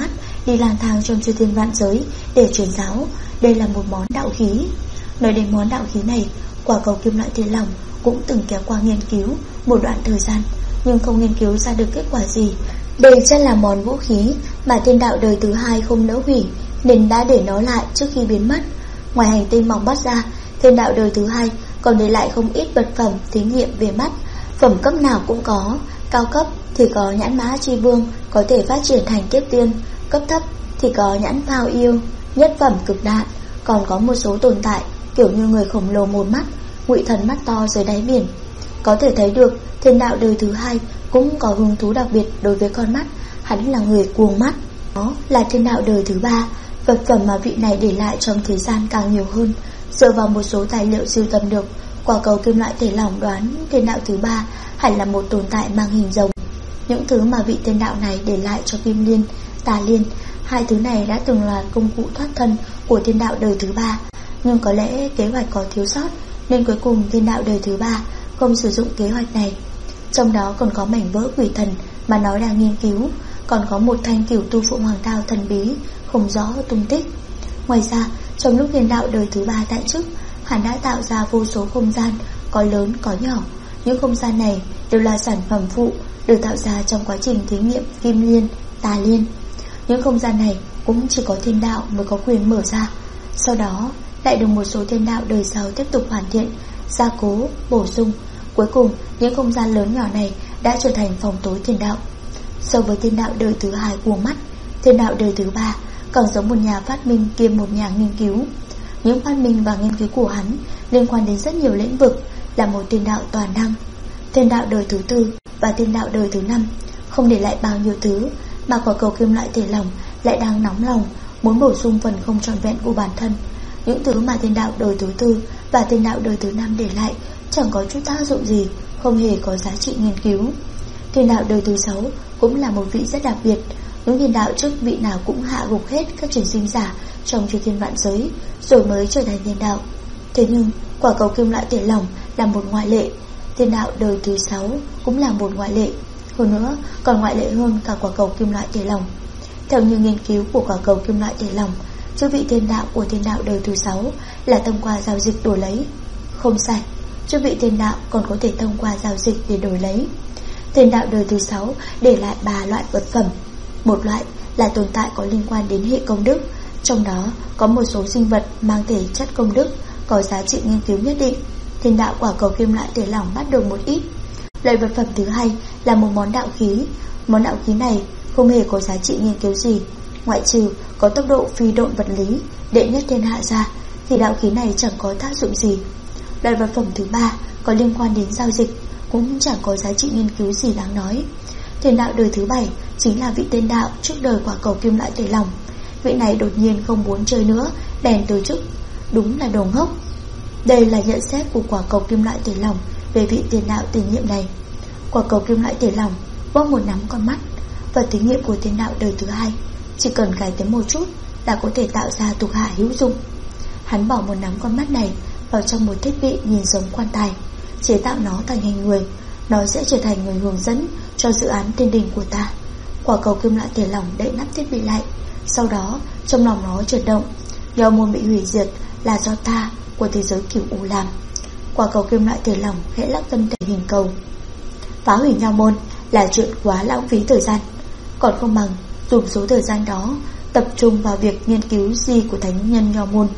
đi lang thang trong chư thiên vạn giới để truyền giáo. Đây là một món đạo khí. Nói đến món đạo khí này, quả cầu kim loại thiên lòng cũng từng kéo qua nghiên cứu một đoạn thời gian, nhưng không nghiên cứu ra được kết quả gì. Đây chắc là món vũ khí mà thiên đạo đời thứ hai không nỡ hủy, nên đã để nó lại trước khi biến mất. Ngoài hành tinh mỏng bắt ra, thiên đạo đời thứ hai còn để lại không ít vật phẩm thí nghiệm về mắt. Phẩm cấp nào cũng có, cao cấp thì có nhãn mã chi vương, có thể phát triển thành kiếp tiên. Cấp thấp thì có nhãn phao yêu, nhất phẩm cực đạn. Còn có một số tồn tại kiểu như người khổng lồ một mắt, ngụy thần mắt to dưới đáy biển. Có thể thấy được thiên đạo đời thứ hai cũng có hứng thú đặc biệt đối với con mắt. Hắn là người cuồng mắt. Đó là thiên đạo đời thứ ba. Vật phẩm mà vị này để lại trong thế gian càng nhiều hơn. Dựa vào một số tài liệu sưu tầm được, quả cầu kim loại thể lỏng đoán thiên đạo thứ ba hẳn là một tồn tại mang hình rồng. Những thứ mà vị thiên đạo này để lại cho Kim Liên, Tà Liên, hai thứ này đã từng là công cụ thoát thân của thiên đạo đời thứ ba. Nhưng có lẽ kế hoạch có thiếu sót, nên cuối cùng thiên đạo đời thứ ba không sử dụng kế hoạch này. Trong đó còn có mảnh vỡ quỷ thần mà nó đang nghiên cứu, còn có một thanh cửu tu phượng hoàng đao thần bí không rõ tung tích. Ngoài ra, trong lúc thiên đạo đời thứ ba tại chức, hắn đã tạo ra vô số không gian, có lớn có nhỏ. Những không gian này đều là sản phẩm phụ được tạo ra trong quá trình thí nghiệm Kim Liên, Tà Liên. Những không gian này cũng chỉ có thiên đạo mới có quyền mở ra. Sau đó lại được một số thiên đạo đời sau tiếp tục hoàn thiện, gia cố, bổ sung. Cuối cùng những không gian lớn nhỏ này đã trở thành phòng tối thiên đạo. So với thiên đạo đời thứ hai cuồng mắt, thiên đạo đời thứ ba còn giống một nhà phát minh kiêm một nhà nghiên cứu. Những phát minh và nghiên cứu của hắn liên quan đến rất nhiều lĩnh vực, là một thiên đạo toàn năng. Thiên đạo đời thứ tư và thiên đạo đời thứ năm không để lại bao nhiêu thứ, mà quả cầu kim loại thể lỏng lại đang nóng lòng muốn bổ sung phần không trọn vẹn của bản thân. Những thứ mà thiên đạo đời thứ tư và thiên đạo đời thứ năm để lại chẳng có chút tác dụng gì, không hề có giá trị nghiên cứu. Thiên đạo đời thứ sáu cũng là một vị rất đặc biệt. Những thiên đạo trước vị nào cũng hạ gục hết các truyền sinh giả trong chư thiên vạn giới, rồi mới trở thành thiên đạo. Thế nhưng quả cầu kim loại thể lỏng là một ngoại lệ. Thiên đạo đời thứ 6 cũng là một ngoại lệ. Hơn nữa còn ngoại lệ hơn cả quả cầu kim loại thể lỏng. Theo như nghiên cứu của quả cầu kim loại thể lỏng, chức vị thiên đạo của thiên đạo đời thứ 6 là thông qua giao dịch đổi lấy. Không sai, chức vị thiên đạo còn có thể thông qua giao dịch để đổi lấy. Thiên đạo đời thứ 6 để lại 3 loại vật phẩm. Một loại là tồn tại có liên quan đến hệ công đức, trong đó có một số sinh vật mang thể chất công đức có giá trị nghiên cứu nhất định. Thiên đạo quả cầu kim loại thể lỏng bắt được một ít. Loại vật phẩm thứ hai là một món đạo khí. Món đạo khí này không hề có giá trị nghiên cứu gì, ngoại trừ có tốc độ phi độn vật lý đệ nhất thiên hạ ra, thì đạo khí này chẳng có tác dụng gì. Loại vật phẩm thứ ba có liên quan đến giao dịch, cũng chẳng có giá trị nghiên cứu gì đáng nói. Thiên đạo đời thứ 7 chính là vị thiên đạo trước đời quả cầu kim loại thể lỏng. Vị này đột nhiên không muốn chơi nữa, bèn từ chức. Đúng là đồ ngốc. Đây là nhận xét của quả cầu kim loại thể lỏng về vị thiên đạo tiền nhiệm này. Quả cầu kim loại thể lỏng bóp một nắm con mắt. Vật thí nghiệm của thiên đạo đời thứ hai chỉ cần cải tiến một chút là có thể tạo ra thuộc hạ hữu dụng. Hắn bỏ một nắm con mắt này vào trong một thiết bị nhìn giống quan tài, chế tạo nó thành hình người. Nó sẽ trở thành người hướng dẫn cho dự án thiên đình của ta. Quả cầu kim loại thể lỏng đậy nắp thiết bị lại. Sau đó trong lòng nó chuyển động. Nho môn bị hủy diệt là do ta của thế giới cửu u làm. Quả cầu kim loại thể lỏng khẽ lắc tâm thể hình cầu. Phá hủy nho môn là chuyện quá lãng phí thời gian, còn không bằng dùng số thời gian đó tập trung vào việc nghiên cứu gì của thánh nhân nho môn.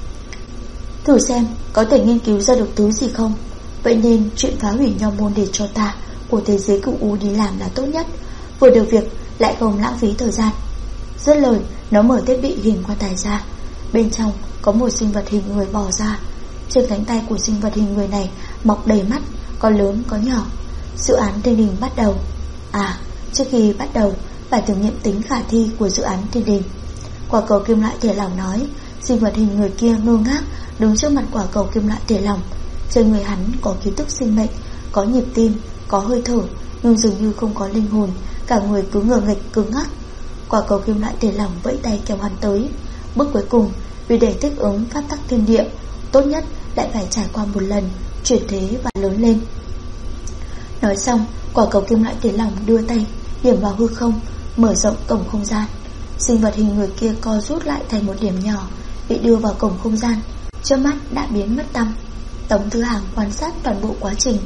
Thử xem có thể nghiên cứu ra được thứ gì không. Vậy nên chuyện phá hủy nho môn để cho ta của thế giới cửu u đi làm là tốt nhất, vừa được việc lại không lãng phí thời gian. Dứt lời, nó mở thiết bị hình quan tài ra. Bên trong có một sinh vật hình người bò ra. Trên cánh tay của sinh vật hình người này mọc đầy mắt, có lớn có nhỏ. Dự án thiên đình bắt đầu. Trước khi bắt đầu phải thử nghiệm tính khả thi của dự án thiên đình. Quả cầu kim loại thể lỏng nói. Sinh vật hình người kia ngơ ngác đứng trước mặt quả cầu kim loại thể lỏng. Trên người hắn có ký tức sinh mệnh, có nhịp tim, có hơi thở, nhưng dường như không có linh hồn. Cả người cứ ngờ nghịch cứng ngắc. Quả cầu kim loại thể lỏng vẫy tay kéo hắn tới. Bước cuối cùng, vì để thích ứng pháp tắc thiên địa, tốt nhất lại phải trải qua một lần chuyển thế và lớn lên. Nói xong, quả cầu kim loại thể lỏng đưa tay điểm vào hư không, mở rộng cổng không gian. Sinh vật hình người kia co rút lại thành một điểm nhỏ, bị đưa vào cổng không gian, trước mắt đã biến mất tăm. Tống Thư Hàng quan sát toàn bộ quá trình.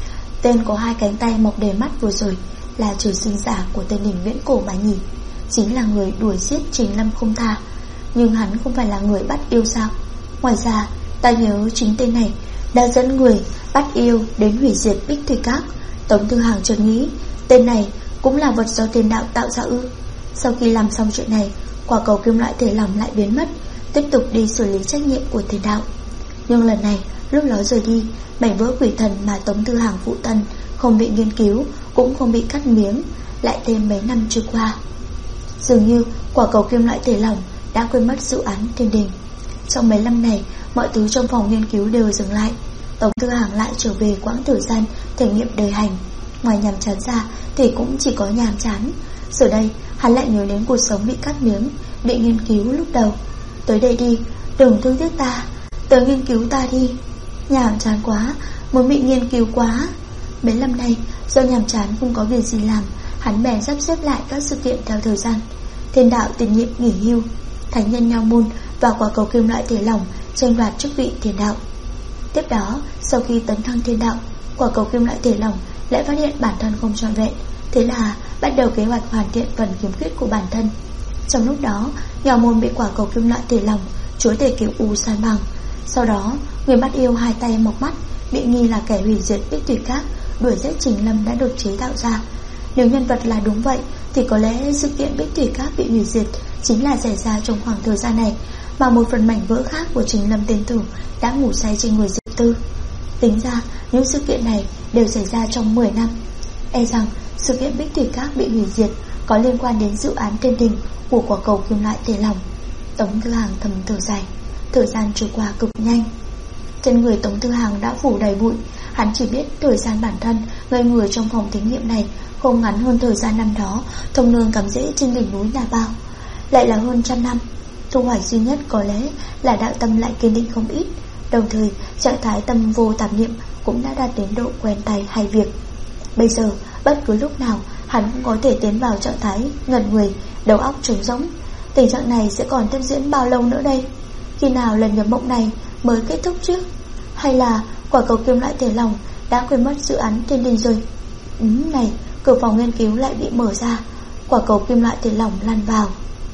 Tên có 2 cánh tay mọc đầy mắt vừa rồi là trời sinh giả của tên đỉnh viễn cổ mà nhỉ? Chính là người đuổi giết Trình Lâm không tha. Nhưng hắn không phải là người bắt yêu sao? Ngoài ra ta nhớ chính tên này đã dẫn người bắt yêu đến hủy diệt Bích Thủy Các. Tống Thư Hàng chợt nghĩ, tên này cũng là vật do thiên đạo tạo ra ư? Sau khi làm xong chuyện này, quả cầu kim loại thể lỏng lại biến mất, tiếp tục đi xử lý trách nhiệm của thiên đạo. Nhưng lần này, lúc nó rời đi, mảnh vỡ quỷ thần mà Tống Thư Hàng phụ thân không bị nghiên cứu, cũng không bị cắt miếng, lại thêm mấy năm trôi qua. Dường như quả cầu kim loại thể lỏng đã quên mất dự án thiên đình. Trong mấy năm này, mọi thứ trong phòng nghiên cứu đều dừng lại. Tống Thư Hàng lại trở về quãng thời gian thể nghiệm đời hành. Ngoài nhàm chán ra thì cũng chỉ có nhàm chán. Giờ đây hắn lại nhớ đến cuộc sống bị cắt miếng, bị nghiên cứu lúc đầu. Tới đây đi, đừng thương tiếc ta, tới nghiên cứu ta đi. Nhàm chán quá, muốn bị nghiên cứu quá. Mấy năm nay do nhàm chán không có việc gì làm, hắn bèn sắp xếp lại các sự kiện theo thời gian. Thiên đạo tiền nhiệm nghỉ hưu, thánh nhân Nho Môn và quả cầu kim loại thể lỏng tranh đoạt chức vị thiên đạo. Tiếp đó, sau khi tấn thăng thiên đạo, quả cầu kim loại thể lỏng lại phát hiện bản thân không trọn vẹn, thế là bắt đầu kế hoạch hoàn thiện phần khiếm khuyết của bản thân. Trong lúc đó, Nho Môn bị quả cầu kim loại thể lỏng chúa tể kiểu U san bằng. Sau đó, người bắt yêu 2 tay mọc mắt, bị nghi là kẻ hủy diệt Bích Thủy Các, đuổi giết Trình Lâm đã được chế tạo ra. Nếu nhân vật là đúng vậy thì có lẽ sự kiện Bích Thủy Các bị hủy diệt chính là xảy ra trong khoảng thời gian này, mà một phần mảnh vỡ khác của Trình Lâm tên tử đã ngủ say trên người Diệp Tư. Tính ra những sự kiện này đều xảy ra trong 10 năm. E rằng sự kiện Bích Thủy Các bị hủy diệt có liên quan đến dự án thiên đình của quả cầu kim loại thể lỏng. Tống Thư Hàng thầm thở dài. Thời gian trôi qua cực nhanh. Trên người Tống Thư Hàng đã phủ đầy bụi. Hắn chỉ biết thời gian bản thân ngây người trong phòng thí nghiệm này không ngắn hơn thời gian năm đó thông nương cắm rễ trên đỉnh núi là bao, lại là hơn 100 năm. Thu hoạch duy nhất có lẽ là đạo tâm lại kiên định không ít. Đồng thời trạng thái tâm vô tạp niệm cũng đã đạt đến độ quen tay hay việc. Bây giờ bất cứ lúc nào hắn cũng có thể tiến vào trạng thái ngẩn người, đầu óc trống rỗng. Tình trạng này sẽ còn tiếp diễn bao lâu nữa đây? Khi nào lần nhập mộng này mới kết thúc chứ? Hay là quả cầu kim loại thể lỏng đã quên mất dự án thiên đình rồi? Này, cửa phòng nghiên cứu lại bị mở ra. Quả cầu kim loại thể lỏng lăn vào.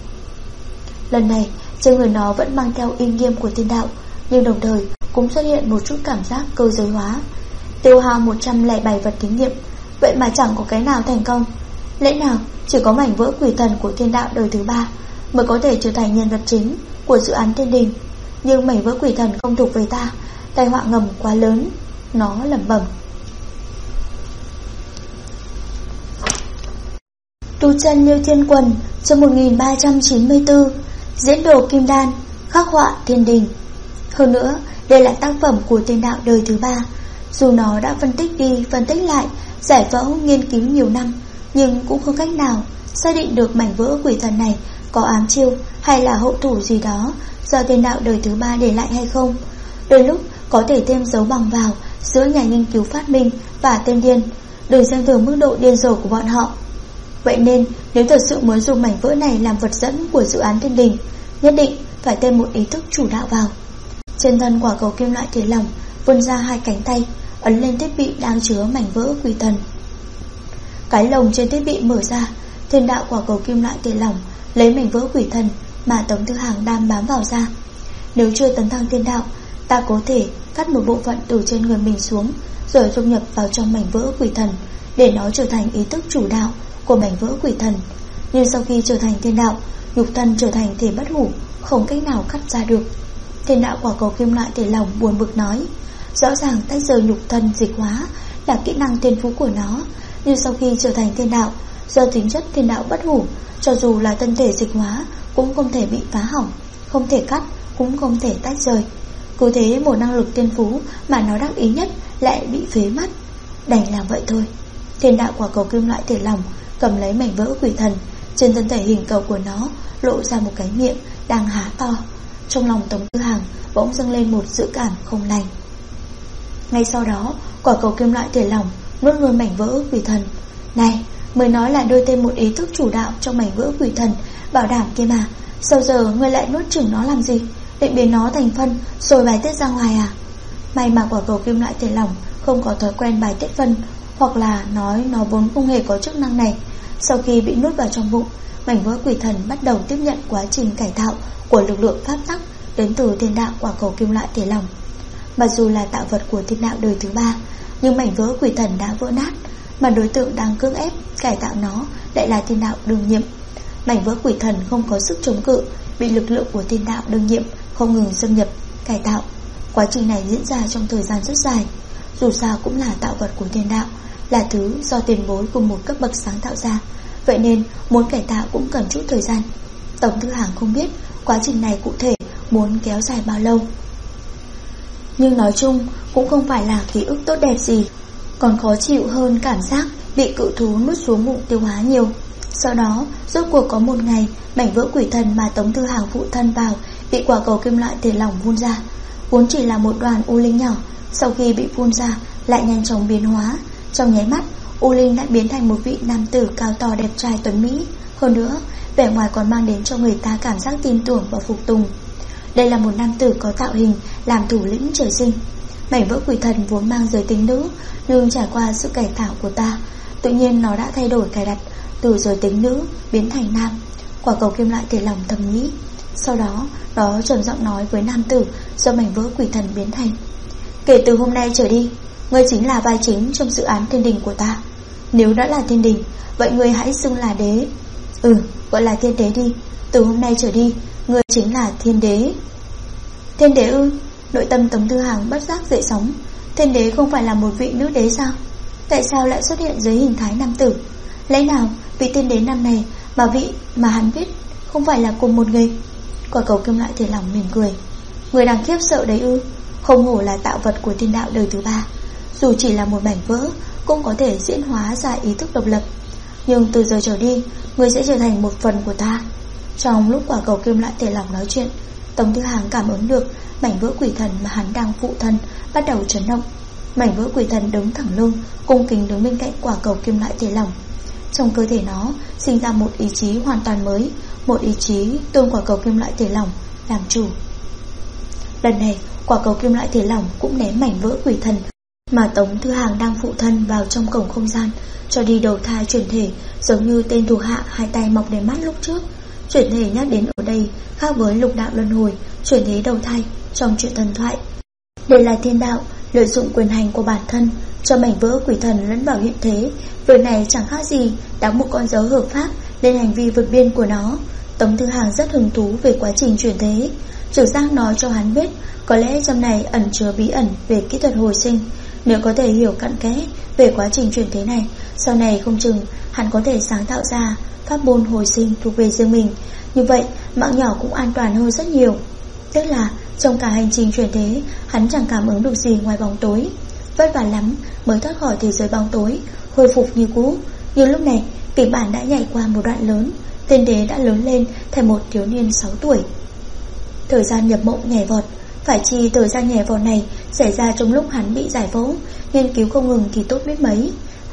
Lần này trên người nó vẫn mang theo uy nghiêm của thiên đạo, nhưng đồng thời cũng xuất hiện một chút cảm giác cơ giới hóa. Tiêu hao 107 vật thí nghiệm, vậy mà chẳng có cái nào thành công. Lẽ nào chỉ có mảnh vỡ quỷ thần của thiên đạo đời thứ 3 mới có thể trở thành nhân vật chính của dự án thiên đình? Nhưng mảnh vỡ quỷ thần không thuộc về ta, tai họa ngầm quá lớn. Nó lẩm bẩm. Tu chân Liêu Thiên Quần, chương 1394, diễn đồ kim đan, khắc họa thiên đình. Hơn nữa, đây là tác phẩm của thiên đạo đời thứ 3. Dù nó đã phân tích đi phân tích lại, giải phẫu nghiên cứu nhiều năm, nhưng cũng không cách nào xác định được mảnh vỡ quỷ thần này có ám chiêu hay là hậu thủ gì đó do thiên đạo đời thứ 3 để lại hay không. Đôi lúc có thể thêm dấu bằng vào giữa nhà nghiên cứu phát minh và tên điên. Đừng xem thường mức độ điên rồ của bọn họ. Vậy nên nếu thật sự muốn dùng mảnh vỡ này làm vật dẫn của dự án thiên đình, nhất định phải thêm một ý thức chủ đạo vào. Trên thân quả cầu kim loại thể lỏng vươn ra 2 cánh tay, ấn lên thiết bị đang chứa mảnh vỡ quỷ thần. Cái lồng trên thiết bị mở ra, thiên đạo quả cầu kim loại thể lỏng lấy mảnh vỡ quỷ thần mà Tống Thư Hàng đang bám vào ra. Nếu chưa tấn thăng thiên đạo, ta có thể cắt một bộ phận từ trên người mình xuống, rồi dung nhập vào trong mảnh vỡ quỷ thần, để nó trở thành ý thức chủ đạo của mảnh vỡ quỷ thần. Nhưng sau khi trở thành thiên đạo, nhục thân trở thành thể bất hủ, không cách nào cắt ra được. Thiên đạo quả cầu kim loại thể lỏng buồn bực nói. Rõ ràng tách rời nhục thân dịch hóa là kỹ năng thiên phú của nó, nhưng sau khi trở thành thiên đạo, do tính chất thiên đạo bất hủ, cho dù là thân thể dịch hóa cũng không thể bị phá hỏng, không thể cắt, cũng không thể tách rời. Cứ thế một năng lực thiên phú mà nó đắc ý nhất lại bị phế mất. Đành làm vậy thôi. Thiên đạo quả cầu kim loại thể lỏng cầm lấy mảnh vỡ quỷ thần. Trên thân thể hình cầu của nó lộ ra một cái miệng đang há to. Trong lòng Tống Thư Hàng bỗng dâng lên một dự cảm không lành. Ngay sau đó, quả cầu kim loại thể lỏng nuốt luôn mảnh vỡ quỷ thần. Này, mới nói là đưa thêm một ý thức chủ đạo trong mảnh vỡ quỷ thần bảo đảm kia mà. Sao giờ ngươi lại nuốt chửng nó làm gì? Định biến nó thành phân rồi bài tiết ra ngoài à? May mà quả cầu kim loại thể lỏng không có thói quen bài tiết phân, hoặc là nói nó vốn không hề có chức năng này. Sau khi bị nuốt vào trong bụng, mảnh vỡ quỷ thần bắt đầu tiếp nhận quá trình cải tạo của lực lượng pháp tắc đến từ thiên đạo quả cầu kim loại thể lỏng. Mặc dù là tạo vật của thiên đạo đời thứ 3, nhưng mảnh vỡ quỷ thần đã vỡ nát, mà đối tượng đang cưỡng ép cải tạo nó lại là thiên đạo đương nhiệm. Mảnh vỡ quỷ thần không có sức chống cự, bị lực lượng của thiên đạo đương nhiệm không ngừng xâm nhập, cải tạo. Quá trình này diễn ra trong thời gian rất dài. Dù sao cũng là tạo vật của thiên đạo, là thứ do tiền bối cùng một cấp bậc sáng tạo ra, vậy nên muốn cải tạo cũng cần chút thời gian. Tống Thư Hàng không biết quá trình này cụ thể muốn kéo dài bao lâu, nhưng nói chung cũng không phải là ký ức tốt đẹp gì, còn khó chịu hơn cảm giác bị cự thú nuốt xuống bụng tiêu hóa nhiều. Sau đó rốt cuộc có một ngày, mảnh vỡ quỷ thần mà Tống Thư Hàng phụ thân vào bị quả cầu kim loại thể lỏng vun ra. Vốn chỉ là một đoàn u linh nhỏ, sau khi bị phun ra lại nhanh chóng biến hóa. Trong nháy mắt, u linh đã biến thành một vị nam tử cao to đẹp trai tuấn mỹ. Hơn nữa, vẻ ngoài còn mang đến cho người ta cảm giác tin tưởng và phục tùng. Đây là một nam tử có tạo hình làm thủ lĩnh trời sinh. Mảnh vỡ quỷ thần vốn mang giới tính nữ, nhưng trải qua sự cải tạo của ta, tự nhiên nó đã thay đổi cài đặt từ giới tính nữ biến thành nam. Quả cầu kim loại thể lỏng thầm nghĩ. Sau đó, nó trầm giọng nói với nam tử do mảnh vỡ quỷ thần biến thành: kể từ hôm nay trở đi, ngươi chính là vai chính trong dự án thiên đình của ta. Nếu đã là thiên đình, vậy ngươi hãy xưng là đế. Gọi là thiên đế đi. Từ hôm nay trở đi, ngươi chính là thiên đế. Thiên đế ư? Nội tâm Tống Thư Hàng bất giác dậy sóng. Thiên đế không phải là một vị nữ đế sao? Tại sao lại xuất hiện dưới hình thái nam tử? Lẽ nào vị thiên đế năm này mà vị mà hắn biết không phải là cùng một người? Quả cầu kim loại thể lỏng mỉm cười. Người đang khiếp sợ đấy ư? Không hổ là tạo vật của thiên đạo đời thứ 3. Dù chỉ là một mảnh vỡ cũng có thể diễn hóa ra ý thức độc lập. Nhưng từ giờ trở đi, người sẽ trở thành một phần của ta. Trong lúc quả cầu kim loại thể lỏng nói chuyện, Tống Thư Hàng cảm ứng được mảnh vỡ quỷ thần mà hắn đang phụ thân bắt đầu chấn động. Mảnh vỡ quỷ thần đứng thẳng lưng, cung kính đứng bên cạnh quả cầu kim loại thể lỏng. Trong cơ thể nó sinh ra một ý chí hoàn toàn mới, một ý chí tôn quả cầu kim loại thể lỏng làm chủ. Lần này, quả cầu kim loại thể lỏng cũng ném mảnh vỡ quỷ thần mà Tống Thư Hàng đang phụ thân vào trong cổng không gian, cho đi đầu thai chuyển thể, giống như tên thủ hạ hai tay mọc đầy mắt lúc trước. Chuyển thể nhắc đến ở đây khác với lục đạo luân hồi, chuyển thế đầu thai trong chuyện thần thoại. Đây là thiên đạo lợi dụng quyền hành của bản thân cho mảnh vỡ quỷ thần lẫn vào hiện thế. Việc này chẳng khác gì đóng một con dấu hợp pháp lên hành vi vượt biên của nó. Tống Thư Hàng rất hứng thú về quá trình chuyển thế. Trực giác nói cho hắn biết có lẽ trong này ẩn chứa bí ẩn về kỹ thuật hồi sinh. Nếu có thể hiểu cặn kẽ về quá trình chuyển thế này, sau này không chừng hắn có thể sáng tạo ra pháp môn hồi sinh thuộc về riêng mình. Như vậy mạng nhỏ cũng an toàn hơn rất nhiều. Tức là trong cả hành trình chuyển thế, hắn chẳng cảm ứng được gì ngoài bóng tối. Vất vả lắm mới thoát khỏi thế giới bóng tối, hồi phục như cũ. Nhưng lúc này kịch bản đã nhảy qua một đoạn lớn. Thiên đế đã lớn lên thành một thiếu niên 6 tuổi. Thời gian nhập mộng nhảy vọt. Phải chi thời gian nhảy vọt này xảy ra trong lúc hắn bị giải phẫu, nghiên cứu không ngừng thì tốt biết mấy.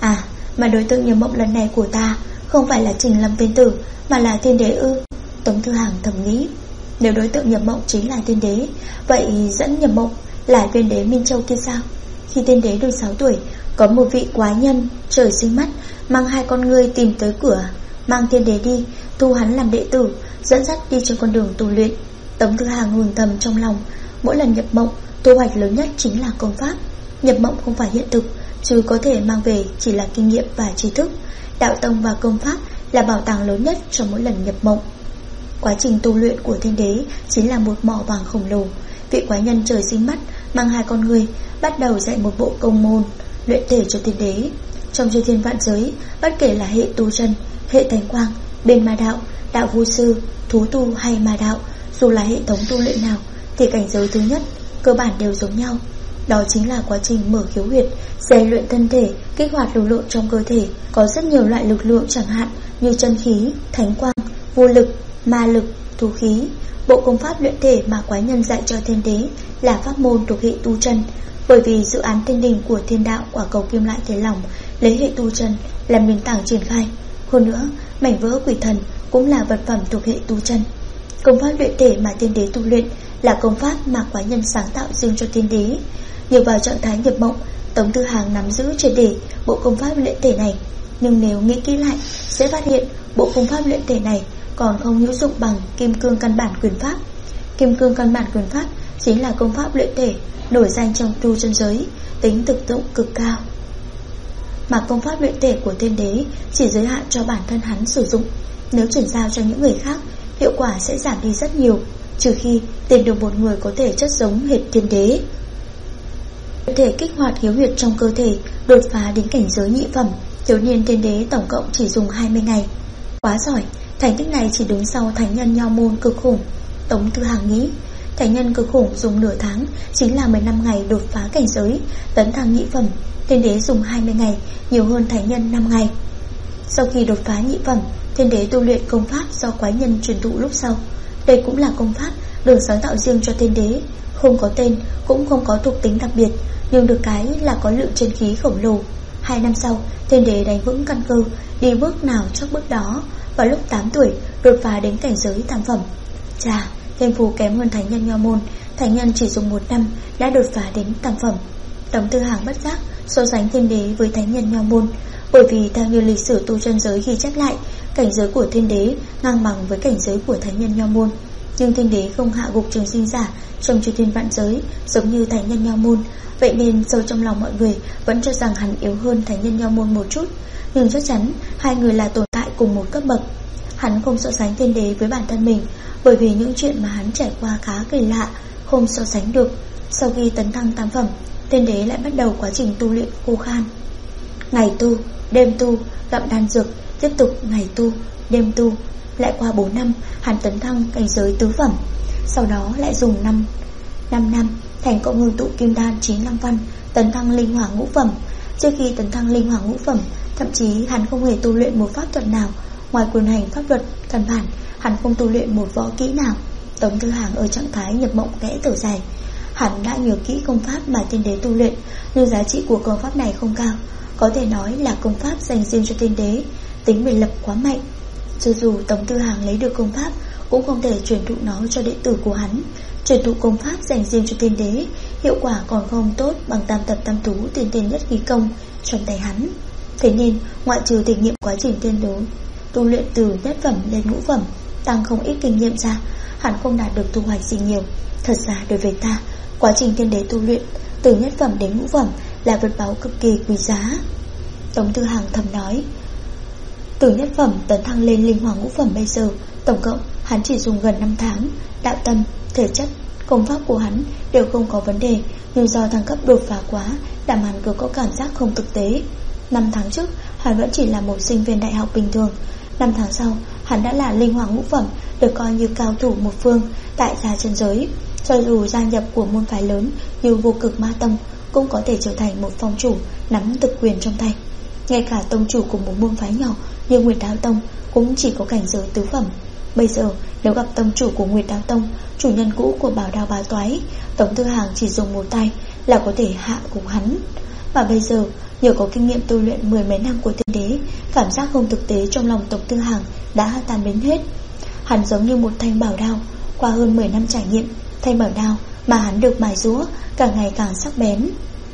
Mà đối tượng nhập mộng lần này của ta không phải là Trình Lâm Tiên Tử, mà là thiên đế ư? Tống Thư Hàng thầm nghĩ. Nếu đối tượng nhập mộng chính là thiên đế, vậy dẫn nhập mộng là viên đế Minh Châu kia sao? Khi thiên đế được 6 tuổi, có một vị quái nhân trời sinh mắt mang 2 con ngươi tìm tới cửa, mang thiên đế đi, thu hắn làm đệ tử, dẫn dắt đi trên con đường tu luyện. Tống Thư Hàng mừng thầm trong lòng. Mỗi lần nhập mộng, thu hoạch lớn nhất chính là công pháp. Nhập mộng không phải hiện thực, chứ có thể mang về chỉ là kinh nghiệm và tri thức. Đạo tông và công pháp là bảo tàng lớn nhất trong mỗi lần nhập mộng. Quá trình tu luyện của thiên đế chính là một mỏ vàng khổng lồ. Vị quái nhân trời sinh mắt mang 2 con người bắt đầu dạy một bộ công môn luyện thể cho thiên đế. Trong chư thiên vạn giới, bất kể là hệ tu chân, hệ thánh quang, bên ma đạo, đạo vô sư, thú tu hay ma đạo, dù là hệ thống tu luyện nào thì cảnh giới thứ nhất cơ bản đều giống nhau. Đó chính là quá trình mở khiếu huyệt, rèn luyện thân thể, kích hoạt lực lượng trong cơ thể. Có rất nhiều loại lực lượng, chẳng hạn như chân khí, thánh quang, vô lực, ma lực, thú khí. Bộ công pháp luyện thể mà quái nhân dạy cho thiên đế là pháp môn thuộc hệ tu chân. Bởi vì dự án thiên đình của thiên đạo quả cầu kim loại thể lỏng lấy hệ tu chân làm nền tảng triển khai. Hơn nữa, mảnh vỡ quỷ thần cũng là vật phẩm thuộc hệ tu chân. Công pháp luyện thể mà thiên đế tu luyện là công pháp mà quái nhân sáng tạo riêng cho thiên đế. Nhờ vào trạng thái nhập mộng, Tống Tư Hàng nắm giữ triệt để bộ công pháp luyện thể này. Nhưng nếu nghĩ kỹ lại, sẽ phát hiện bộ công pháp luyện thể này còn không hữu dụng bằng kim cương căn bản quyền pháp. Kim cương căn bản quyền pháp chính là công pháp luyện thể nổi danh trong tu chân giới, tính thực dụng cực cao. Mà công pháp luyện thể của thiên đế chỉ giới hạn cho bản thân hắn sử dụng. Nếu chuyển giao cho những người khác, hiệu quả sẽ giảm đi rất nhiều, trừ khi tìm được một người có thể chất giống hệt thiên đế. Luyện thể kích hoạt khiếu huyệt trong cơ thể, đột phá đến cảnh giới nhị phẩm. Thiếu niên thiên đế tổng cộng chỉ dùng 20 ngày. Quá giỏi, thành tích này chỉ đứng sau thánh nhân Nho môn cực khủng. Tống Tư Hàng nghĩ, thánh nhân cực khủng dùng nửa tháng, chính là 15 ngày đột phá cảnh giới, tấn thăng nhị phẩm. Thiên đế dùng 20 ngày, nhiều hơn thánh nhân 5 ngày. Sau khi đột phá nhị phẩm, thiên đế tu luyện công pháp do quái nhân truyền thụ lúc sau. Đây cũng là công pháp được sáng tạo riêng cho thiên đế, không có tên, cũng không có thuộc tính đặc biệt, nhưng được cái là có lượng chân khí khổng lồ. 2 năm sau, thiên đế đánh vững căn cơ, đi bước nào chắc bước đó. Vào lúc 8 tuổi, đột phá đến cảnh giới tam phẩm. Chà, thiên phú kém hơn thánh nhân Nho môn. Thánh nhân chỉ dùng 1 năm đã đột phá đến tam phẩm. Tống Tư Hàng bất giác so sánh thiên đế với thánh nhân Nho môn, bởi vì theo như lịch sử tu chân giới ghi chép lại, cảnh giới của thiên đế ngang bằng với cảnh giới của thánh nhân Nho môn. Nhưng thiên đế không hạ gục trường sinh giả trong chư thiên vạn giới giống như thánh nhân Nho môn. Vậy nên sâu trong lòng mọi người vẫn cho rằng hắn yếu hơn thánh nhân Nho môn một chút. Nhưng chắc chắn hai người là tồn tại cùng một cấp bậc. Hắn không so sánh thiên đế với bản thân mình, bởi vì những chuyện mà hắn trải qua khá kỳ lạ, không so sánh được. Sau khi tấn thăng tam phẩm, thiên đế lại bắt đầu quá trình tu luyện khô khan. Ngày tu, đêm tu, gặm đan dược, tiếp tục ngày tu, đêm tu. Lại qua 4 năm, hắn tấn thăng cảnh giới tứ phẩm. Sau đó lại dùng 5 năm thành cộng ngưng tụ kim đan 95 văn, tấn thăng linh hỏa ngũ phẩm. Trước khi tấn thăng linh hỏa ngũ phẩm, thậm chí hắn không hề tu luyện một pháp thuật nào. Ngoài quyền hành pháp luật căn bản, hắn không tu luyện một võ kỹ nào. Tống Tư Hàng ở trạng thái nhập mộng kẽ thở dài. Hắn đã nhớ kỹ công pháp mà thiên đế tu luyện, nhưng giá trị của công pháp này không cao. Có thể nói là công pháp dành riêng cho thiên đế, tính biệt lập quá mạnh. Cho dù Tống Tư Hàng lấy được công pháp, cũng không thể truyền thụ nó cho đệ tử của hắn. Truyền thụ công pháp dành riêng cho thiên đế, hiệu quả còn không tốt bằng tam tập tam tú tiên tiên nhất khí công trong tay hắn. Thế nên ngoại trừ thể nghiệm quá trình thiên đế tu luyện từ nhất phẩm lên ngũ phẩm, tăng không ít kinh nghiệm ra, hắn không đạt được thu hoạch gì nhiều. Thật ra đối với ta, quá trình thiên đế tu luyện từ nhất phẩm đến ngũ phẩm là vật báu cực kỳ quý giá. Tống Tư Hàng thầm nói. Từ nhất phẩm tấn thăng lên linh hoàng ngũ phẩm bây giờ, tổng cộng hắn chỉ dùng gần 5 tháng. Đạo tâm, thể chất, công pháp của hắn đều không có vấn đề, nhưng do thăng cấp đột phá quá, làm hắn cứ có cảm giác không thực tế. 5 tháng trước, hắn vẫn chỉ là một sinh viên đại học bình thường. 5 tháng sau, hắn đã là linh hoàng ngũ phẩm, được coi như cao thủ một phương tại gia chân giới. Cho dù gia nhập của môn phái lớn như Vô Cực Ma Tông, cũng có thể trở thành một phong chủ nắm thực quyền trong tay. Ngay cả tông chủ của một môn phái nhỏ như Nguyệt Đao Tông cũng chỉ có cảnh giới tứ phẩm. Bây giờ nếu gặp tông chủ của Nguyệt Đao Tông, chủ nhân cũ của Bảo Đao Bá Toái, Tống Tư Hàng chỉ dùng một tay là có thể hạ cùng hắn. Mà bây giờ nhờ có kinh nghiệm tu luyện 10 mấy năm của thiên đế, cảm giác không thực tế trong lòng Tống Tư Hàng đã tan biến hết. Hắn giống như một thanh bảo đao, qua hơn 10 năm trải nghiệm, thanh bảo đao mà hắn được mài rũa càng ngày càng sắc bén.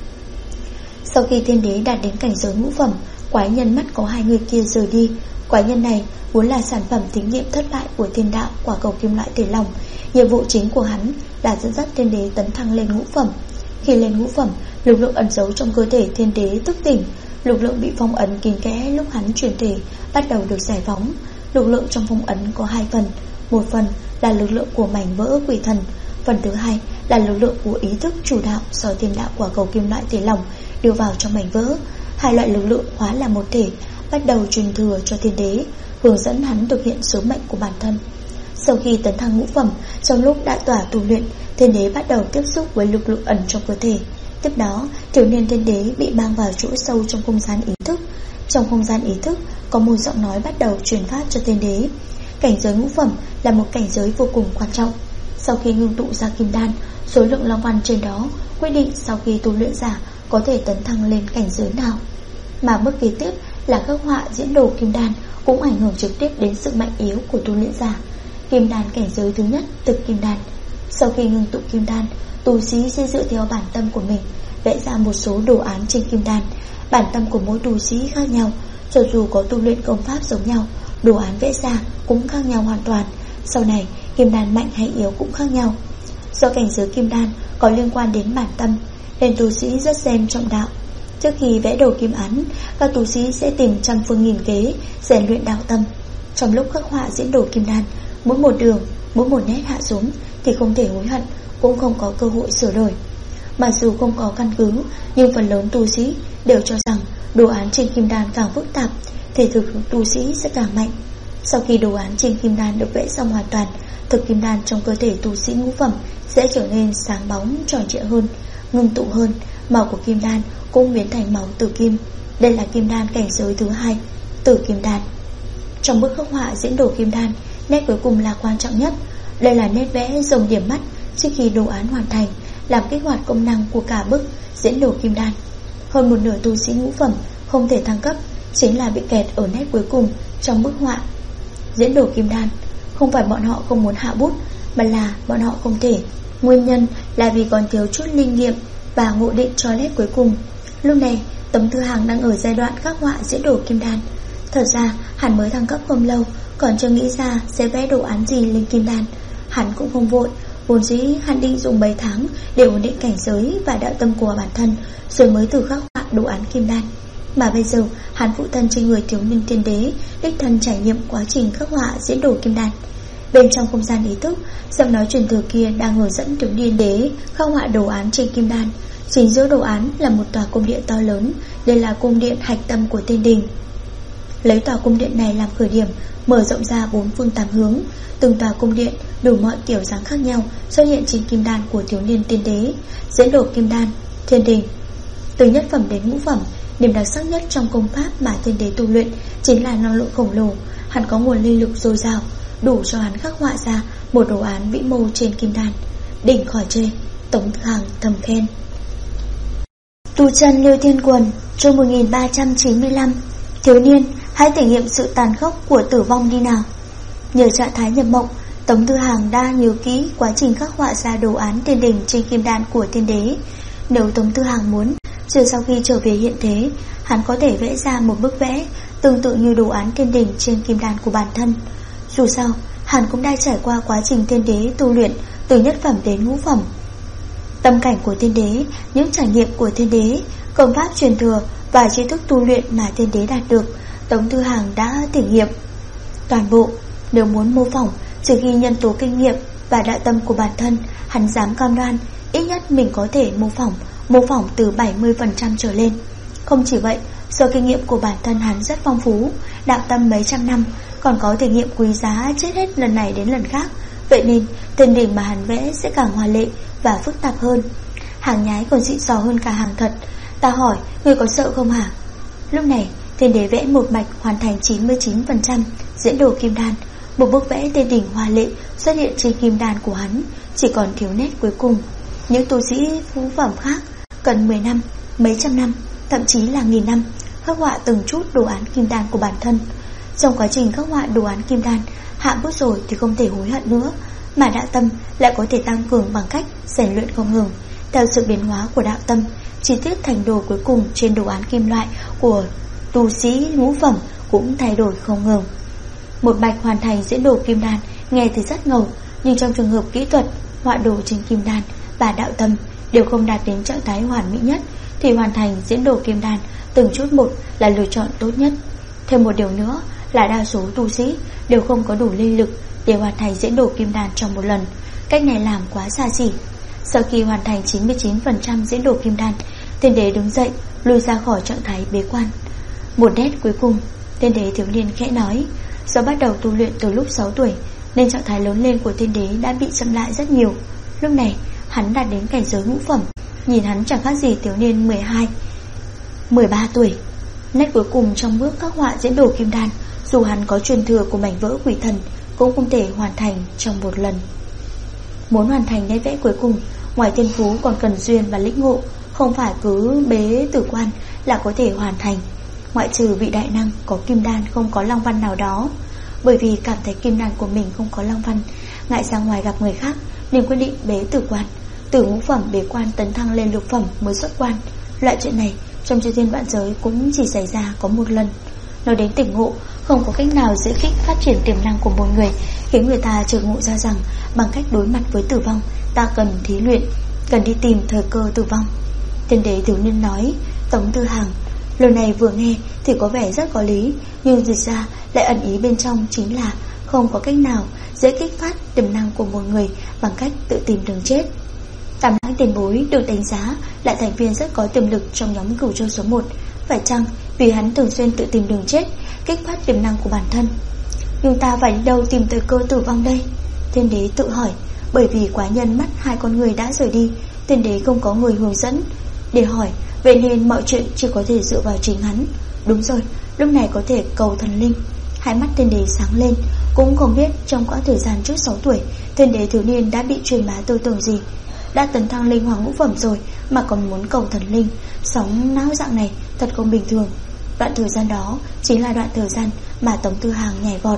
Sau khi thiên đế đạt đến cảnh giới ngũ phẩm, quái nhân mắt có 2 người kia rời đi. Quái nhân này vốn là sản phẩm thí nghiệm thất bại của thiên đạo quả cầu kim loại thể lỏng. Nhiệm vụ chính của hắn là dẫn dắt thiên đế tấn thăng lên ngũ phẩm. Khi lên ngũ phẩm, lực lượng ẩn giấu trong cơ thể thiên đế thức tỉnh. Lực lượng bị phong ấn kín kẽ lúc hắn chuyển thể bắt đầu được giải phóng. Lực lượng trong phong ấn có 2 phần. Một phần là lực lượng của mảnh vỡ quỷ thần, phần thứ hai là lực lượng của ý thức chủ đạo do thiên đạo quả cầu kim loại thể lỏng đưa vào trong mảnh vỡ. 2 loại lực lượng hóa là một thể, bắt đầu truyền thừa cho thiên đế, hướng dẫn hắn thực hiện sứ mệnh của bản thân. Sau khi tấn thăng ngũ phẩm, trong lúc đại tỏa tu luyện, thiên đế bắt đầu tiếp xúc với lực lượng ẩn trong cơ thể. Tiếp đó, thiếu niên thiên đế bị mang vào chỗ sâu trong không gian ý thức. Trong không gian ý thức, có một giọng nói bắt đầu truyền phát cho thiên đế. Cảnh giới ngũ phẩm là một cảnh giới vô cùng quan trọng. Sau khi ngưng tụ ra kim đan, số lượng long văn trên đó quyết định sau khi tu luyện giả có thể tấn thăng lên cảnh giới nào. Mà bước kế tiếp là khắc họa diễn đồ kim đan cũng ảnh hưởng trực tiếp đến sự mạnh yếu của tu luyện giả. Kim đan cảnh giới thứ nhất, thực kim đan. Sau khi ngưng tụ kim đan, tu sĩ sẽ dựa theo bản tâm của mình vẽ ra một số đồ án trên kim đan. Bản tâm của mỗi tu sĩ khác nhau, cho dù có tu luyện công pháp giống nhau, đồ án vẽ ra cũng khác nhau hoàn toàn. Sau này kim đan mạnh hay yếu cũng khác nhau. Do cảnh giới kim đan có liên quan đến bản tâm nên tu sĩ rất xem trọng đạo. Trước khi vẽ đồ kim án, các tu sĩ sẽ tìm trăm phương nghìn kế rèn luyện đạo tâm. Trong lúc khắc họa diễn đồ kim đan, mỗi một đường, mỗi một nét hạ xuống thì không thể hối hận, cũng không có cơ hội sửa đổi. Mặc dù không có căn cứ, nhưng phần lớn tu sĩ đều cho rằng đồ án trên kim đan càng phức tạp thì thực tu sĩ sẽ càng mạnh. Sau khi đồ án trên kim đan được vẽ xong hoàn toàn, thực kim đan trong cơ thể tu sĩ ngũ phẩm sẽ trở nên sáng bóng, tròn trịa hơn, ngưng tụ hơn. Màu của kim đan cũng biến thành màu tử kim. Đây là kim đan cảnh giới thứ hai, tử kim đan. Trong bước khắc họa diễn đồ kim đan, nét cuối cùng là quan trọng nhất. Đây là nét vẽ dòng điểm mắt trước khi đồ án hoàn thành, làm kích hoạt công năng của cả bức diễn đồ kim đan. Hơn một nửa tu sĩ ngũ phẩm không thể thăng cấp chính là bị kẹt ở nét cuối cùng trong bức họa diễn đồ kim đan. Không phải bọn họ không muốn hạ bút, mà là bọn họ không thể. Nguyên nhân là vì còn thiếu chút linh nghiệm và ngộ định cho nét cuối cùng. Lúc này Tống Thư Hàng đang ở giai đoạn khắc họa diễn đồ kim đan. Thật ra hắn mới thăng cấp không lâu, còn chưa nghĩ ra sẽ vẽ đồ án gì lên kim đan. Hắn cũng không vội, vốn dĩ hắn định dùng 7 tháng để ổn định cảnh giới và đạo tâm của bản thân, rồi mới thử khắc họa đồ án kim đan. Mà bây giờ hắn phụ thân trên người thiếu niên tiên đế, đích thân trải nghiệm quá trình khắc họa diễn đồ kim đan. Bên trong không gian ý thức, giọng nói truyền thừa kia đang hướng dẫn thiếu niên đế khắc họa đồ án trên kim đan. Chính giữa đồ án là một tòa cung điện to lớn. Đây là cung điện hạch tâm của tiên đình. Lấy tòa cung điện này làm khởi điểm, mở rộng ra 4 phương 8 hướng. Từng tòa cung điện đủ mọi kiểu dáng khác nhau xuất hiện trên kim đan của thiếu niên tiên đế. Diễn đồ kim đan, thiên đình. Từ nhất phẩm đến ngũ phẩm, điểm đặc sắc nhất trong công pháp mà thiên đế tu luyện chính là năng lượng khổng lồ. Hắn có nguồn linh lực dồi dào, đủ cho hắn khắc họa ra một đồ án vĩ mô trên kim đan. Đỉnh khỏi chê, Tống Thư Hàng thầm khen. Tu chân Lưu Thiên Quần, chương 1395. Thiếu niên, hãy thể nghiệm sự tàn khốc của tử vong đi nào. Nhờ trạng thái nhập mộng, Tống Thư Hàng đã nhớ kỹ quá trình khắc họa ra đồ án tiên đình trên kim đan của tiên đế. Nếu Tống Thư Hàng muốn, rồi sau khi trở về hiện thế, hắn có thể vẽ ra một bức vẽ tương tự như đồ án tiên đình trên kim đan của bản thân. Dù sao, hắn cũng đã trải qua quá trình tiên đế tu luyện từ nhất phẩm đến ngũ phẩm. Tâm cảnh của tiên đế, những trải nghiệm của tiên đế, công pháp truyền thừa và tri thức tu luyện mà tiên đế đạt được, Tống Thư Hàng đã thể nghiệm toàn bộ. Nếu muốn mô phỏng, trừ khi nhân tố kinh nghiệm và đạo tâm của bản thân, hắn dám cam đoan ít nhất mình có thể mô phỏng từ 70% trở lên. Không chỉ vậy, do kinh nghiệm của bản thân hắn rất phong phú, đạo tâm mấy trăm năm, còn có thể nghiệm quý giá chết hết lần này đến lần khác. Vậy nên tiên đình mà hắn vẽ sẽ càng hoa lệ và phức tạp hơn. Hàng nhái còn xịn sò hơn cả hàng thật. Ta hỏi, người có sợ không hả? Lúc này tiên đế vẽ một mạch hoàn thành 99% diễn đồ kim đan. Một bức vẽ tiên đình hoa lệ xuất hiện trên kim đan của hắn, chỉ còn thiếu nét cuối cùng. Những tu sĩ phú phẩm khác cần 10 năm, mấy trăm năm, thậm chí là 1000 năm khắc họa từng chút đồ án kim đan của bản thân. Trong quá trình khắc họa đồ án kim đan, hạ bút rồi thì không thể hối hận nữa, mà đạo tâm lại có thể tăng cường bằng cách rèn luyện không ngừng. Theo sự biến hóa của đạo tâm, chi tiết thành đồ cuối cùng trên đồ án kim loại của tu sĩ ngũ phẩm cũng thay đổi không ngừng. Một mạch hoàn thành diễn đồ kim đan nghe thì rất ngầu, nhưng trong trường hợp kỹ thuật, họa đồ trên kim đan và đạo tâm đều không đạt đến trạng thái hoàn mỹ nhất, thì hoàn thành diễn đồ kim đan từng chút một là lựa chọn tốt nhất. Thêm một điều nữa là đa số tu sĩ đều không có đủ linh lực để hoàn thành diễn đồ kim đan trong một lần. Cách này làm quá xa xỉ. Sau khi hoàn thành 99% diễn đồ kim đan, tiên đế đứng dậy lui ra khỏi trạng thái bế quan. Một nét cuối cùng, tiên đế thiếu niên khẽ nói. Do bắt đầu tu luyện từ lúc 6 tuổi nên trạng thái lớn lên của tiên đế đã bị chậm lại rất nhiều. Lúc này hắn đạt đến cảnh giới ngũ phẩm, nhìn hắn chẳng khác gì thiếu niên 12, 13 tuổi. Nét cuối cùng trong bước khắc họa diễn đồ kim đan, dù hắn có truyền thừa của mảnh vỡ quỷ thần cũng không thể hoàn thành trong một lần. Muốn hoàn thành nét vẽ cuối cùng, ngoài thiên phú còn cần duyên và lĩnh ngộ, không phải cứ bế tử quan là có thể hoàn thành. Ngoại trừ vị đại năng có kim đan không có long văn nào đó. Bởi vì cảm thấy kim đan của mình không có long văn, ngại ra ngoài gặp người khác, nên quyết định bế tử quan. Từ ngũ phẩm bế quan tấn thăng lên lục phẩm mới xuất quan. Loại chuyện này trong chư thiên vạn giới cũng chỉ xảy ra có một lần. Nói đến tỉnh ngộ, không có cách nào dễ kích phát triển tiềm năng của một người, khiến người ta chợt ngộ ra rằng bằng cách đối mặt với tử vong, ta cần thí luyện, cần đi tìm thời cơ tử vong. Tiên đế thiếu niên nói. Tống Tư Hằng lời này vừa nghe thì có vẻ rất có lý, nhưng thực ra lại ẩn ý bên trong chính là không có cách nào dễ kích phát tiềm năng của một người bằng cách tự tìm đường chết. Tam Lãng tiền bối được đánh giá là thành viên rất có tiềm lực trong nhóm Cửu Châu số 1. Phải chăng vì hắn thường xuyên tự tìm đường chết, kích phát tiềm năng của bản thân? Nhưng ta phải đi đâu tìm thời cơ tử vong đây? Thiên đế tự hỏi. Bởi vì quá nhân mắt hai con người đã rời đi, thiên đế không có người hướng dẫn để hỏi, vậy nên mọi chuyện chỉ có thể dựa vào chính hắn. Đúng rồi, lúc này có thể cầu thần linh. Hai mắt thiên đế sáng lên. Cũng không biết trong quãng thời gian trước 6 tuổi, thiên đế thiếu niên đã bị truyền bá tư tưởng gì. Đã tấn thăng linh hoàng ngũ phẩm rồi mà còn muốn cầu thần linh, sóng não dạng này thật không bình thường. Đoạn thời gian đó chính là đoạn thời gian mà Tống Tư Hằng nhảy vọt.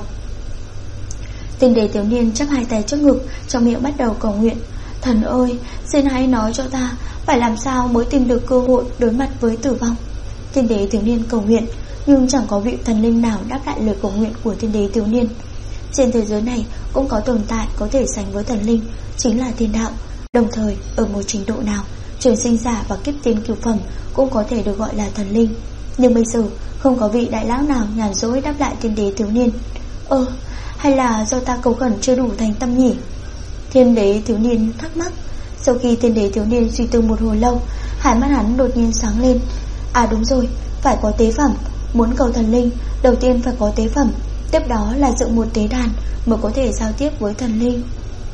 Thiên đế thiếu niên chắp hai tay trước ngực, trong miệng bắt đầu cầu nguyện. Thần ơi, xin hãy nói cho ta phải làm sao mới tìm được cơ hội đối mặt với tử vong. Thiên đế thiếu niên cầu nguyện, nhưng chẳng có vị thần linh nào đáp lại lời cầu nguyện của thiên đế thiếu niên. Trên thế giới này cũng có tồn tại có thể sánh với thần linh, chính là thiên đạo. Đồng thời ở một trình độ nào, trường sinh giả và kiếp tiên cửu phẩm cũng có thể được gọi là thần linh. Nhưng bây giờ không có vị đại lão nào nhàn rỗi đáp lại thiên đế thiếu niên. Hay là do ta cầu khẩn chưa đủ thành tâm nhỉ? Thiên đế thiếu niên thắc mắc. Sau khi thiên đế thiếu niên suy tư một hồi lâu, hai mắt hắn đột nhiên sáng lên. À đúng rồi, phải có tế phẩm. Muốn cầu thần linh, đầu tiên phải có tế phẩm, tiếp đó là dựng một tế đàn mới có thể giao tiếp với thần linh.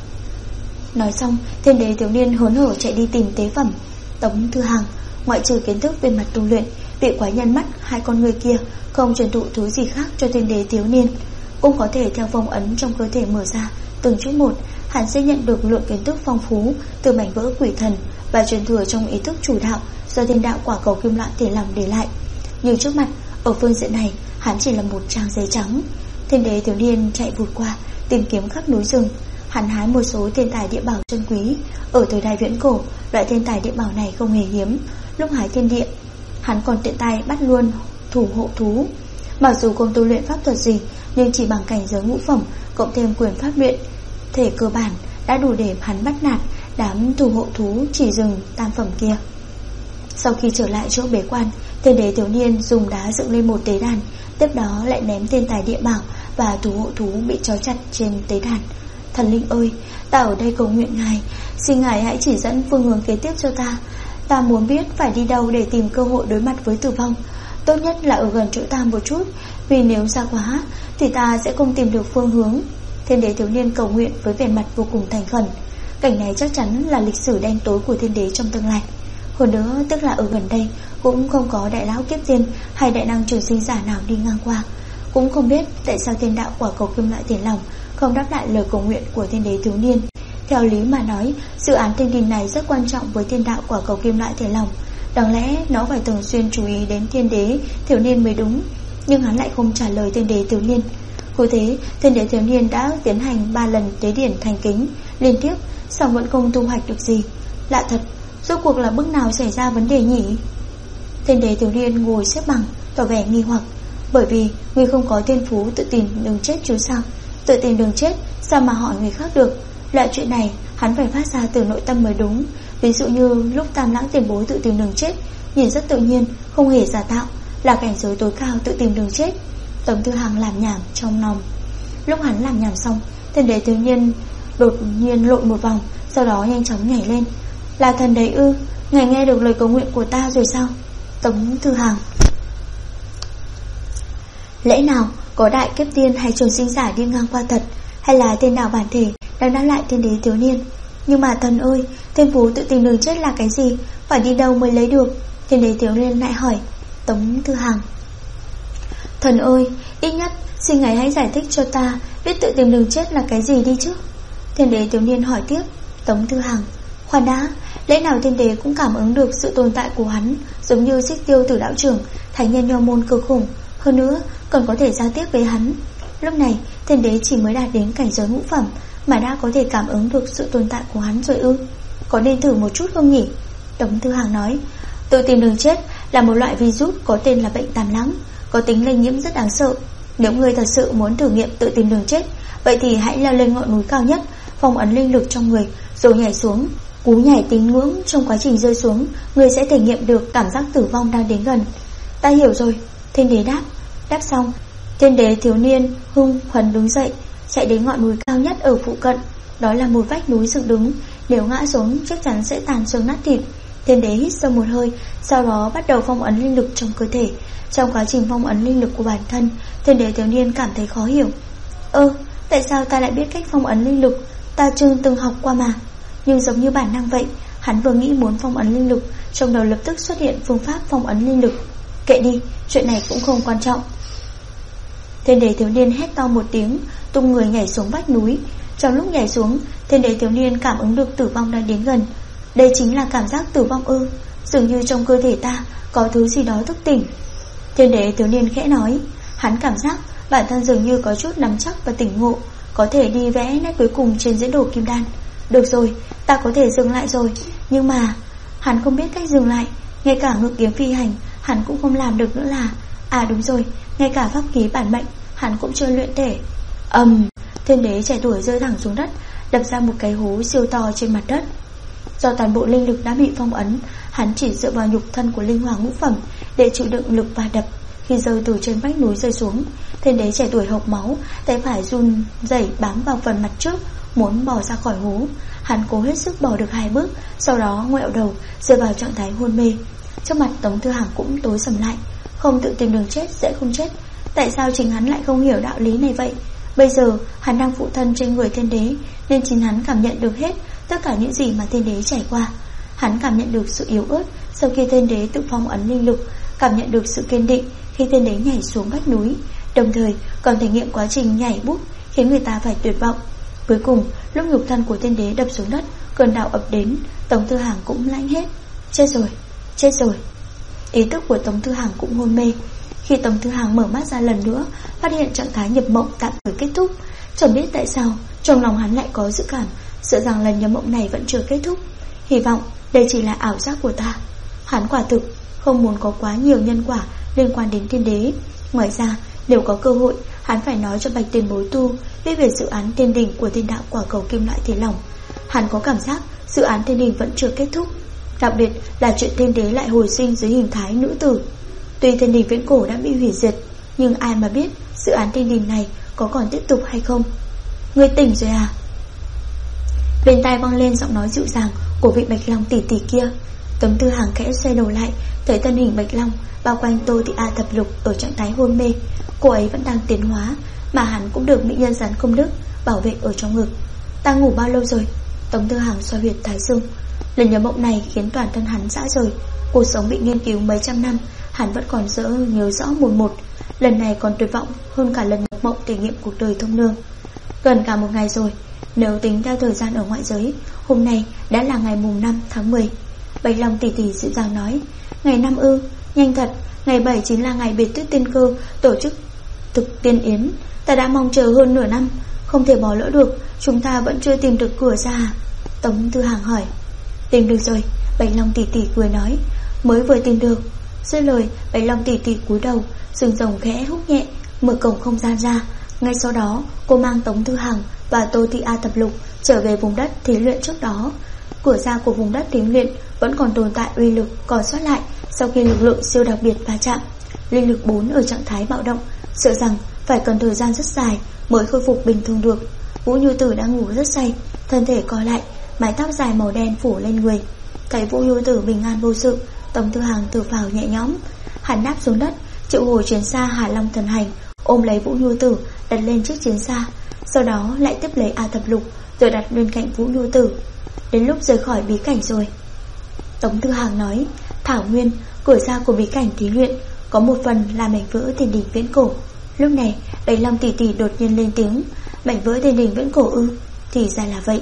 Nói xong, thiên đế thiếu niên hớn hở chạy đi tìm tế phẩm. Tống Tư Hằng ngoại trừ kiến thức về mặt tu luyện, vị quái nhân mắt hai con người kia không truyền thụ thứ gì khác cho thiên đế thiếu niên. Cũng có thể theo phong ấn trong cơ thể mở ra từng chút một, hắn sẽ nhận được lượng kiến thức phong phú từ mảnh vỡ quỷ thần và truyền thừa trong ý thức chủ đạo do thiên đạo quả cầu kim loại tiền lòng để lại. Nhưng trước mặt, ở phương diện này, hắn chỉ là một trang giấy trắng. Thiên đế thiếu niên chạy vụt qua, tìm kiếm khắp núi rừng. Hắn hái một số thiên tài địa bảo chân quý. Ở thời đại viễn cổ, loại thiên tài địa bảo này không hề hiếm. Lúc hái thiên địa, hắn còn tiện tay bắt luôn thủ hộ thú. Mặc dù không tu luyện pháp thuật gì, nhưng chỉ bằng cảnh giới ngũ phẩm cộng thêm quyền pháp luyện thể cơ bản đã đủ để hắn bắt nạt đám thủ hộ thú chỉ rừng tam phẩm kia. Sau khi trở lại chỗ bế quan, thiên đế thiếu niên dùng đá dựng lên một tế đàn, tiếp đó lại ném thiên tài địa bảo và thủ hộ thú bị trói chặt trên tế đàn. Thần linh ơi, ta ở đây cầu nguyện ngài, xin ngài hãy chỉ dẫn phương hướng kế tiếp cho ta. Ta muốn biết phải đi đâu để tìm cơ hội đối mặt với tử vong. Tốt nhất là ở gần chỗ ta một chút, vì nếu xa quá thì ta sẽ không tìm được phương hướng. Thiên đế thiếu niên cầu nguyện với vẻ mặt vô cùng thành khẩn. Cảnh này chắc chắn là lịch sử đen tối của thiên đế trong tương lai. Hơn nữa, tức là ở gần đây cũng không có đại lão kiếp tiên hay đại năng trường sinh giả nào đi ngang qua. Cũng không biết tại sao thiên đạo quả cầu kim loại tiền lòng không đáp lại lời cầu nguyện của thiên đế thiếu niên. Theo lý mà nói, dự án thiên đình này rất quan trọng với thiên đạo quả cầu kim loại tiền lòng. Đáng lẽ nó phải thường xuyên chú ý đến thiên đế thiếu niên mới đúng. Nhưng hắn lại không trả lời thiên đế thiếu niên. Cứ thế, thiên đế thiếu niên đã tiến hành 3 lần tế điển thành kính liên tiếp, song vẫn không thu hoạch được gì. Lạ thật, rốt cuộc là bước nào xảy ra vấn đề nhỉ? Thiên đế thiếu niên ngồi xếp bằng, tỏ vẻ nghi hoặc. Bởi vì người không có thiên phú tự tìm đường chết chứ sao? Tự tìm đường chết sao mà hỏi người khác được? Loại chuyện này hắn phải phát ra từ nội tâm mới đúng. Ví dụ như lúc Tam Lãng tiền bối tự tìm đường chết, nhìn rất tự nhiên, không hề giả tạo, là cảnh giới tối cao tự tìm đường chết. Tống Tư Hằng làm nhảm trong lòng. Lúc hắn làm nhảm xong, thiên đế thiếu niên đột nhiên lộn một vòng, sau đó nhanh chóng nhảy lên. Là thần đế ư? Ngài nghe được lời cầu nguyện của ta rồi sao? Tống Tư Hằng: lẽ nào có đại kiếp tiên hay trường sinh giả đi ngang qua thật, hay là thiên đạo bản thể đang đáp lại thiên đế thiếu niên? Nhưng mà thần ơi, thiên phú tự tìm đường chết là cái gì? Phải đi đâu mới lấy được? Thiên đế thiếu niên lại hỏi. Tống Tư Hằng: thần ơi, ít nhất xin ngài hãy giải thích cho ta biết tự tìm đường chết là cái gì đi chứ. Thiên đế thiếu niên hỏi tiếp. Tống Thư Hằng: khoan đã, lẽ nào thiên đế cũng cảm ứng được sự tồn tại của hắn, giống như Xích Tiêu Tử đạo trưởng, thánh nhân nho môn cực khủng, hơn nữa còn có thể giao tiếp với hắn. Lúc này thiên đế chỉ mới đạt đến cảnh giới ngũ phẩm mà đã có thể cảm ứng được sự tồn tại của hắn rồi ư? Có nên thử một chút không nhỉ? Tống Thư Hằng nói: tự tìm đường chết là một loại virus có tên là bệnh tàm lắng, có tính lây nhiễm rất đáng sợ. Nếu người thật sự muốn thử nghiệm tự tìm đường chết, vậy thì hãy leo lên ngọn núi cao nhất, phong ấn linh lực trong người, rồi nhảy xuống. Cú nhảy tín ngưỡng, trong quá trình rơi xuống, người sẽ thể nghiệm được cảm giác tử vong đang đến gần. Ta hiểu rồi, thiên đế đáp. Đáp xong, thiên đế thiếu niên hưng phấn đứng dậy, chạy đến ngọn núi cao nhất ở phụ cận. Đó là một vách núi dựng đứng, nếu ngã xuống chắc chắn sẽ tàn xương nát thịt. Thiên đế hít sâu một hơi, sau đó bắt đầu phong ấn linh lực trong cơ thể. Trong quá trình phong ấn linh lực của bản thân, thiên đế thiếu niên cảm thấy khó hiểu. Tại sao ta lại biết cách phong ấn linh lực? Ta chưa từng học qua mà. Nhưng giống như bản năng vậy, hắn vừa nghĩ muốn phong ấn linh lực, trong đầu lập tức xuất hiện phương pháp phong ấn linh lực. Kệ đi, chuyện này cũng không quan trọng. Thiên đế thiếu niên hét to một tiếng, tung người nhảy xuống vách núi. Trong lúc nhảy xuống, thiên đế thiếu niên cảm ứng được tử vong đang đến gần. Đây chính là cảm giác tử vong ư? Dường như trong cơ thể ta có thứ gì đó thức tỉnh. Thiên đế thiếu niên khẽ nói. Hắn cảm giác bản thân dường như có chút nắm chắc và tỉnh ngộ, có thể đi vẽ nét cuối cùng trên diễn đồ kim đan. Được rồi, ta có thể dừng lại rồi. Nhưng mà hắn không biết cách dừng lại. Ngay cả ngự kiếm phi hành hắn cũng không làm được nữa là. À đúng rồi, ngay cả pháp khí bản mệnh hắn cũng chưa luyện thể. Thiên đế trẻ tuổi rơi thẳng xuống đất, đập ra một cái hố siêu to trên mặt đất. Do toàn bộ linh lực đã bị phong ấn, hắn chỉ dựa vào nhục thân của linh hoàng ngũ phẩm để chịu đựng lực va đập. Khi rơi từ trên vách núi rơi xuống, thiên đế trẻ tuổi hộc máu, tay phải run rẩy bám vào phần mặt trước, muốn bò ra khỏi hố. Hắn cố hết sức bò được 2 bước, sau đó ngoẹo đầu rơi vào trạng thái hôn mê. Trước mặt Tống Thư Hằng cũng tối sầm lại. Không tự tìm đường chết sẽ không chết. Tại sao chính hắn lại không hiểu đạo lý này vậy? Bây giờ hắn đang phụ thân trên người thiên đế, nên chính hắn cảm nhận được hết tất cả những gì mà thiên đế trải qua. Hắn cảm nhận được sự yếu ớt sau khi thiên đế tự phong ấn linh lực, cảm nhận được sự kiên định khi thiên đế nhảy xuống vách núi, đồng thời còn thể nghiệm quá trình nhảy bút khiến người ta phải tuyệt vọng. Cuối cùng, lúc nhục thân của thiên đế đập xuống đất, cơn đau ập đến, Tống Thư Hằng cũng lãnh hết. Chết rồi. Ý thức của Tống Thư Hằng cũng hôn mê. Khi Tống Thư Hằng mở mắt ra lần nữa, phát hiện trạng thái nhập mộng tạm thời kết thúc. Chẳng biết tại sao trong lòng hắn lại có dự cảm, sợ rằng lần nhập mộng này vẫn chưa kết thúc. Hy vọng đây chỉ là ảo giác của ta. Hắn quả thực không muốn có quá nhiều nhân quả liên quan đến thiên đế. Ngoài ra, nếu có cơ hội, hắn phải nói cho Bạch Tiền Bối tu biết về dự án tiên đỉnh của thiên đạo quả cầu kim loại thiên lòng. Hắn có cảm giác dự án tiên đỉnh vẫn chưa kết thúc, đặc biệt là chuyện thiên đế lại hồi sinh dưới hình thái nữ tử. Tuy thiên đình viễn cổ đã bị hủy diệt, nhưng ai mà biết dự án thiên đình này có còn tiếp tục hay không. Ngươi tỉnh rồi à? Bên tai vang lên giọng nói dịu dàng của vị Bạch Long tỷ tỷ kia. Tống Thư Hằng khẽ xoay đầu lại, thấy thân hình Bạch Long bao quanh Tô Thị A Thập Lục ở trạng thái hôn mê. Cô ấy vẫn đang tiến hóa, mà hắn cũng được mỹ nhân gián công đức bảo vệ ở trong ngực. Ta ngủ bao lâu rồi? Tống Thư Hằng xoa huyệt thái dương. Lần nhập mộng này khiến toàn thân hắn rã rời. Cuộc sống bị nghiên cứu mấy trăm năm, hắn vẫn còn nhớ rõ một. Lần này còn tuyệt vọng hơn cả lần nhập mộng thể nghiệm cuộc đời thông nương. Gần cả một ngày rồi. Nếu tính theo thời gian ở ngoại giới, hôm nay đã là ngày mùng 5 tháng 10. Bạch Long tỷ tỷ dịu dàng nói. Ngày 5 ư? Nhanh thật. Ngày 7 chính là ngày biệt tuyết tiên cơ tổ chức thực tiên yến. Ta đã mong chờ hơn nửa năm, không thể bỏ lỡ được. Chúng ta vẫn chưa tìm được cửa ra. Tống Thư Hằng hỏi. Tìm được rồi, Bạch Long tỷ tỷ cười nói. Mới vừa tìm được. Dứt lời, Bạch Long tỷ tỷ cúi đầu, sừng rồng khẽ húc nhẹ, mở cổng không gian ra. Ngay sau đó, cô mang Tống Thư Hằng và Tô Thị A Thập Lục trở về vùng đất thí luyện trước đó. Cửa ra của vùng đất thí luyện vẫn còn tồn tại uy lực còn sót lại sau khi lực lượng siêu đặc biệt va chạm. Linh lực 4 ở trạng thái bạo động, sợ rằng phải cần thời gian rất dài mới khôi phục bình thường được. Vũ Như Tử đang ngủ rất say, thân thể co lại, mái tóc dài màu đen phủ lên người. Thấy Vũ Như Tử bình an vô sự, Tống Thư Hằng thở phào nhẹ nhõm. Hắn đáp xuống đất, triệu hồi chiến xa Hà Long thần hành, ôm lấy Vũ Như Tử đặt lên chiếc chiến xa, sau đó lại tiếp lấy A Thập Lục rồi đặt bên cạnh Vũ Như Tử. Đến lúc rời khỏi bí cảnh rồi. Tống Thư Hằng nói. Thảo Nguyên, cửa ra của bí cảnh thí luyện, có một phần là mảnh vỡ thiên đình viễn cổ. Lúc này Bạch Long tỷ tỷ đột nhiên lên tiếng. Mảnh vỡ thiên đình viễn cổ ư? Thì ra là vậy.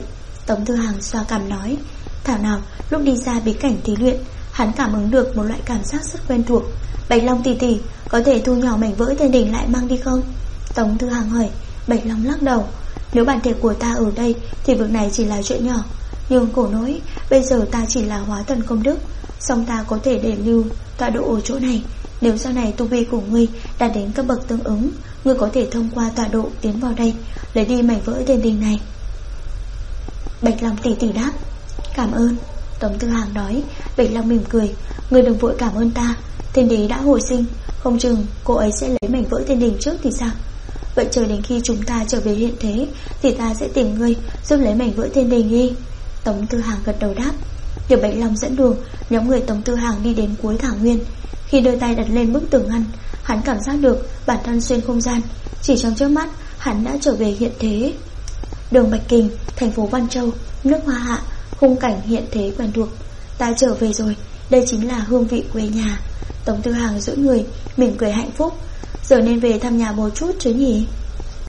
Tống Thư Hàng xoa cằm nói. Thảo nào lúc đi ra bí cảnh thí luyện, hắn cảm ứng được một loại cảm giác rất quen thuộc. Bạch Long tỷ tỷ, có thể thu nhỏ mảnh vỡ thiên đình lại mang đi không? Tống Thư Hàng hỏi. Bạch Long lắc đầu. Nếu bản thể của ta ở đây thì việc này chỉ là chuyện nhỏ. Nhưng khổ nỗi, bây giờ ta chỉ là hóa thần công đức, song ta có thể để lưu tọa độ ở chỗ này. Nếu sau này tu vi của ngươi đạt đến cấp bậc tương ứng, ngươi có thể thông qua tọa độ tiến vào đây, lấy đi mảnh vỡ thiên đình này. Bạch Long tỷ tỷ đáp. Cảm ơn. Tống Thư Hàng nói. Bạch Long mỉm cười. Ngươi đừng vội cảm ơn ta, thiên đế đã hồi sinh, không chừng cô ấy sẽ lấy mảnh vỡ thiên đình trước thì sao? Vậy chờ đến khi chúng ta trở về hiện thế thì ta sẽ tìm ngươi giúp lấy mảnh vỡ thiên đình đi. Tống Thư Hàng gật đầu đáp. Tiểu Bạch Long dẫn đường, nhóm người Tống Thư Hàng đi đến cuối thảo nguyên. Khi đưa tay đặt lên bức tường ngăn, hắn cảm giác được bản thân xuyên không gian. Chỉ trong chớp mắt, hắn đã trở về hiện thế. Đường Bạch Kình, thành phố Văn Châu, nước Hoa Hạ, khung cảnh hiện thế quen thuộc. Ta trở về rồi, đây chính là hương vị quê nhà. Tống Thư Hàng duỗi người, mỉm cười hạnh phúc. Giờ nên về thăm nhà một chút chứ nhỉ?